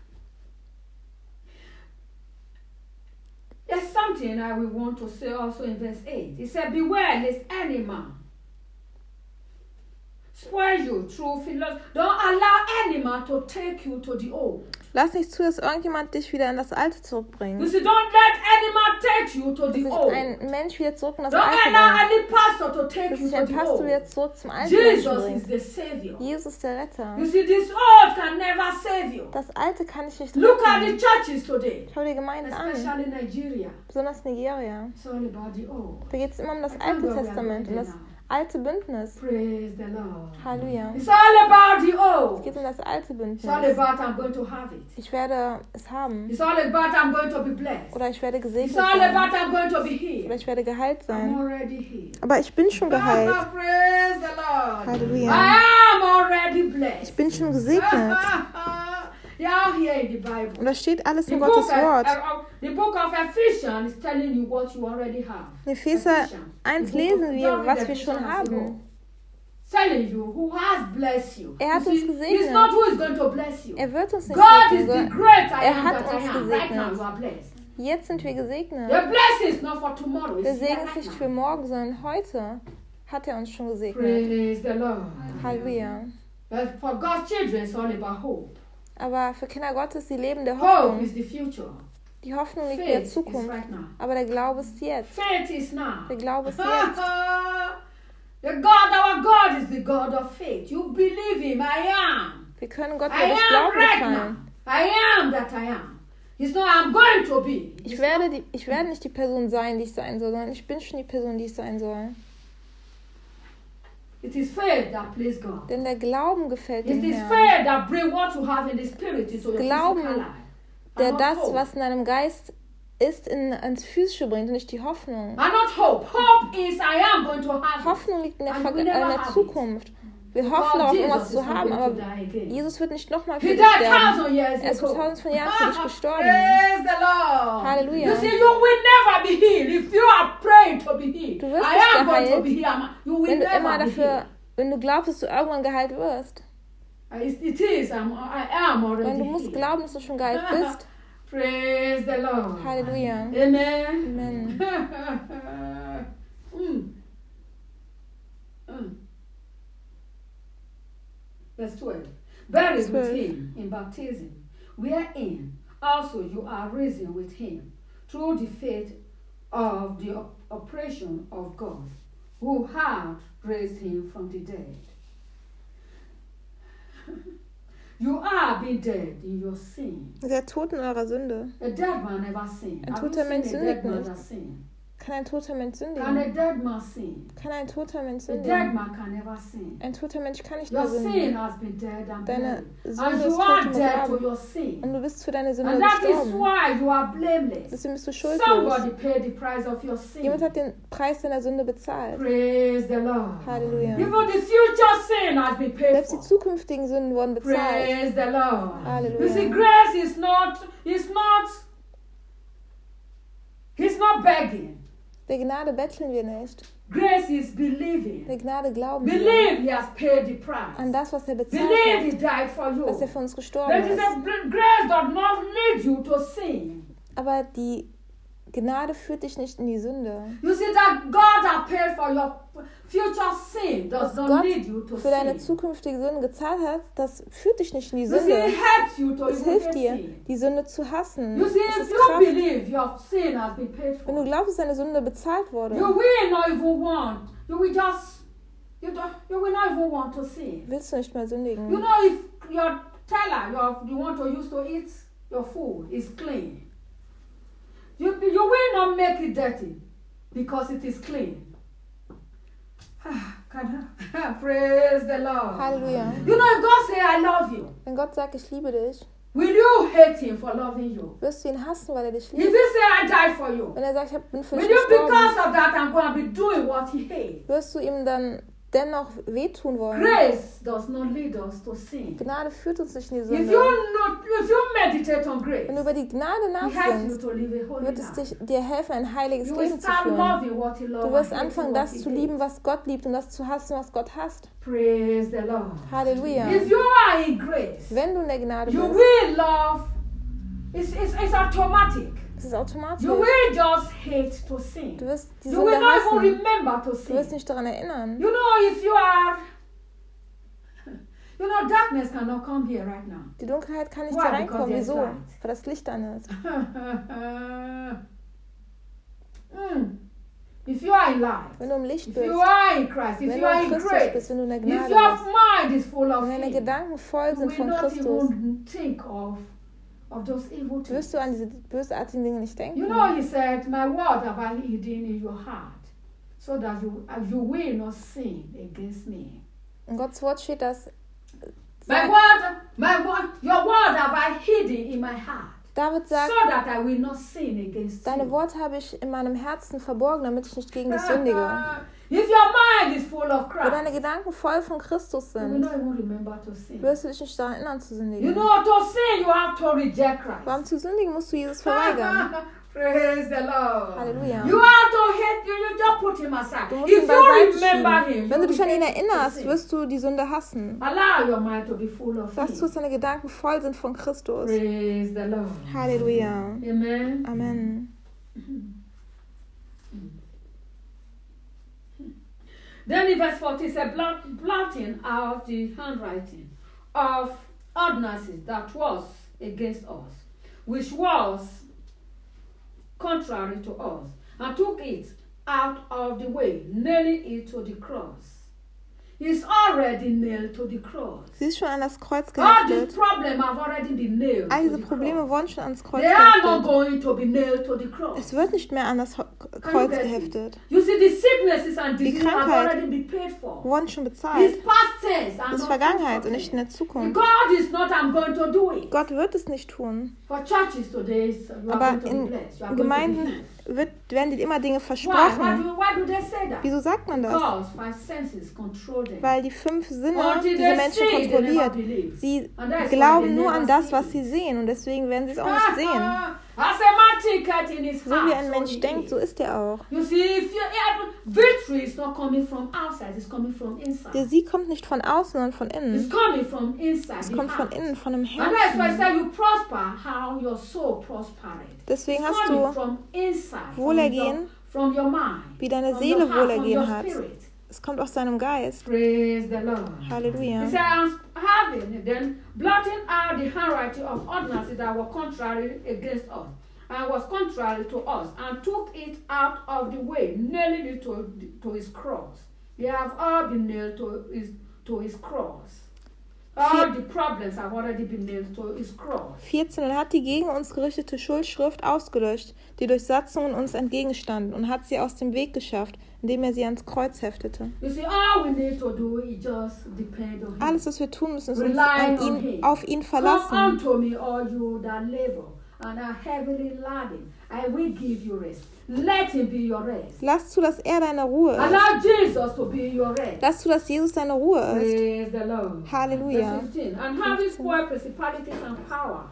there's something I will want to say also in verse 8. He said, beware lest any man spoil you through philosophy. Don't allow any man to take you to the old. Lass nicht zu, dass irgendjemand dich wieder in das Alte You zurückbringt. see, don't let any man take you to Dass the sich old. ein Mensch wieder zurück in das Don't Alte allow bringt. any pastor to take Dass you sich to ein the Pastor wieder old. zurück zum alten Menschen Jesus is bringt. the Savior. Jesus der Retter. You see, this old can never save you. Das Alte kann ich nicht Look at the retten. churches today, Schau dir Gemeinden an, especially Nigeria. besonders Nigeria. It's all about the old. Da geht es immer um das I can't Alte go where Testament, I'm um das going now. alte Bündnis. Praise the Lord. Halleluja. It's all about the Es old. geht um das alte It's all Bündnis. about I'm going to have it. Ich werde es haben. It's all about I'm going to be blessed. Oder ich werde gesegnet It's all sein. about I'm going to be Oder healed. ich werde geheilt I'm sein. already healed. Aber ich bin schon geheilt. Praise the Lord. Halleluja. I am already blessed. Ich bin schon gesegnet. Yeah, here in the Bible. Und das steht alles The in book, Gottes Wort. the book of Ephesians is telling you what you already have. In Epheser Ephesians. 1 The book lesen of- wir, don't read was wir Ephesians schon as you haben. go. Telling you who has blessed you. Er hat You uns see, gesegnet. It's not who is going to bless you. Er wird uns nicht God is segnen, the sondern great I er am hat that I uns am. Right now gesegnet. you are blessed. jetzt sind wir gesegnet. The blessing is not for tomorrow. Der It's here Segen ist right nicht now. für morgen, sondern heute hat er uns schon gesegnet. Praise the Lord. Halleluja. But for God's children, it's all about hope. Aber für Kinder Gottes, die leben der Hope Hoffnung. is the future. Die Hoffnung liegt in der Faith is Zukunft. right now. Aber der Glaube ist jetzt. Faith is now. Der Glaube ist jetzt. The God, our God is the God of faith. You believe Him. I am. Wir können Gott I durch am Glauben right gefallen. now. I am that I am. He's not I'm going to be. Ich werde nicht die Person sein, die ich sein soll, sondern ich bin schon die Person, die ich sein soll. It is faith that pleases God. Denn der Glauben gefällt dem It is Herrn. faith that brings what you have in the spirit into your Glauben, physical life. Der And not das, hope. was in deinem Geist ist, ans Physische bringt und nicht die Hoffnung. And not hope. Hope is I am going to have it. Hoffnung liegt in der, And we never in der have Zukunft. Wir Because hoffen darauf, Jesus irgendwas is zu not haben, going aber to die again. Jesus wird nicht nochmal für He dich died sterben. 1,000 years Er ist vor ago. 1000 von Jahren für dich gestorben. Praise the Lord. Halleluja. You see, you will never be healed if you are praying to be healed. Du wirst I nicht am going to geheilt, be healed. You will Wenn du immer never be dafür, healed. wenn du glaubst, dass du irgendwann geheilt wirst. It is. I am already Und du musst healed. glauben, dass du schon geheilt bist. Praise the Lord. Halleluja. Amen. Amen. Verse 12. Buried with 12. him in baptism, wherein also you are risen with him through the faith of the operation of God, who hath raised him from the dead. You are being dead in your sin. Ihr seid tot in eurer Sünde. A dead man never sin. Ein Have you toter seen Mensch a dead sündigt man nicht. that sin? Kann ein toter Mensch Can a sündigen? dead man sin? Kann ein toter Mensch A dead sündigen? man can never sin. Ein toter Mensch kann nicht Your mehr sin sündigen. has been dead and Deine buried. Sünde And ist you tot are und dead to begraben. your sin. Und du bist für deine Sünde And that is gestorben. why you are blameless. Deswegen bist du schuldlos. Somebody paid the price of your sin. Jemand hat den Preis deiner Sünde bezahlt. Praise the Lord. Halleluja. Even the future sin has been paid Selbst die for. zukünftigen Sünden wurden bezahlt. Praise the Lord. Halleluja. You see, grace is not, he's not begging. Der Gnade betteln wir nicht. Grace is believing. Der Gnade glauben wir Believe he has paid the price. an das, was er bezahlt Believe he hat, died for you. dass er für uns gestorben That is ist. a grace does not lead you to sin. Aber die Gnade führt dich nicht in die Sünde. You see that God has paid for your future sin does Was not Gott lead you to für deine sin. zukünftige Sünde gezahlt hat, das führt dich nicht in die You see, Sünde. it helps you to Es even hilft hate dir, sin. die Sünde zu hassen. You see, Es if ist you Kraft. believe your sin has been paid Wenn du for, glaubst, dass deine Sünde bezahlt wurde, you will not even want. You will just. You will not even want to sin. willst du nicht mehr You sündigen. know, if your teller you want to use to eat your food is clean, You will not make it dirty because it is clean. Praise the Lord. Halleluja. You know, if God say, I love you, Wenn Gott sagt, ich liebe dich, will you hate him for loving you? wirst du ihn hassen, weil er dich If liebt. he say, I died for you, Wenn er sagt, ich bin für dich will you, gestorben, because of that, I'm going to be doing what he hates? wirst du ihm dann dennoch wehtun wollen. Grace does not lead us to sin. Gnade führt uns nicht in die If Sünde. you meditate on grace, Wenn du über die Gnade it helps you nachsinnst, to live a holy wird es life. dir helfen, ein heiliges You will Leben zu start führen. loving what he loves. Du wirst and hating anfangen, what das he zu hates. lieben, was Gott liebt und das zu hassen, was Gott hasst. Praise the Lord. Halleluja. If you are in grace, Wenn du in der Gnade you bist, will love. It's automatic. ist es automatisch. You will just hate to sin. Du wirst die You will Sünde not even hassen. remember to Du wirst sin. nicht daran erinnern. You know, if you are, you know, darkness cannot come here right now. Die Dunkelheit kann nicht Why? hier reinkommen. Because there's Wieso? light. Weil das Licht an ist. If you are in life, Wenn du im Licht if bist, you are in Christ, if wenn you du are in in Christus grace, bist, wenn du in der if Gnade your bist, mind is full of wenn deine sin, Gedanken voll you sind will von not Christus, even think of those evil things. wirst du an diese bösartigen Dinge nicht denken. You know, he said, my word have I hidden in your heart, so that you will not sin against me. In Gottes Wort steht, dass Your word have I hidden in my heart, David sagt, so that I will not sin against deine you. Worte habe ich in meinem Herzen verborgen, damit ich nicht gegen dich sündige. If your mind is full of Wo deine Christ, Gedanken voll von Christus you will sind, not even remember to sin. wirst du dich nicht daran erinnern zu You sündigen. know, to sin, you have to reject Warum Christ. zu sündigen musst du Jesus verweigern? Praise the Lord. Halleluja. You have to hate you just put him aside. Du musst If ihn beiseite you remember schieben. him, Wenn du dich an ihn will hate erinnerst, sin. wirst du die Sünde hassen. Allow your mind to be full of Lass him. zu, dass deine Gedanken voll sind von Christus. Praise the Lord. Halleluja. Amen. Amen. Then in verse 40 it says, blotting out the handwriting of ordinances that was against us, which was contrary to us, and took it out of the way, nailing it to the cross. He's already nailed to the cross. Sie ist schon an das Kreuz All these geheftet. problems have already been nailed All to diese the Probleme cross. wurden schon ans Kreuz They are not geheftet. going to be nailed to the cross. Es wird nicht mehr an das Kreuz geheftet. You see, the sicknesses and Die diseases have Krankheit already been paid for. Wurden schon It's bezahlt. past tense and Das ist not Vergangenheit future und nicht in der tense. Zukunft. God is not, I'm going to do it. Gott wird es nicht tun. For churches today, you are Aber going to be in blessed. You are going to be Gemeinden healed. werden dir immer Dinge Why? versprochen. Why do they say that? Wieso sagt man das? Because five senses control them. Weil die 5 Sinne Until diese they Menschen see, they never kontrolliert. believe. Sie And that's why they glauben nur never an das, see was it. sie sehen. Und deswegen werden sie es auch nicht sehen. As a man thinketh in his So heart, wie ein so Mensch he denkt, is. so ist er auch. You see, if you victory is not coming from outside, it's coming from inside. Der Sieg kommt nicht von außen, sondern von It's innen. coming from inside. Es the kommt von heart. innen, von dem And that's why I Herzen. say you prosper how your soul prospered. Deswegen It's hast coming du from inside, Wohlergehen, from your mind, wie deine from Seele your heart, from Wohlergehen your hat. spirit. Es kommt aus deinem Geist. Praise the Lord. Halleluja. He said, having then blotting out the handwriting of ordinances that were contrary against us, and was contrary to us, and took it out of the way, nailing it to his cross. They have all been nailed to his cross. All the problems have already been nailed to his cross. 14. Und hat die gegen uns gerichtete Schuldschrift ausgelöscht, die durch Satzungen uns entgegenstanden, und hat sie aus dem Weg geschafft, indem er sie ans Kreuz heftete. You see, all we need to do is just depend on him. Alles, was wir tun müssen, ist uns Rely on him. auf ihn Come verlassen. unto me, all you that labor and are heavily laden. I will give you rest. Let him be your rest. Lass zu, dass er deine Ruhe ist. Allow Jesus to be your rest. Lass zu, dass Jesus deine Ruhe ist. Praise the Lord. Halleluja. Verse 15. And having spoiled principalities and powers,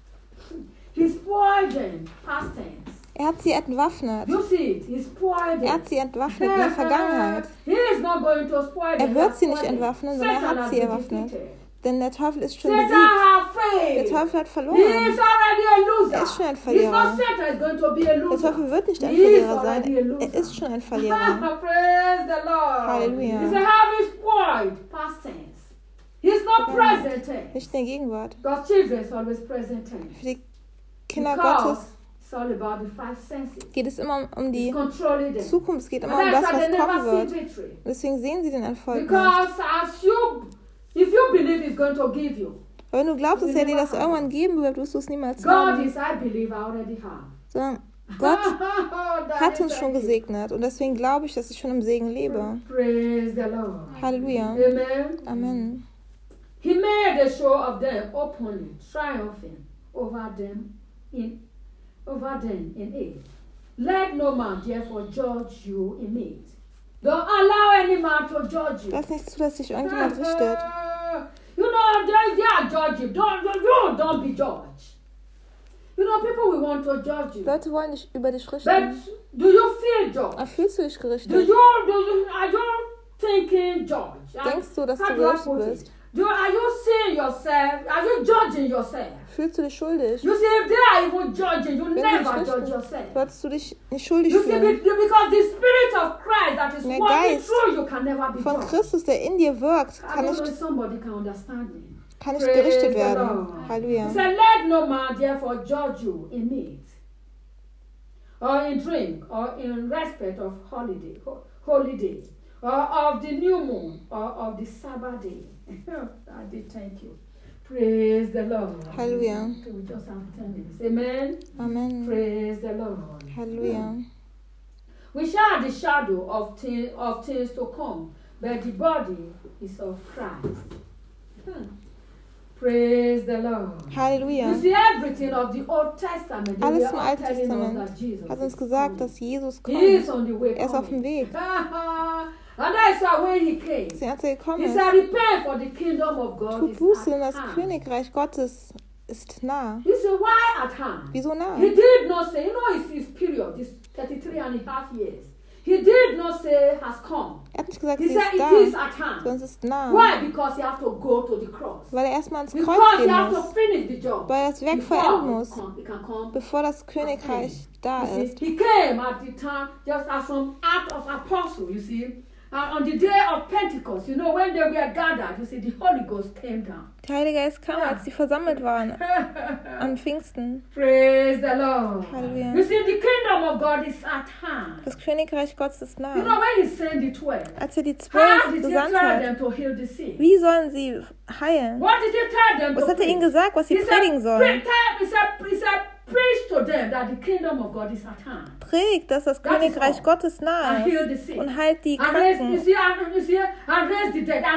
he spoiled them, past tense. Er hat sie entwaffnet. You see it, he spoiled Er them. hat sie entwaffnet in der Vergangenheit. He is not going to spoil them. Er wird sie He nicht has spoiled entwaffnen, them. sondern er Satan hat has sie been erwaffnet. defeated. Denn der Teufel ist schon Satan besiegt. has Der failed. Teufel hat He verloren. is already a loser. Er ist schon ein He's Verlierer. not Satan is going to be a Der loser. Teufel wird nicht ein He is Verlierer already a sein. loser. Er ist schon ein Verlierer. Praise the Lord. Halleluja. He said, having spoiled, past tense. He's not present tense. Nicht in der Gegenwart. God's children is always present tense. Für die Kinder Because Gottes it's all about the five senses. geht es immer um die It's controlling them. Zukunft. Es geht immer And um that's das, why they was kommen never wird. see victory. Deswegen sehen sie den Erfolg nicht. Because if you believe he's going to give you, Weil wenn du glaubst, dass er dir das irgendwann geben wird, wirst du es niemals God haben. is, I believe, I already have. Sondern Gott Daddy, hat uns schon thank you. gesegnet und deswegen glaube ich, dass ich schon im Segen lebe. Praise the Lord. Halleluja. Amen. Amen. He made a show of them openly, triumphing over them in it. Let no man therefore judge you in it. Don't allow any man to judge you. Lass nicht zu, dass sich irgendjemand richtet. You know, they are judging. Don't be judged. You know, people will want to judge you. Leute wollen dich über dich But richten. do you feel judged? Aber fühlst du dich Are gerichtet? you thinking judged? Denkst du, dass How du do I gerichtet put it? wirst? Are you seeing yourself? Are you judging yourself? Fühlst du dich schuldig? You see, if they are even judging, you Wenn du never dich judge richtest, yourself. solltest du dich nicht schuldig You see, fühlen. because the Spirit of Christ that is Der working Geist through you can never be Von judged. Christus, der in dir wirkt, I kann don't know nicht, if somebody can understand me. kann nicht Praise gerichtet the werden. Lord. He Halleluja. said, let no man therefore judge you in meat, or in drink, or in respect of holiday, or of the new moon, or of the Sabbath day. I did thank you. Praise the Lord. Halleluja. So we just have 10 minutes. Amen. Amen. Praise the Lord. Halleluja. We share the shadow of things to come, but the body is of Christ. Praise the Lord. Halleluja. You see, everything of the Old Testament, they Alles were im all Alten telling us Testament that Jesus hat uns is gesagt, coming. dass Jesus He is kommt. on the way Er ist auf dem coming. Weg. And that's why when he came, Deswegen, als er gekommen he ist, said, repent for the kingdom of God tut is Buße, denn at das hand. Königreich Gottes ist nah. You see, why at hand? Wieso nah? He did not say, you know, it's his period, this 33.5 years. He did not say has come. Er hat nicht gesagt, He sie said ist it is da, at hand. sondern es ist nah. Why? Because you have to go to the cross. Weil er erstmal ans Kreuz Because you gehen have to muss, finish the job. weil er das Werk Before vollenden muss, it can come. bevor das Königreich da You see, ist. he came at the time just as from Act of Apostle, you see. On the day of Pentecost, you know, when they were gathered, you see, the Holy Ghost came down. Der Heilige Geist kam, als sie versammelt waren, an Pfingsten. Praise the Lord. Halleluja. You see, the kingdom of God is at hand. Das Königreich Gottes ist You know, nah. when he sent the 12, Als er die how 12 did he gesandt tell hat, them to heal the sick? wie sollen sie heilen? What did he tell them Was to hat er ihnen preach? gesagt, was sie He said, predigen sollen? he said, preach to them that the kingdom of God is at hand. Predigt, dass das That is Königreich all. Gottes nah And heal the ist sick. und heilt die And raise, you Kranken. see, and raise the dead,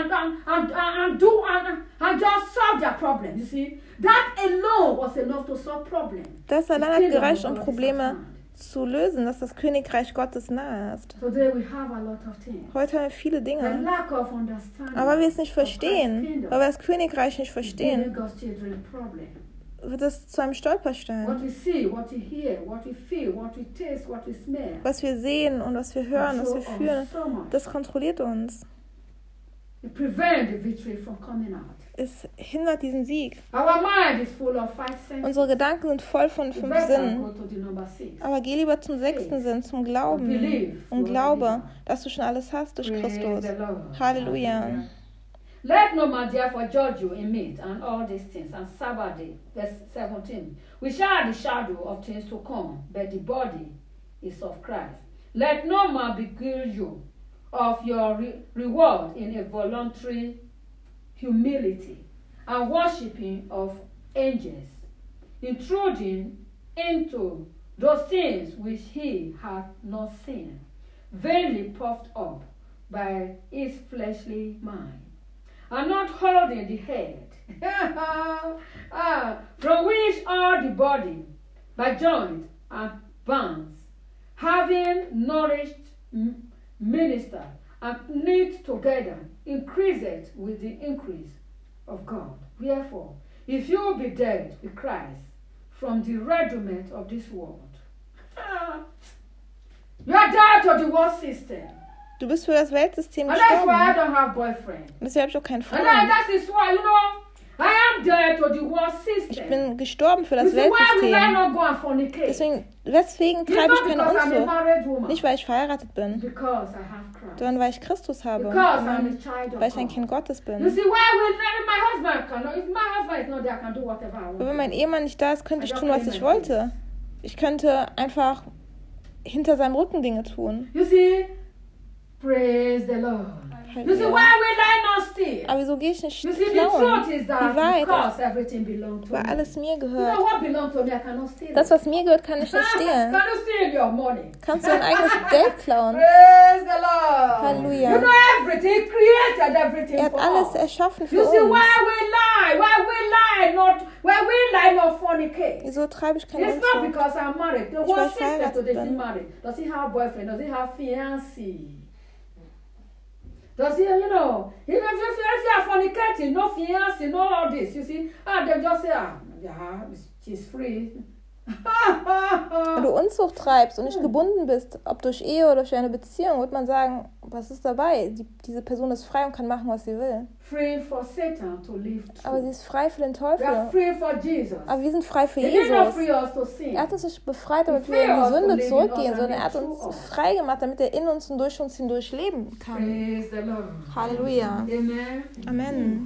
and just solve their problem. You see, that alone was enough to solve problems. Das The allein hat kingdom gereicht, of um God is at Probleme hand. zu lösen, dass das Königreich Gottes nah ist. Today we have a lot of things. Heute haben wir viele The Dinge, lack of understanding. aber weil wir es nicht of Christ's verstehen, kingdom weil wir das Königreich nicht is verstehen, giving God's children problem. wird es zu einem Stolperstein. What we see, what we hear, what we feel, what we taste, what we smell. Was wir sehen und was wir hören, was wir fühlen, so much. das kontrolliert uns. It prevents the victory from coming out. Es hindert diesen Sieg. Our mind is full of 5 senses. Unsere Gedanken sind voll von You 5 better Sinnen. go to the number 6. Aber geh lieber zum 6. Sinn, zum Glauben. Und glaube, dass du schon alles hast durch Christus. Halleluja. Let no man therefore judge you in meat and all these things, and Sabbath day, verse 17. We shall have the shadow of things to come, but the body is of Christ. Let no man beguile you of your reward in a voluntary humility and worshipping of angels, intruding into those things which he hath not seen, vainly puffed up by his fleshly mind, and not holding the head, from which all the body, by joint and bands, having nourished minister and knit together, increaseth with the increase of God. Wherefore, if you be dead with Christ from the rudiment of this world, you are dead to the world system. Du bist für das Weltsystem And that's why I gestorben. don't have boyfriend. Und deshalb habe ich auch keinen And Freund. that is why, you know, I am dead to the world Ich system. bin gestorben für You das see, why will I Weltsystem. not go and fornicate? Deswegen It's treibe not ich keine because I'm a Unzucht. married woman. Nicht, weil ich verheiratet bin, Because I have Christ. sondern weil ich Christus habe. Because I'm a Amen. child of Weil ich ein God. Kind Gottes You bin. see, why will my husband cannot? If my husband is not there, I can do whatever I want. Aber wenn mein Ehemann nicht da ist, könnte ich tun, was ich wollte. Ich könnte einfach hinter seinem Rücken Dinge tun. You see, praise the Lord. You see, why Halleluja. will I not steal? Aber wieso gehe ich nicht You see, the klauen? truth is that Die Wahrheit because everything belongs to Weil me. alles mir You know gehört. what belongs to me, I cannot steal Das, it. was mir gehört, kann ich nicht stehlen. Can you steal your money? Kannst du dein eigenes Geld klauen? Praise the Lord. Halleluja. You know everything. He created everything Er hat for alles us. erschaffen für You see, uns. why we lie? Why we lie not fornicate? Wieso treibe ich keinen It's not Unfug? because I'm married. The Ich one weil sister verheiratet today, she bin. married. Does he have boyfriend? Does he have fiancé? Does he, you know, if you are fornicating, no fiancé, no all this, you see, they just say, yeah, she's free. Wenn du Unzucht treibst und nicht gebunden bist, ob durch Ehe oder durch eine Beziehung, wird man sagen, was ist dabei? Diese Person ist frei und kann machen, was sie will. Free for Satan to live Aber sie true. ist frei für den We are Teufel. free for Jesus. Aber wir sind frei für He did not Jesus. free us to sin. Er hat uns nicht befreit, damit wir in die Sünde zurückgehen, sondern er hat uns frei gemacht, damit er in uns und durch uns hindurch leben kann. Praise the Lord. Halleluja. Amen. Amen.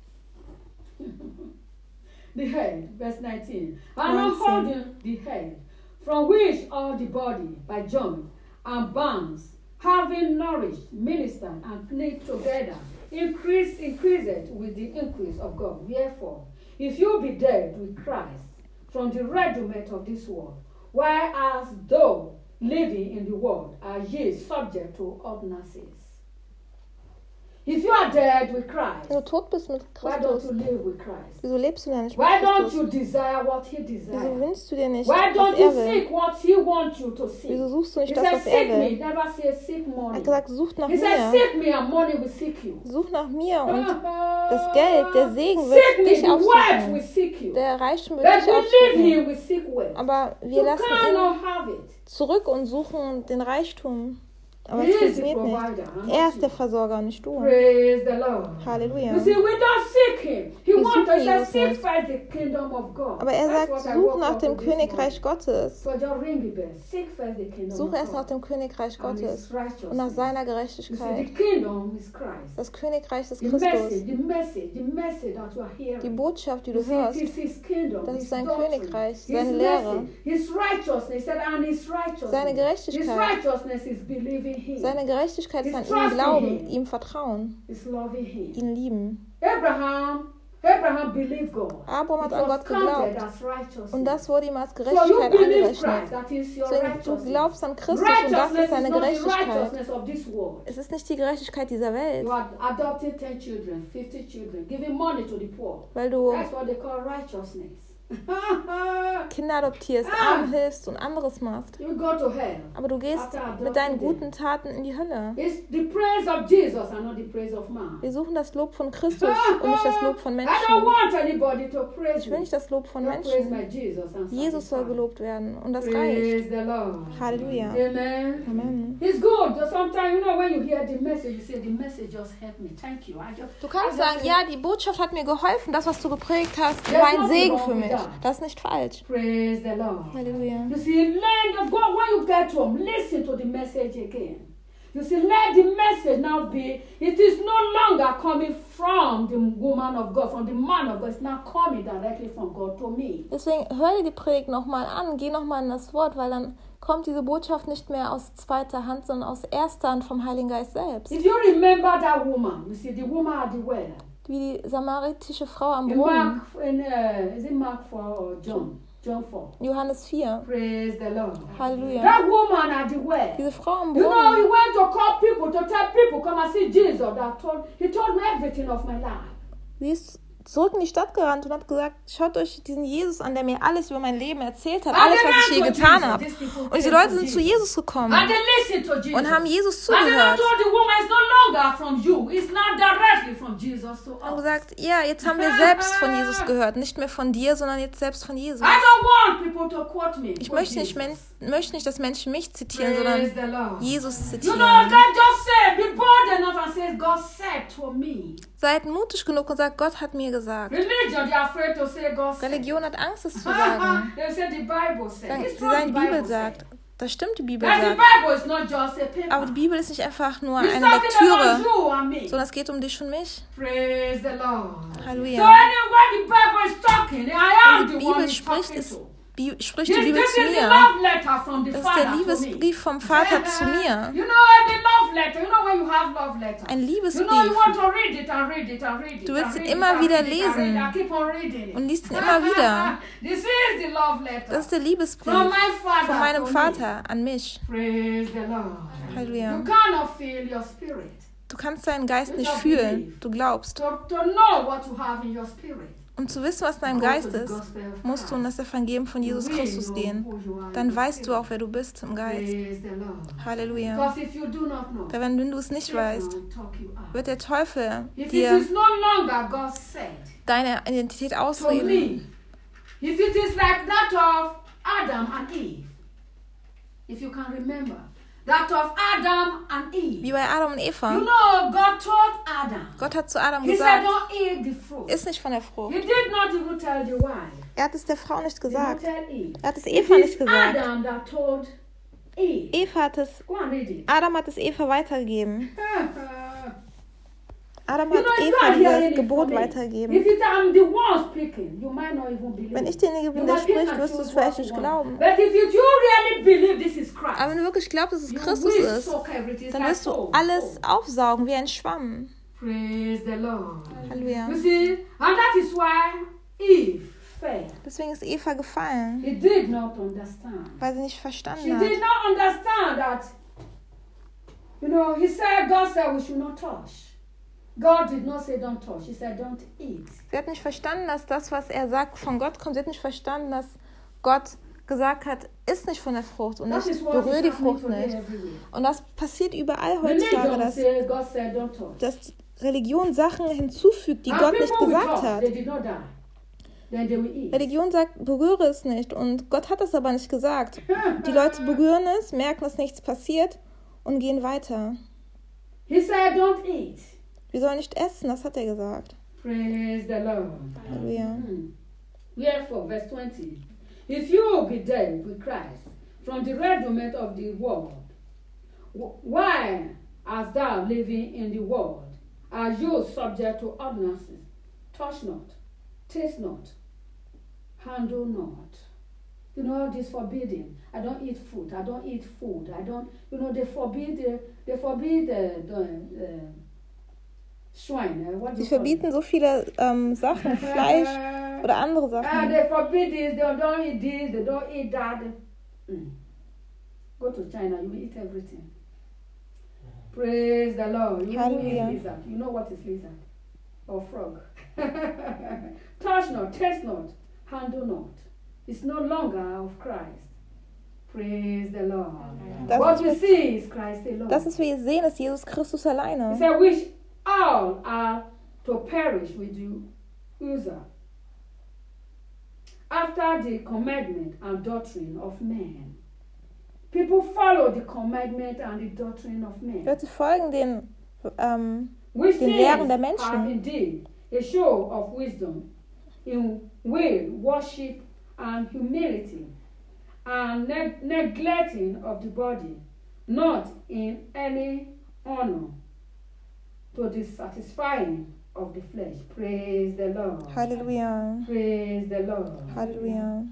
The head, verse 19. 19. And unfolding the head, from which all the body by joint and bands, having nourished, ministered, and knit together, increaseth with the increase of God. Wherefore, if you be dead with Christ from the rudiment of this world, whereas though living in the world are ye subject to ordinances. If you are dead with Christ, Wenn du tot bist mit why don't Christus, you live with Christ? wieso lebst du denn nicht mit Why don't Christus? you desire what he Wieso desires? wünschst du dir nicht, Why was don't you er will? seek what he wants you to seek? Wieso suchst du He nicht das, said, was er seek me. will? Never say seek Er money. hat gesagt, sucht nach He said, mir. seek me and money will seek you. Such nach mir und das Geld, der Segen Seek wird me, dich the wealth will aufsuchen. seek you. Der Reichtum wird But dich we leave aufsuchen. him, we seek wealth. Aber wir You lassen cannot ihn have it. zurück und suchen den Reichtum. Aber He es is the funktioniert nicht. provider. Er ist der Versorger, nicht du. Praise the Lord. Halleluja. You see, we don't seek him. He Wir wants suchen us to Jesus seek nicht. first the kingdom of God. Aber er That's sagt, what I such woke nach up dem with this Königreich morning. Gottes. So just ring the bell. Seek first the kingdom Suche of erst nach God. dem Königreich And Gottes his righteousness. und nach seiner You see, Gerechtigkeit. the kingdom is Christ. Das Königreich des The Christus. message that you are hearing. Die Botschaft, die You du see, hörst, it is his kingdom, das his ist sein doctrine, Königreich, his seine Lehre, message, his righteousness. He said, and his righteousness. seine His Gerechtigkeit. righteousness is believing him. Seine Gerechtigkeit ist an His ihm trust glauben, in him. ihm vertrauen, Is loving him. ihn lieben. Abraham believed God. Abraham hat It an was Gott counted geglaubt as righteousness. und das wurde ihm als So you Gerechtigkeit believe Christ, angerechnet. that is your Deswegen, du righteousness. glaubst an Christus und das Righteousness ist seine is not the Gerechtigkeit. righteousness of this world. Es ist nicht die Gerechtigkeit dieser Welt, You are adopting 10 children, 50 children, giving money to the poor. weil du That's what they call righteousness. Kinder adoptierst, Armen hilfst und anderes machst. You go to hell. Aber du gehst mit deinen guten Taten in die Hölle. It's the praise of Jesus and not the praise of man. Wir suchen das Lob von Christus und nicht das Lob von I don't Menschen. want anybody to praise Ich will me. nicht das Lob von Don't praise my Menschen. Jesus and Jesus soll satisfy. gelobt werden und das reicht. Praise the Lord. Halleluja. Amen. Amen. It's good. Sometimes, when you hear the message, you say, the message just helped me. Thank you. Du kannst sagen, ja, die Botschaft hat mir geholfen, das, was du geprägt hast, war ein Segen für mich. Das ist nicht falsch. Praise the Lord. Halleluja. You see, learn of God when you get home. Listen to the message again. You see, let the message now be, it is no longer coming from the woman of God, from the man of God. It's not coming directly from God to me. Deswegen hör dir die Predigt nochmal an, geh nochmal in das Wort, weil dann kommt diese Botschaft nicht mehr aus zweiter Hand, sondern aus erster Hand vom Heiligen Geist selbst. If you remember that woman, you see, the woman at the well. Wie die samaritische Frau am In Brunnen. is it Mark 4 or John? John 4. Johannes 4. Praise the Lord. Halleluja. That woman at the well. Diese Frau am You know, he Brunnen, went to call people, to tell people, come and see Jesus. He told me everything of my life. sie ist zurück in die Stadt gerannt und hat gesagt, schaut euch diesen Jesus an, der mir alles über mein Leben erzählt hat, alles, was ich je getan habe. Und diese Leute sind zu Jesus gekommen And they listened to Jesus. und haben Jesus And then I zugehört. told the woman, it's no longer from you. It's not directly from Jesus to Und us. gesagt, ja, jetzt haben wir selbst von Jesus gehört, nicht mehr von dir, sondern jetzt selbst von Jesus. I don't want people to quote me. Ich for möchte nicht, Jesus. möchte nicht, dass Menschen mich zitieren, Praise sondern the Lord. Jesus You zitieren. know, God just said, be bold enough and say, God said to me. Seid mutig genug und sagt, Gott hat mir gesagt. Religion, they are afraid to say God said. Religion hat Angst, es zu sagen. They say the Bible said. Sie It's sagen, not the die Bible Bibel said. sagt. Das stimmt, die Bibel And the sagt. Bible is not just a paper. Aber die Bibel ist nicht einfach nur It's eine talking Lektüre, about you and me. sondern es geht um dich und mich. Praise the Lord. So Halleluja. anyway, the Bible is talking, I am Wenn the die one Bibel it's spricht, talking ist to. spricht die Bibel This zu is the mir. love letter from the Das ist der Father to me. Liebesbrief vom Vater zu mir. You know the love letter. You know when you have love letter. Ein You know you Liebesbrief. want to read it and read it and read it. Du willst and ihn read immer it wieder and read it and lesen. read it and keep on reading it. Und liest ihn immer wieder. This is the love letter. Das ist der From Liebesbrief my father von meinem to me. Vater an mich. Praise the Lord. Halleluja. You cannot feel your spirit. Du kannst deinen Geist nicht fühlen. Du glaubst. To know what you have in your spirit. Um zu wissen, was in deinem Geist ist, musst du in das Evangelium von Jesus Christus gehen. Dann weißt du auch, wer du bist im Geist. Praise the Lord. Halleluja. Because if you do not know, Weil wenn du es nicht weißt, Satan will talk you out. wird der Teufel If it dir is no longer God said deine Identität to ausreden. me, if it is like that of Adam and Eve, if you can remember, that of Adam and Wie Eve, bei Adam und you Eva. know, God told Adam, Gott hat zu Adam He said, gesagt, don't eat the fruit. iss nicht von der Frucht. He did not even tell the wife. Er hat es der Frau nicht He did not gesagt. tell Eve. Er hat es It Eva is nicht gesagt. Adam that told Eve. Eva hat es, Go and read it. Adam hat es Eva weitergegeben. Adam You hat know, it's Eva not hearing dieses it Gebot from me. weitergegeben. If it am the one speaking, you might not even believe Wenn it. ich derjenige bin, You der might pick spricht, and wirst du es choose vielleicht what nicht you want. glauben. But if you really believe this is Christ, Aber wenn du wirklich glaubst, dass es you Christus will ist, soak everything. It's dann like wirst du soap. alles aufsaugen wie ein Schwamm. Praise the Lord. Halleluja. You see, and that is why Eve fell. Deswegen ist Eva gefallen, He did not understand. weil sie nicht She verstanden did hat. not understand that, you know, God said we should not touch. God did not say don't touch. He said don't eat. Sie hat nicht verstanden, dass das, was er sagt, von Gott kommt. Sie hat nicht verstanden, dass Gott gesagt hat, iss nicht von der Frucht und That nicht is what berühre is die happening Frucht today nicht. everywhere. Und das passiert überall heutzutage, Religion dass, says God said don't touch. dass Religion Sachen hinzufügt, die And Gott nicht people will gesagt touch, hat. they did not die. Then they will eat. Religion sagt, berühre es nicht. Und Gott hat es aber nicht gesagt. Die Leute berühren es, merken, dass nichts passiert und gehen weiter. He said don't eat. Wir sollen nicht essen, das hat er gesagt. Praise the Lord. Halleluja. Wherefore, verse 20. If you be dead with Christ from the rudiment of the world, why, as thou living in the world, are you subject to ordinances? Touch not, taste not, handle not. You know, this forbidden. I don't eat fruit. I don't eat food. I don't. You know, they forbid swine. What do Sie you call it? verbieten so viele Sachen, Fleisch oder andere Sachen. They forbid this, they don't eat this, they don't eat that. Go to China, you will eat everything. Praise the Lord. You will Hallelujah. eat lizard. You know what is lizard? Or frog. Touch not, taste not, handle not. It's no longer of Christ. Praise the Lord. Das What ist, we see is Christ alone. das ist, wie wir sehen, ist Jesus Christus He alleine. said, which all are to perish with you, Uzzah, after the commandment and doctrine of men. People follow the commandment and the doctrine of men, Leute folgen which den Lehren things der have Menschen. indeed a show of wisdom in will, worship, and humility, and neglecting of the body, not in any honor, to the satisfying of the flesh. Praise the Lord. Halleluja. Praise the Lord. Halleluja.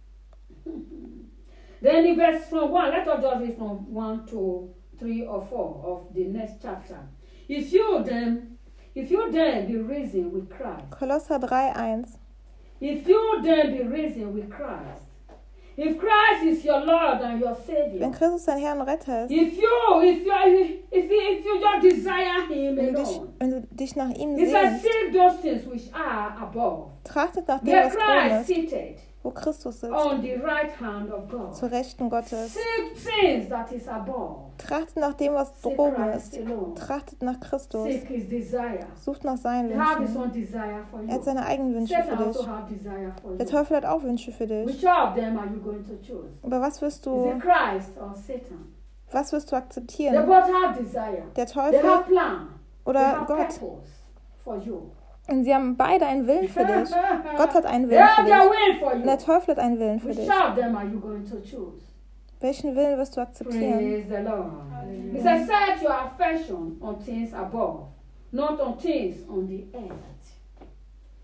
Then in verse from 1, let us just read from 1 to 3 or 4 of the next chapter. If you then be risen with Christ, Kolosser 3,1. if you then be risen with Christ, if Christ is your Lord and your Savior, Wenn Christus dein Herr und Retter ist, if you just desire Him alone, wenn du dich nach ihm He says, sehnst, seek those things which are above, trachtet nach dem, where was droben Christ ist, seated wo Christus sitzt, on the right hand of God. zur Rechten Gottes. Seek things that is above. Trachtet nach dem, was Seek droben Christ ist. alone. Trachtet nach Christus. Seek His desire. Sucht nach seinen He has His Wünschen. own desire for Er hat you. seine eigenen Wünsche Satan für also dich. have desire for Der you. Teufel hat auch Wünsche für dich. Which of them are you going to choose? Aber was wirst Is du, it Christ or Satan? was wirst du They akzeptieren? both have desire. Der They have Teufel plan. They oder have Gott? purpose for you. Und sie haben beide einen Willen für dich. Gott hat einen They Willen für have their dich. will for Und der you. Teufel hat einen Willen für Which dich. of them are you going to choose? Welchen Willen wirst du akzeptieren? Praise the Lord. He says, set your affection on things above, not on things on the earth.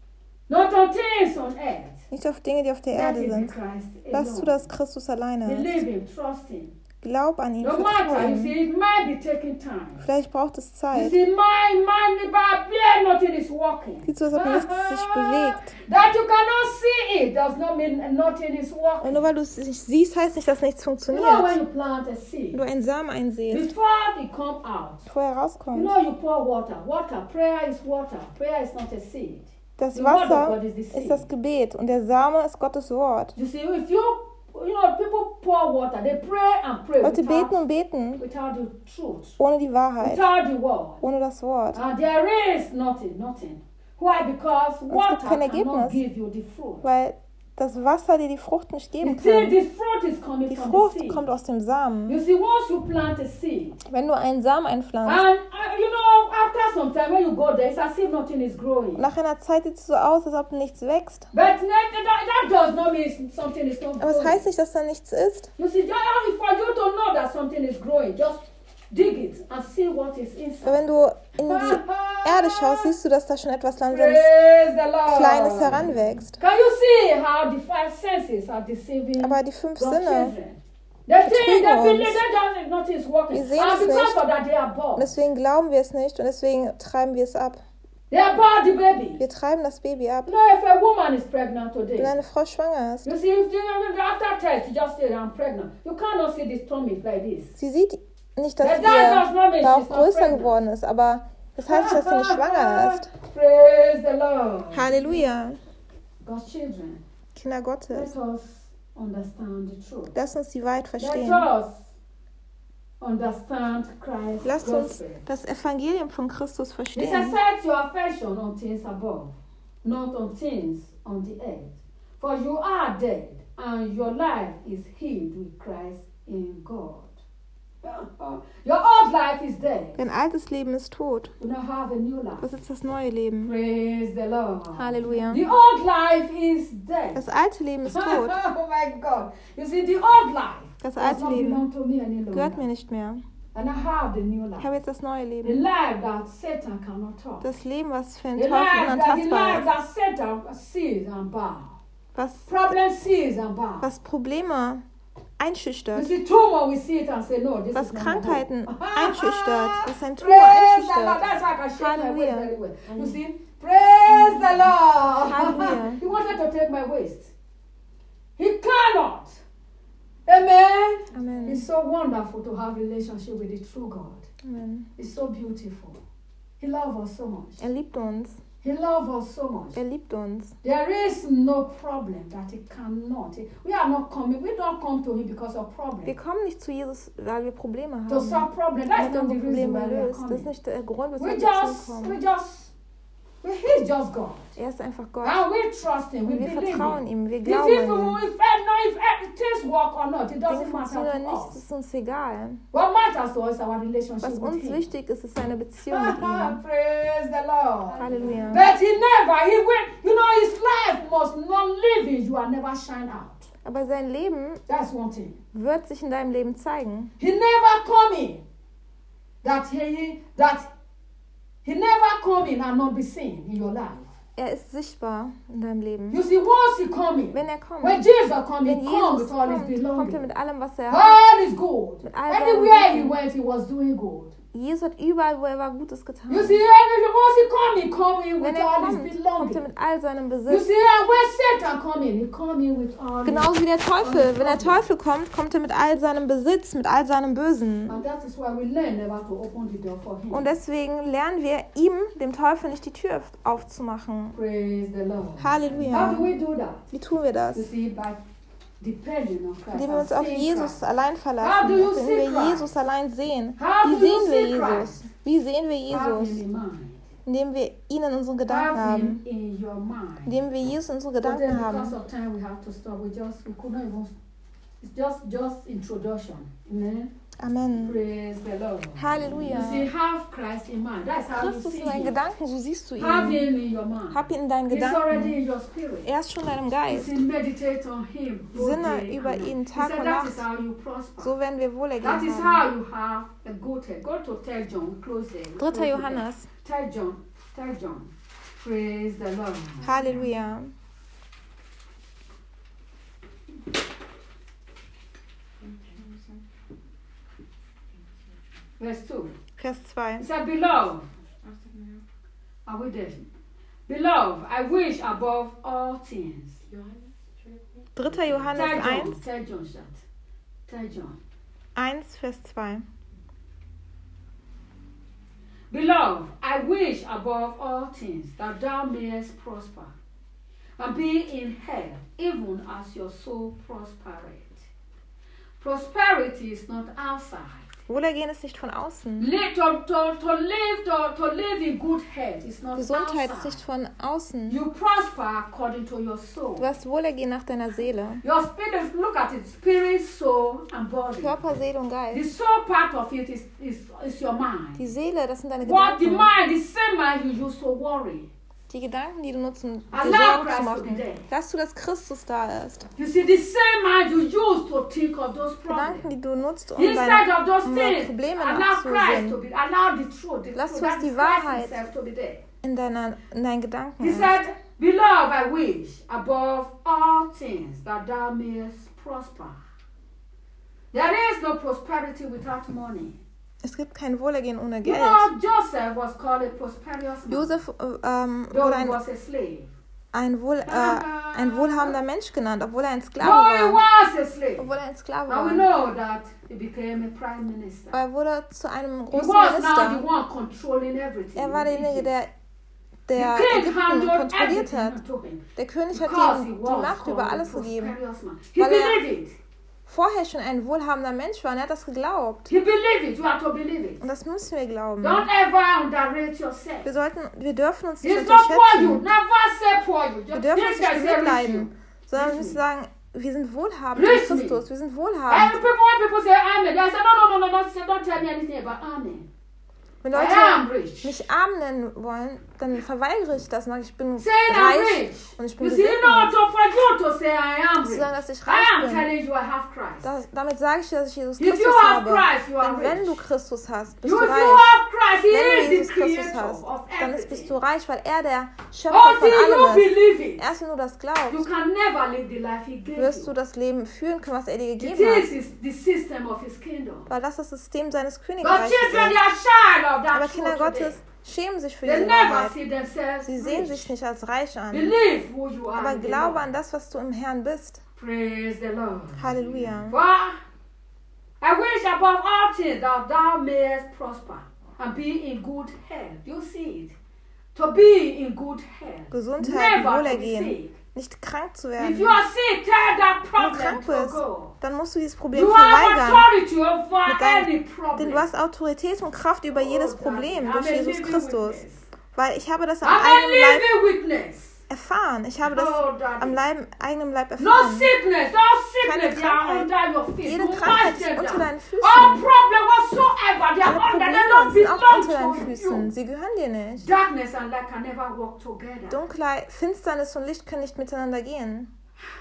Not on things on earth. Nicht auf Dinge, die auf der Let Erde it be sind. Christ Lass zu, alone. dass Christus alleine Believe ist. him, trust him. Glaub an ihn, No vertraue matter, you ihm. see, it might be taking time. Vielleicht braucht es You Zeit. see, my bare nothing is working. Sieht so aus, als ob nichts sich bewegt. That you cannot see it does not mean nothing is Und working. nur weil du es nicht siehst, heißt nicht, dass nichts You know funktioniert. when you plant a Wenn seed, du einen Samen einsäst, before it come out, bevor er you rauskommt. know you pour water. Water, prayer is water. Prayer is not a seed. Das The word of Wasser God is the ist seed. das Gebet und der Same ist Gottes Wort. You see, if you know, people pour water, they pray and pray Leute beten without, und beten without the truth, ohne die Wahrheit, without the word. ohne das Wort. And there is nothing. Why? Because gibt water kein cannot Ergebnis. give you the fruit. Weil das Wasser dir die Frucht nicht geben You see, kann. the fruit is coming Die from Frucht the seed. kommt aus dem Samen. You see, once you plant a seed, Wenn du einen Samen einpflanzt, and you know, after some time when you go there, it's as if nothing is growing. nach einer Zeit sieht es so aus, als ob nichts wächst. But that does not mean something is not Aber es growing. heißt nicht, dass da nichts ist. You see, for you to know that something is growing, just dig it and see what is Aber inside. wenn du in die Erde schaust, siehst du, dass da schon etwas langsames, Praise the Lord. Kleines heranwächst. Can you see how the five senses are deceiving Aber die 5 God's Sinne, children? They think they betrügen believe uns. they just nothing is working. Wir sehen And es because nicht. of that, they are und bored. deswegen glauben wir es nicht und deswegen treiben wir es ab. They are bored, the baby. Wir treiben das Baby ab. You know, if a woman is pregnant Wenn today, eine Frau schwanger ist, you see, if after test, you just say, I'm pregnant. You cannot see the stomach like this. sie sieht nicht, dass But that does not ihr mean Bauch she's not größer pregnant. geworden ist, aber das heißt nicht, dass sie nicht schwanger ist. Praise the Lord. Halleluja. God's children, Kinder let Gottes, us understand the truth. lasst uns die Wahrheit Let verstehen. us understand Christ's Lasst uns gospel. das Evangelium von Christus It verstehen. says, set your affection on things above, not on things on the earth. For you are dead, and your life is hid with Christ in God. Your old life is dead. Dein altes Leben ist tot. You now have a new life. Was ist das neue Leben? Praise the Lord. Halleluja. The old life is dead. Das alte Leben ist tot. Oh my God. You see, the old life Das does alte not belong Leben to me any gehört mir longer. nicht mehr. And I have the new Ich life. habe jetzt das neue The Leben. life that Satan cannot touch. Das Leben, was für den The Teufel life unantastbar ist. that Satan sees and bow. Was, Problem sees and bow. was Probleme You einschüchtert. see, tumor, we see it and say, no, this Was is not Krankheiten my home. einschüchtert. Was ein Tumor Praise the Lord. einschüchtert. That's why I can shake my waist Hallelujah. very well. You see, praise the Lord. Hallelujah. He wanted to take my waist. He cannot. Amen. Amen. It's so wonderful to have a relationship with the true God. Amen. It's so beautiful. He loves us so much. Er liebt uns. He loves us so much. Er liebt uns. There is no problem that he cannot. We are not coming. We don't come to him because of Wir problems. kommen nicht zu Jesus, weil wir Probleme To haben. solve problems. That's Wenn er not the unsere reason Probleme why we are löst. Das ist coming. nicht der Grund, We weshalb just, wir kommen. he's just God. Er ist einfach Gott. And we trust him. We Und wir believe vertrauen him. ihm. Wir If glauben an ihn. things work or not, it Dinge doesn't matter funktionieren to nicht, es us. ist uns egal. What matters to us is our relationship Was with uns him. wichtig ist, ist seine Beziehung mit ihm. Praise the Lord. Halleluja. But he will, you know, his life must not live in you and never shine out. Aber sein Leben That's one thing. wird sich in deinem Leben zeigen. He never come in that he never come in and not be seen in your life. Er ist sichtbar in deinem Leben. You see, once he come in, Wenn er kommt, when Jesus come, wenn he come Jesus with all his kommt, kommt er belongings. mit allem, was er hat. All is good. Mit all seinen Anywhere he Sachen. went, he was doing good. Jesus hat überall, wo er war, Gutes getan. You see, once he come in Wenn with er all his kommt, kommt er belongings. mit all seinem You Besitz. see, and when Satan come in, he come in with all his. Genauso wie der Teufel. Wenn der Teufel kommt, kommt er mit all seinem Besitz, mit all seinem Bösen. And that is why we learn never to open the door for him. Und deswegen lernen wir, ihm, dem Teufel, nicht die Tür aufzumachen. Praise the Lord. How Halleluja. do we do that? Wie tun wir das? You see, by depending on Christ. Indem wir uns and auf seeing Jesus Christ. allein How verlassen, do you indem see wir Christ? Jesus allein sehen. How Wie do you sehen wir see Jesus? Christ? Wie sehen wir Have Jesus? him in mind. Indem wir ihn in unseren Gedanken Have him haben. in your mind. Indem wir Jesus in unseren But then Gedanken because haben. of time we have to stop. We could not even. It's just introduction. Amen. Amen. Praise the Lord. Halleluja. You see, have Christ in mind. That's how you Christus see in deinen him. Gedanken, so siehst du Have ihn. him in your mind. Hab ihn in deinen He's already Gedanken. in your spirit. Er ist schon in deinem You Geist. see, meditate on him. both Sinne day über and ihn night. He Tag said und that Nacht. is how you prosper. So werden wir Wohlergehen That is haben. how you have a good head. Go to tell John, close there. 3. Johannes. Tell John. Praise the Lord. Halleluja. Verse 2. Vers 2. It said, Beloved, are we there? Beloved, I wish above all things. 3. Johannes Tell John, shut. Tell John. 1, Vers 2. Beloved, I wish above all things that thou mayest prosper and be in health, even as your soul prospereth. Prosperity is not outside. Wohlergehen ist nicht von außen. To live in good health is not Gesundheit ist outside. nicht von außen. You prosper according to your soul. Du hast Wohlergehen nach deiner Seele. Your spirit, look at it, spirit, soul, and body. Körper, Seele und The Geist. soul part of it is your mind. Die Seele, das sind deine What the Gedanken. mind, the same mind you use to worry. Die Gedanken, die du nutzt, um dir Allow Sorgen Christ zu to be machen. there. Lass du, dass Christus da ist. You see, the same mind you use to think of those Gedanken, problems. die du nutzt, um Instead deine of those um things, Probleme allow Christ to nachzusehen, be, allow the truth, the Lass truth, du, dass that die is Wahrheit Christ himself to be there. in deinen Gedanken He ist. said, Beloved, I wish above all things that thou mayest prosper. There is no prosperity without money. Es gibt kein Wohlergehen ohne You Geld. know, Joseph was called a prosperous man, Josef though wurde he was a slave. ein wohlhabender Mensch genannt, obwohl er ein Sklave Though he war. was a slave. Obwohl er ein Sklave And we war. know that he became a prime minister. Er wurde zu einem He großen was now the Minister. one controlling everything. Er war in derjenige, Egypt. der The king Ägypten handled kontrolliert hat. everything to him. Der König hat Because he ihm die was Macht called über a alles gegeben. prosperous man. He Weil er- believed it. Vorher schon ein wohlhabender Mensch war und er hat das geglaubt. He believed it. You have to believe it. Und das müssen wir glauben. Don't ever underrate yourself. Wir dürfen uns nicht He's not poor you. unterschätzen. Never say poor you. Wir dürfen uns This nicht guy say rich you. bemitleiden, sondern wir müssen sagen, wir sind wohlhabend Rich in me. Christus. Wir sind And wohlhabend. when people say amen, they say, no, don't tell me anything about amen. Wenn I Leute am rich. mich arm nennen wollen, dann verweigere ich das und sage, ich bin Saying I'm reich rich. und ich bin You see, no, gesegnet. for you to say I am Zu rich. sagen, dass ich I reich am bin. telling you I have Christ. Damit sage ich dir, dass ich Jesus If you Christus have habe. Christ, you are Denn wenn du rich. Christus hast, bist You, du if you reich. have Christ, He Wenn du is the Jesus Christus creator hast, of dann bist du everything. reich, weil er der Schöpfer von Until you allem ist. believe it, Erst wenn du das you glaubst, can never live the life He gave wirst du you. das Leben führen können, was er dir It gegeben hat. is the system of His kingdom. Weil das das System seines But Königreichs children, they ist. are shy of Aber that Kinder truth today. Gottes schämen sich für They diese never Wahrheit. see themselves Sie sehen rich. sich nicht als reich an. Believe who you are. Aber in the glaube Lord. an das, was du im Herrn bist. Praise the Lord. Halleluja. For I wish above all things that thou mayest prosper and be in good health. You see it. To be in good health. Gesundheit, Never to be Wohlergehen. sick. Nicht krank zu If werden. you are sick, tell that Wenn du problem krank to bist, go. dann musst du dieses Problem You have verweigern. authority over Mit deinem- any Denn problem. du hast Autorität und Kraft über jedes Problem I'm durch a Jesus living Christus. witness. Weil ich habe das am I'm a eigenen Leib living witness. erfahren. Ich habe das Oh, Daddy. am eigenen Leib No erfahren. sickness, no sickness, they are Krankheit. under your feet. Jede You Krankheit must ist them unter down. deinen Füßen. All problem whatsoever, they are Alle under, they Probleme don't sind auch belong unter deinen to Füßen. you. Sie gehören dir nicht. Darkness and light can never walk together. Dunkelheit, Finsternis und Licht können nicht miteinander gehen.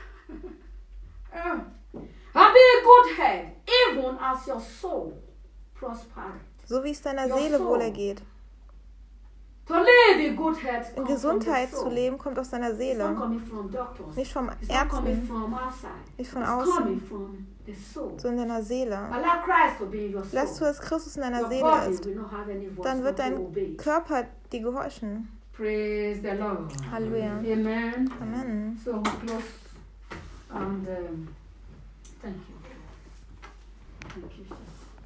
And be in good health, even as your soul prospereth. So wie es deiner Your Seele soul. wohlergeht. To live in good health In comes from the Gesundheit soul. zu leben kommt aus deiner It's not Seele. coming from doctors. Nicht vom It's not coming Ärzten, from outside. nicht von It's außen, coming from the soul. so in deiner Seele. Allow Christ to be in your Lass du, soul. dass Christus in deiner Your Seele body ist. will not have any voice, Dann wird not to dein obey. Körper dir gehorchen. Praise the Lord. Halleluja. Amen. Amen. So we close and thank you. Thank you, Jesus.